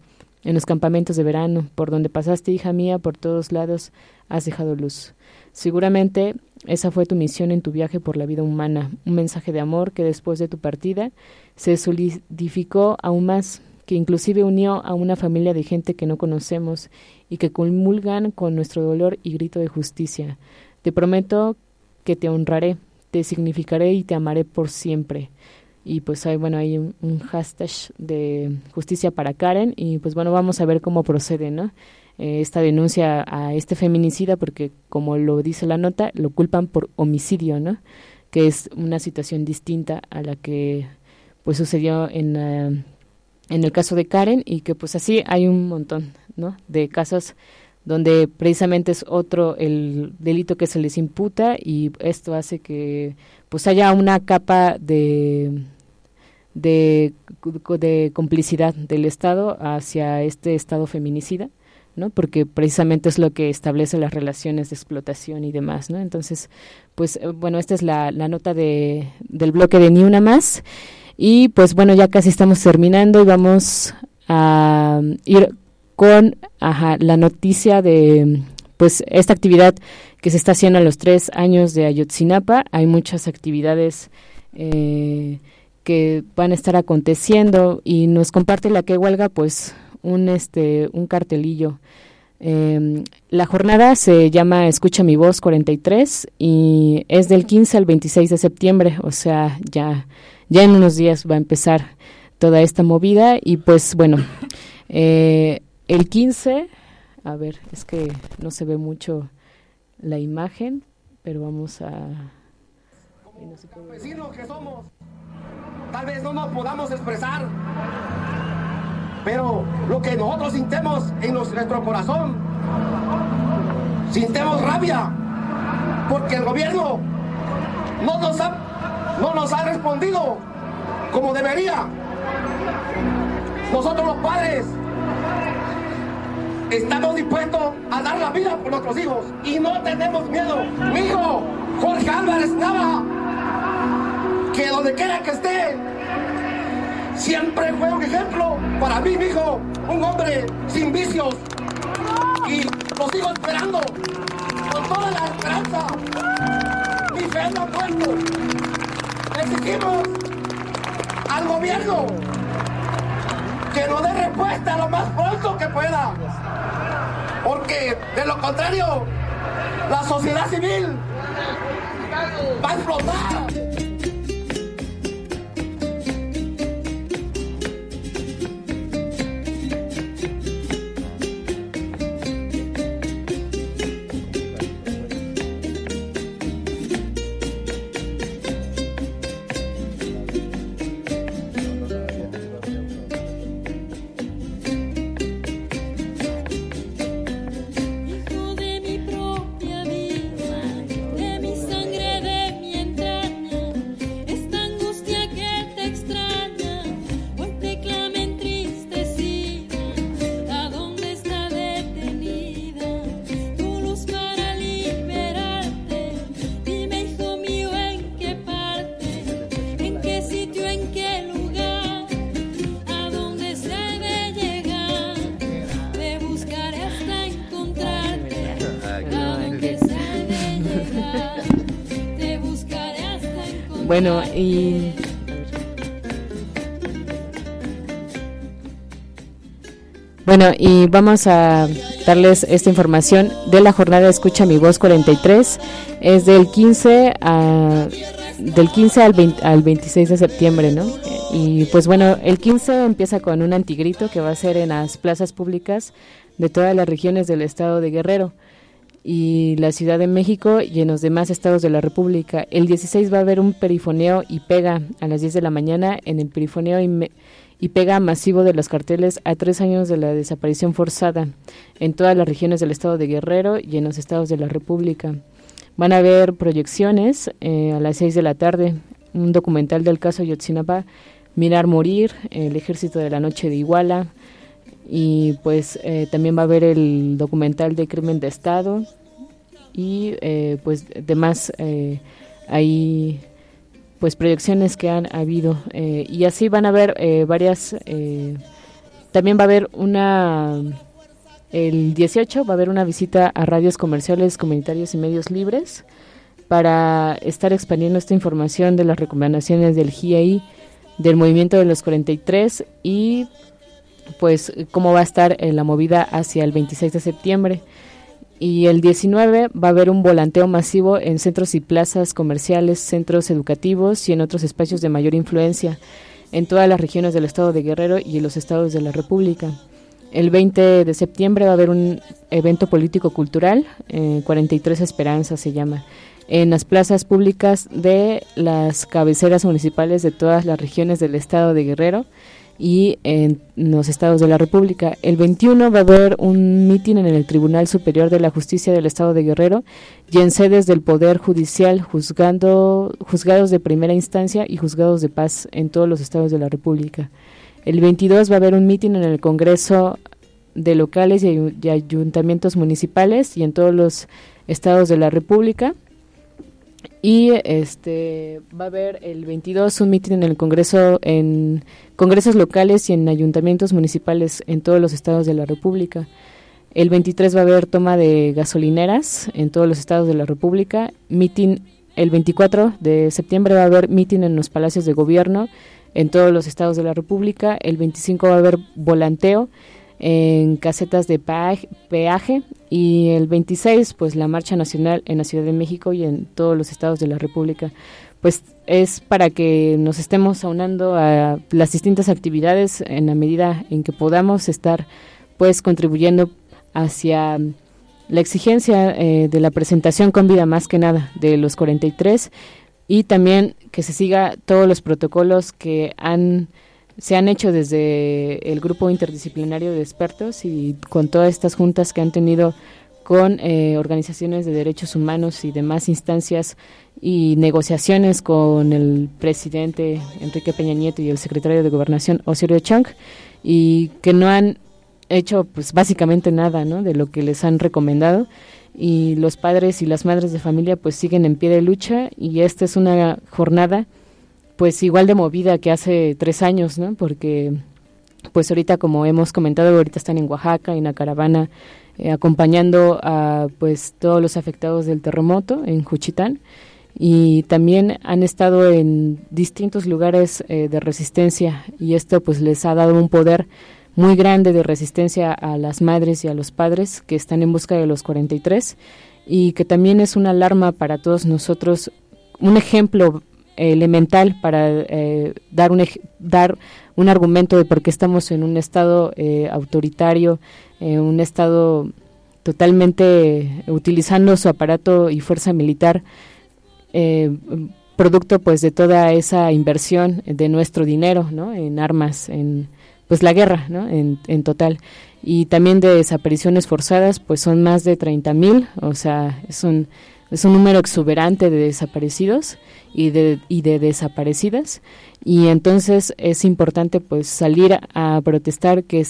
en los campamentos de verano, por donde pasaste, hija mía, por todos lados has dejado luz. Seguramente esa fue tu misión en tu viaje por la vida humana, un mensaje de amor que después de tu partida se solidificó aún más, que inclusive unió a una familia de gente que no conocemos y que comulgan con nuestro dolor y grito de justicia. Te prometo que te honraré, te significaré y te amaré por siempre. Y pues hay un hashtag de justicia para Karen y pues bueno, vamos a ver cómo procede, ¿no? Esta denuncia a este feminicida, porque como lo dice la nota, lo culpan por homicidio, ¿no? Que es una situación distinta a la que pues sucedió en el caso de Karen, y que pues así hay un montón, ¿no? De casos donde precisamente es otro el delito que se les imputa, y esto hace que pues haya una capa de complicidad del Estado hacia este Estado feminicida, ¿no? Porque precisamente es lo que establece las relaciones de explotación y demás, ¿no? Entonces, pues bueno, esta es la nota del bloque de Ni Una Más, y pues bueno, ya casi estamos terminando y vamos a ir con la noticia de pues esta actividad que se está haciendo a los 3 años de Ayotzinapa. Hay muchas actividades que van a estar aconteciendo, y nos comparte la que huelga pues un cartelillo. La jornada se llama Escucha mi voz 43 y es del 15 al 26 de septiembre, o sea, ya en unos días va a empezar toda esta movida. Y pues bueno, el 15, a ver, es que no se ve mucho la imagen, pero vamos a... Como campesinos que somos, tal vez no nos podamos expresar, pero lo que nosotros sintemos en nuestro corazón, sintemos rabia, porque el gobierno no nos ha respondido como debería. Nosotros los padres estamos dispuestos a dar la vida por nuestros hijos y no tenemos miedo. Mi hijo, Jorge Álvarez Nava, que donde quiera que esté, siempre fue un ejemplo para mí, mi hijo, un hombre sin vicios, y lo sigo esperando con toda la esperanza. Mi fe no ha muerto. Exigimos al gobierno que nos dé respuesta lo más pronto que pueda, porque de lo contrario la sociedad civil va a explotar. Bueno, y vamos a darles esta información de la jornada Escucha mi voz 43. Es del 15 al 26 de septiembre, ¿no? Y pues bueno, el 15 empieza con un antigrito que va a ser en las plazas públicas de todas las regiones del estado de Guerrero y la Ciudad de México y en los demás estados de la República. El 16 va a haber un perifoneo y pega a las 10 de la mañana en el perifoneo y pega masivo de los carteles a 3 años de la desaparición forzada en todas las regiones del estado de Guerrero y en los estados de la República. Van a haber proyecciones a las 6 de la tarde, un documental del caso Ayotzinapa, Mirar Morir, el Ejército de la Noche de Iguala, y pues también va a haber el documental de Crimen de Estado y pues demás hay pues proyecciones que han habido y así van a haber varias También va a haber el 18 va a haber una visita a radios comerciales, comunitarios y medios libres para estar expandiendo esta información de las recomendaciones del GIEI, del movimiento de los 43 y pues cómo va a estar la movida hacia el 26 de septiembre. Y el 19 va a haber un volanteo masivo en centros y plazas comerciales, centros educativos y en otros espacios de mayor influencia en todas las regiones del estado de Guerrero y en los estados de la República. El 20 de septiembre va a haber un evento político-cultural, 43 Esperanzas se llama, en las plazas públicas de las cabeceras municipales de todas las regiones del estado de Guerrero y en los estados de la República. El 21 va a haber un mitin en el Tribunal Superior de la Justicia del estado de Guerrero y en sedes del Poder Judicial, juzgados de primera instancia y juzgados de paz en todos los estados de la República. El 22 va a haber un mitin en el Congreso de locales y ayuntamientos municipales y en todos los estados de la República. Y va a haber el 22 un mitin en el Congreso, en congresos locales y en ayuntamientos municipales en todos los estados de la República. El 23 va a haber toma de gasolineras en todos los estados de la República. El 24 de septiembre va a haber mitin en los palacios de gobierno en todos los estados de la República. El 25 va a haber volanteo en casetas de peaje y el 26 pues la marcha nacional en la Ciudad de México y en todos los estados de la República. Pues es para que nos estemos aunando a las distintas actividades en la medida en que podamos estar pues contribuyendo hacia la exigencia de la presentación con vida más que nada de los 43 y también que se siga todos los protocolos que se han hecho desde el grupo interdisciplinario de expertos y con todas estas juntas que han tenido con organizaciones de derechos humanos y demás instancias y negociaciones con el presidente Enrique Peña Nieto y el secretario de Gobernación Osorio Chong, y que no han hecho pues básicamente nada, ¿no?, de lo que les han recomendado, y los padres y las madres de familia pues siguen en pie de lucha, y esta es una jornada pues igual de movida que hace 3 años, ¿no?, porque pues ahorita, como hemos comentado, ahorita están en Oaxaca en la caravana acompañando a pues todos los afectados del terremoto en Juchitán, y también han estado en distintos lugares de resistencia, y esto pues les ha dado un poder muy grande de resistencia a las madres y a los padres que están en busca de los 43, y que también es una alarma para todos nosotros, un ejemplo elemental para dar un argumento de por qué estamos en un estado autoritario, un estado totalmente utilizando su aparato y fuerza militar, producto pues de toda esa inversión de nuestro dinero, ¿no?, en armas, en pues la guerra, ¿no?, en total, y también de desapariciones forzadas, pues son más de 30,000, o sea, es un número exuberante de desaparecidos y de desaparecidas, y entonces es importante pues salir a protestar que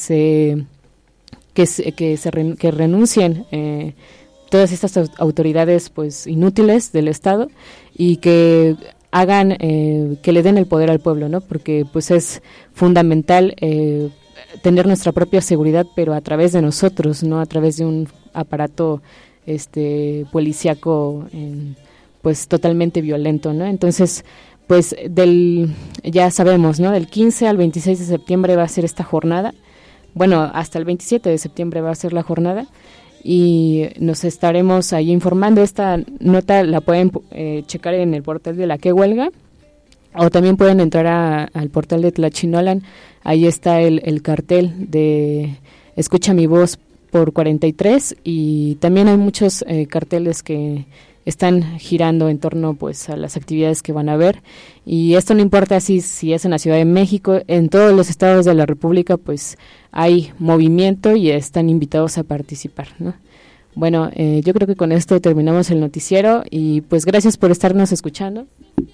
renuncien todas estas autoridades pues inútiles del Estado, y que hagan que le den el poder al pueblo, ¿no?, porque pues es fundamental tener nuestra propia seguridad, pero a través de nosotros, no a través de un aparato policíaco pues totalmente violento, ¿no? Entonces pues ya sabemos, ¿no?, del 15 al 26 de septiembre va a ser esta jornada, bueno, hasta el 27 de septiembre va a ser la jornada, y nos estaremos ahí informando. Esta nota la pueden checar en el portal de La Que Huelga, o también pueden entrar al portal de Tlachinolan. Ahí está el cartel de Escucha mi voz por 43, y también hay muchos carteles que están girando en torno pues a las actividades que van a haber, y esto no importa si es en la Ciudad de México, en todos los estados de la República pues hay movimiento y están invitados a participar, ¿no? Bueno, yo creo que con esto terminamos el noticiero, y pues gracias por estarnos escuchando.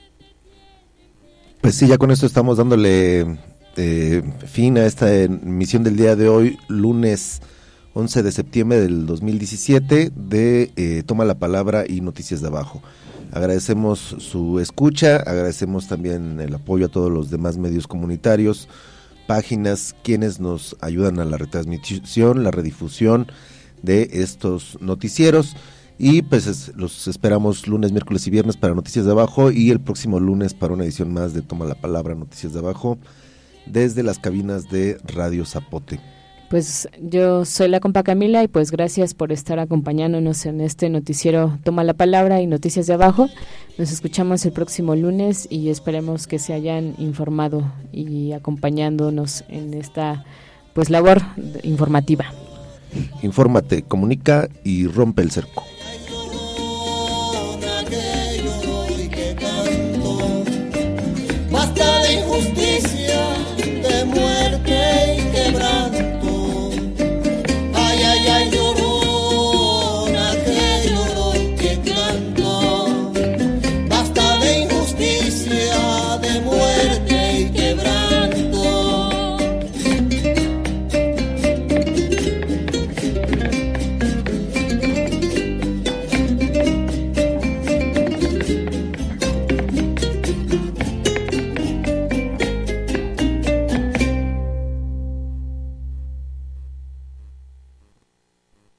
Pues sí, ya con esto estamos dándole fin a esta emisión del día de hoy, lunes 11 de septiembre del 2017, de Toma la Palabra y Noticias de Abajo. Agradecemos su escucha, agradecemos también el apoyo a todos los demás medios comunitarios, páginas quienes nos ayudan a la retransmisión, la redifusión de estos noticieros. Y pues los esperamos lunes, miércoles y viernes para Noticias de Abajo, y el próximo lunes para una edición más de Toma la Palabra, Noticias de Abajo, desde las cabinas de Radio Zapote. Pues yo soy la compa Camila y pues gracias por estar acompañándonos en este noticiero Toma la Palabra y Noticias de Abajo. Nos escuchamos el próximo lunes y esperemos que se hayan informado y acompañándonos en esta pues labor informativa. Infórmate, comunica y rompe el cerco. Basta de injusticia.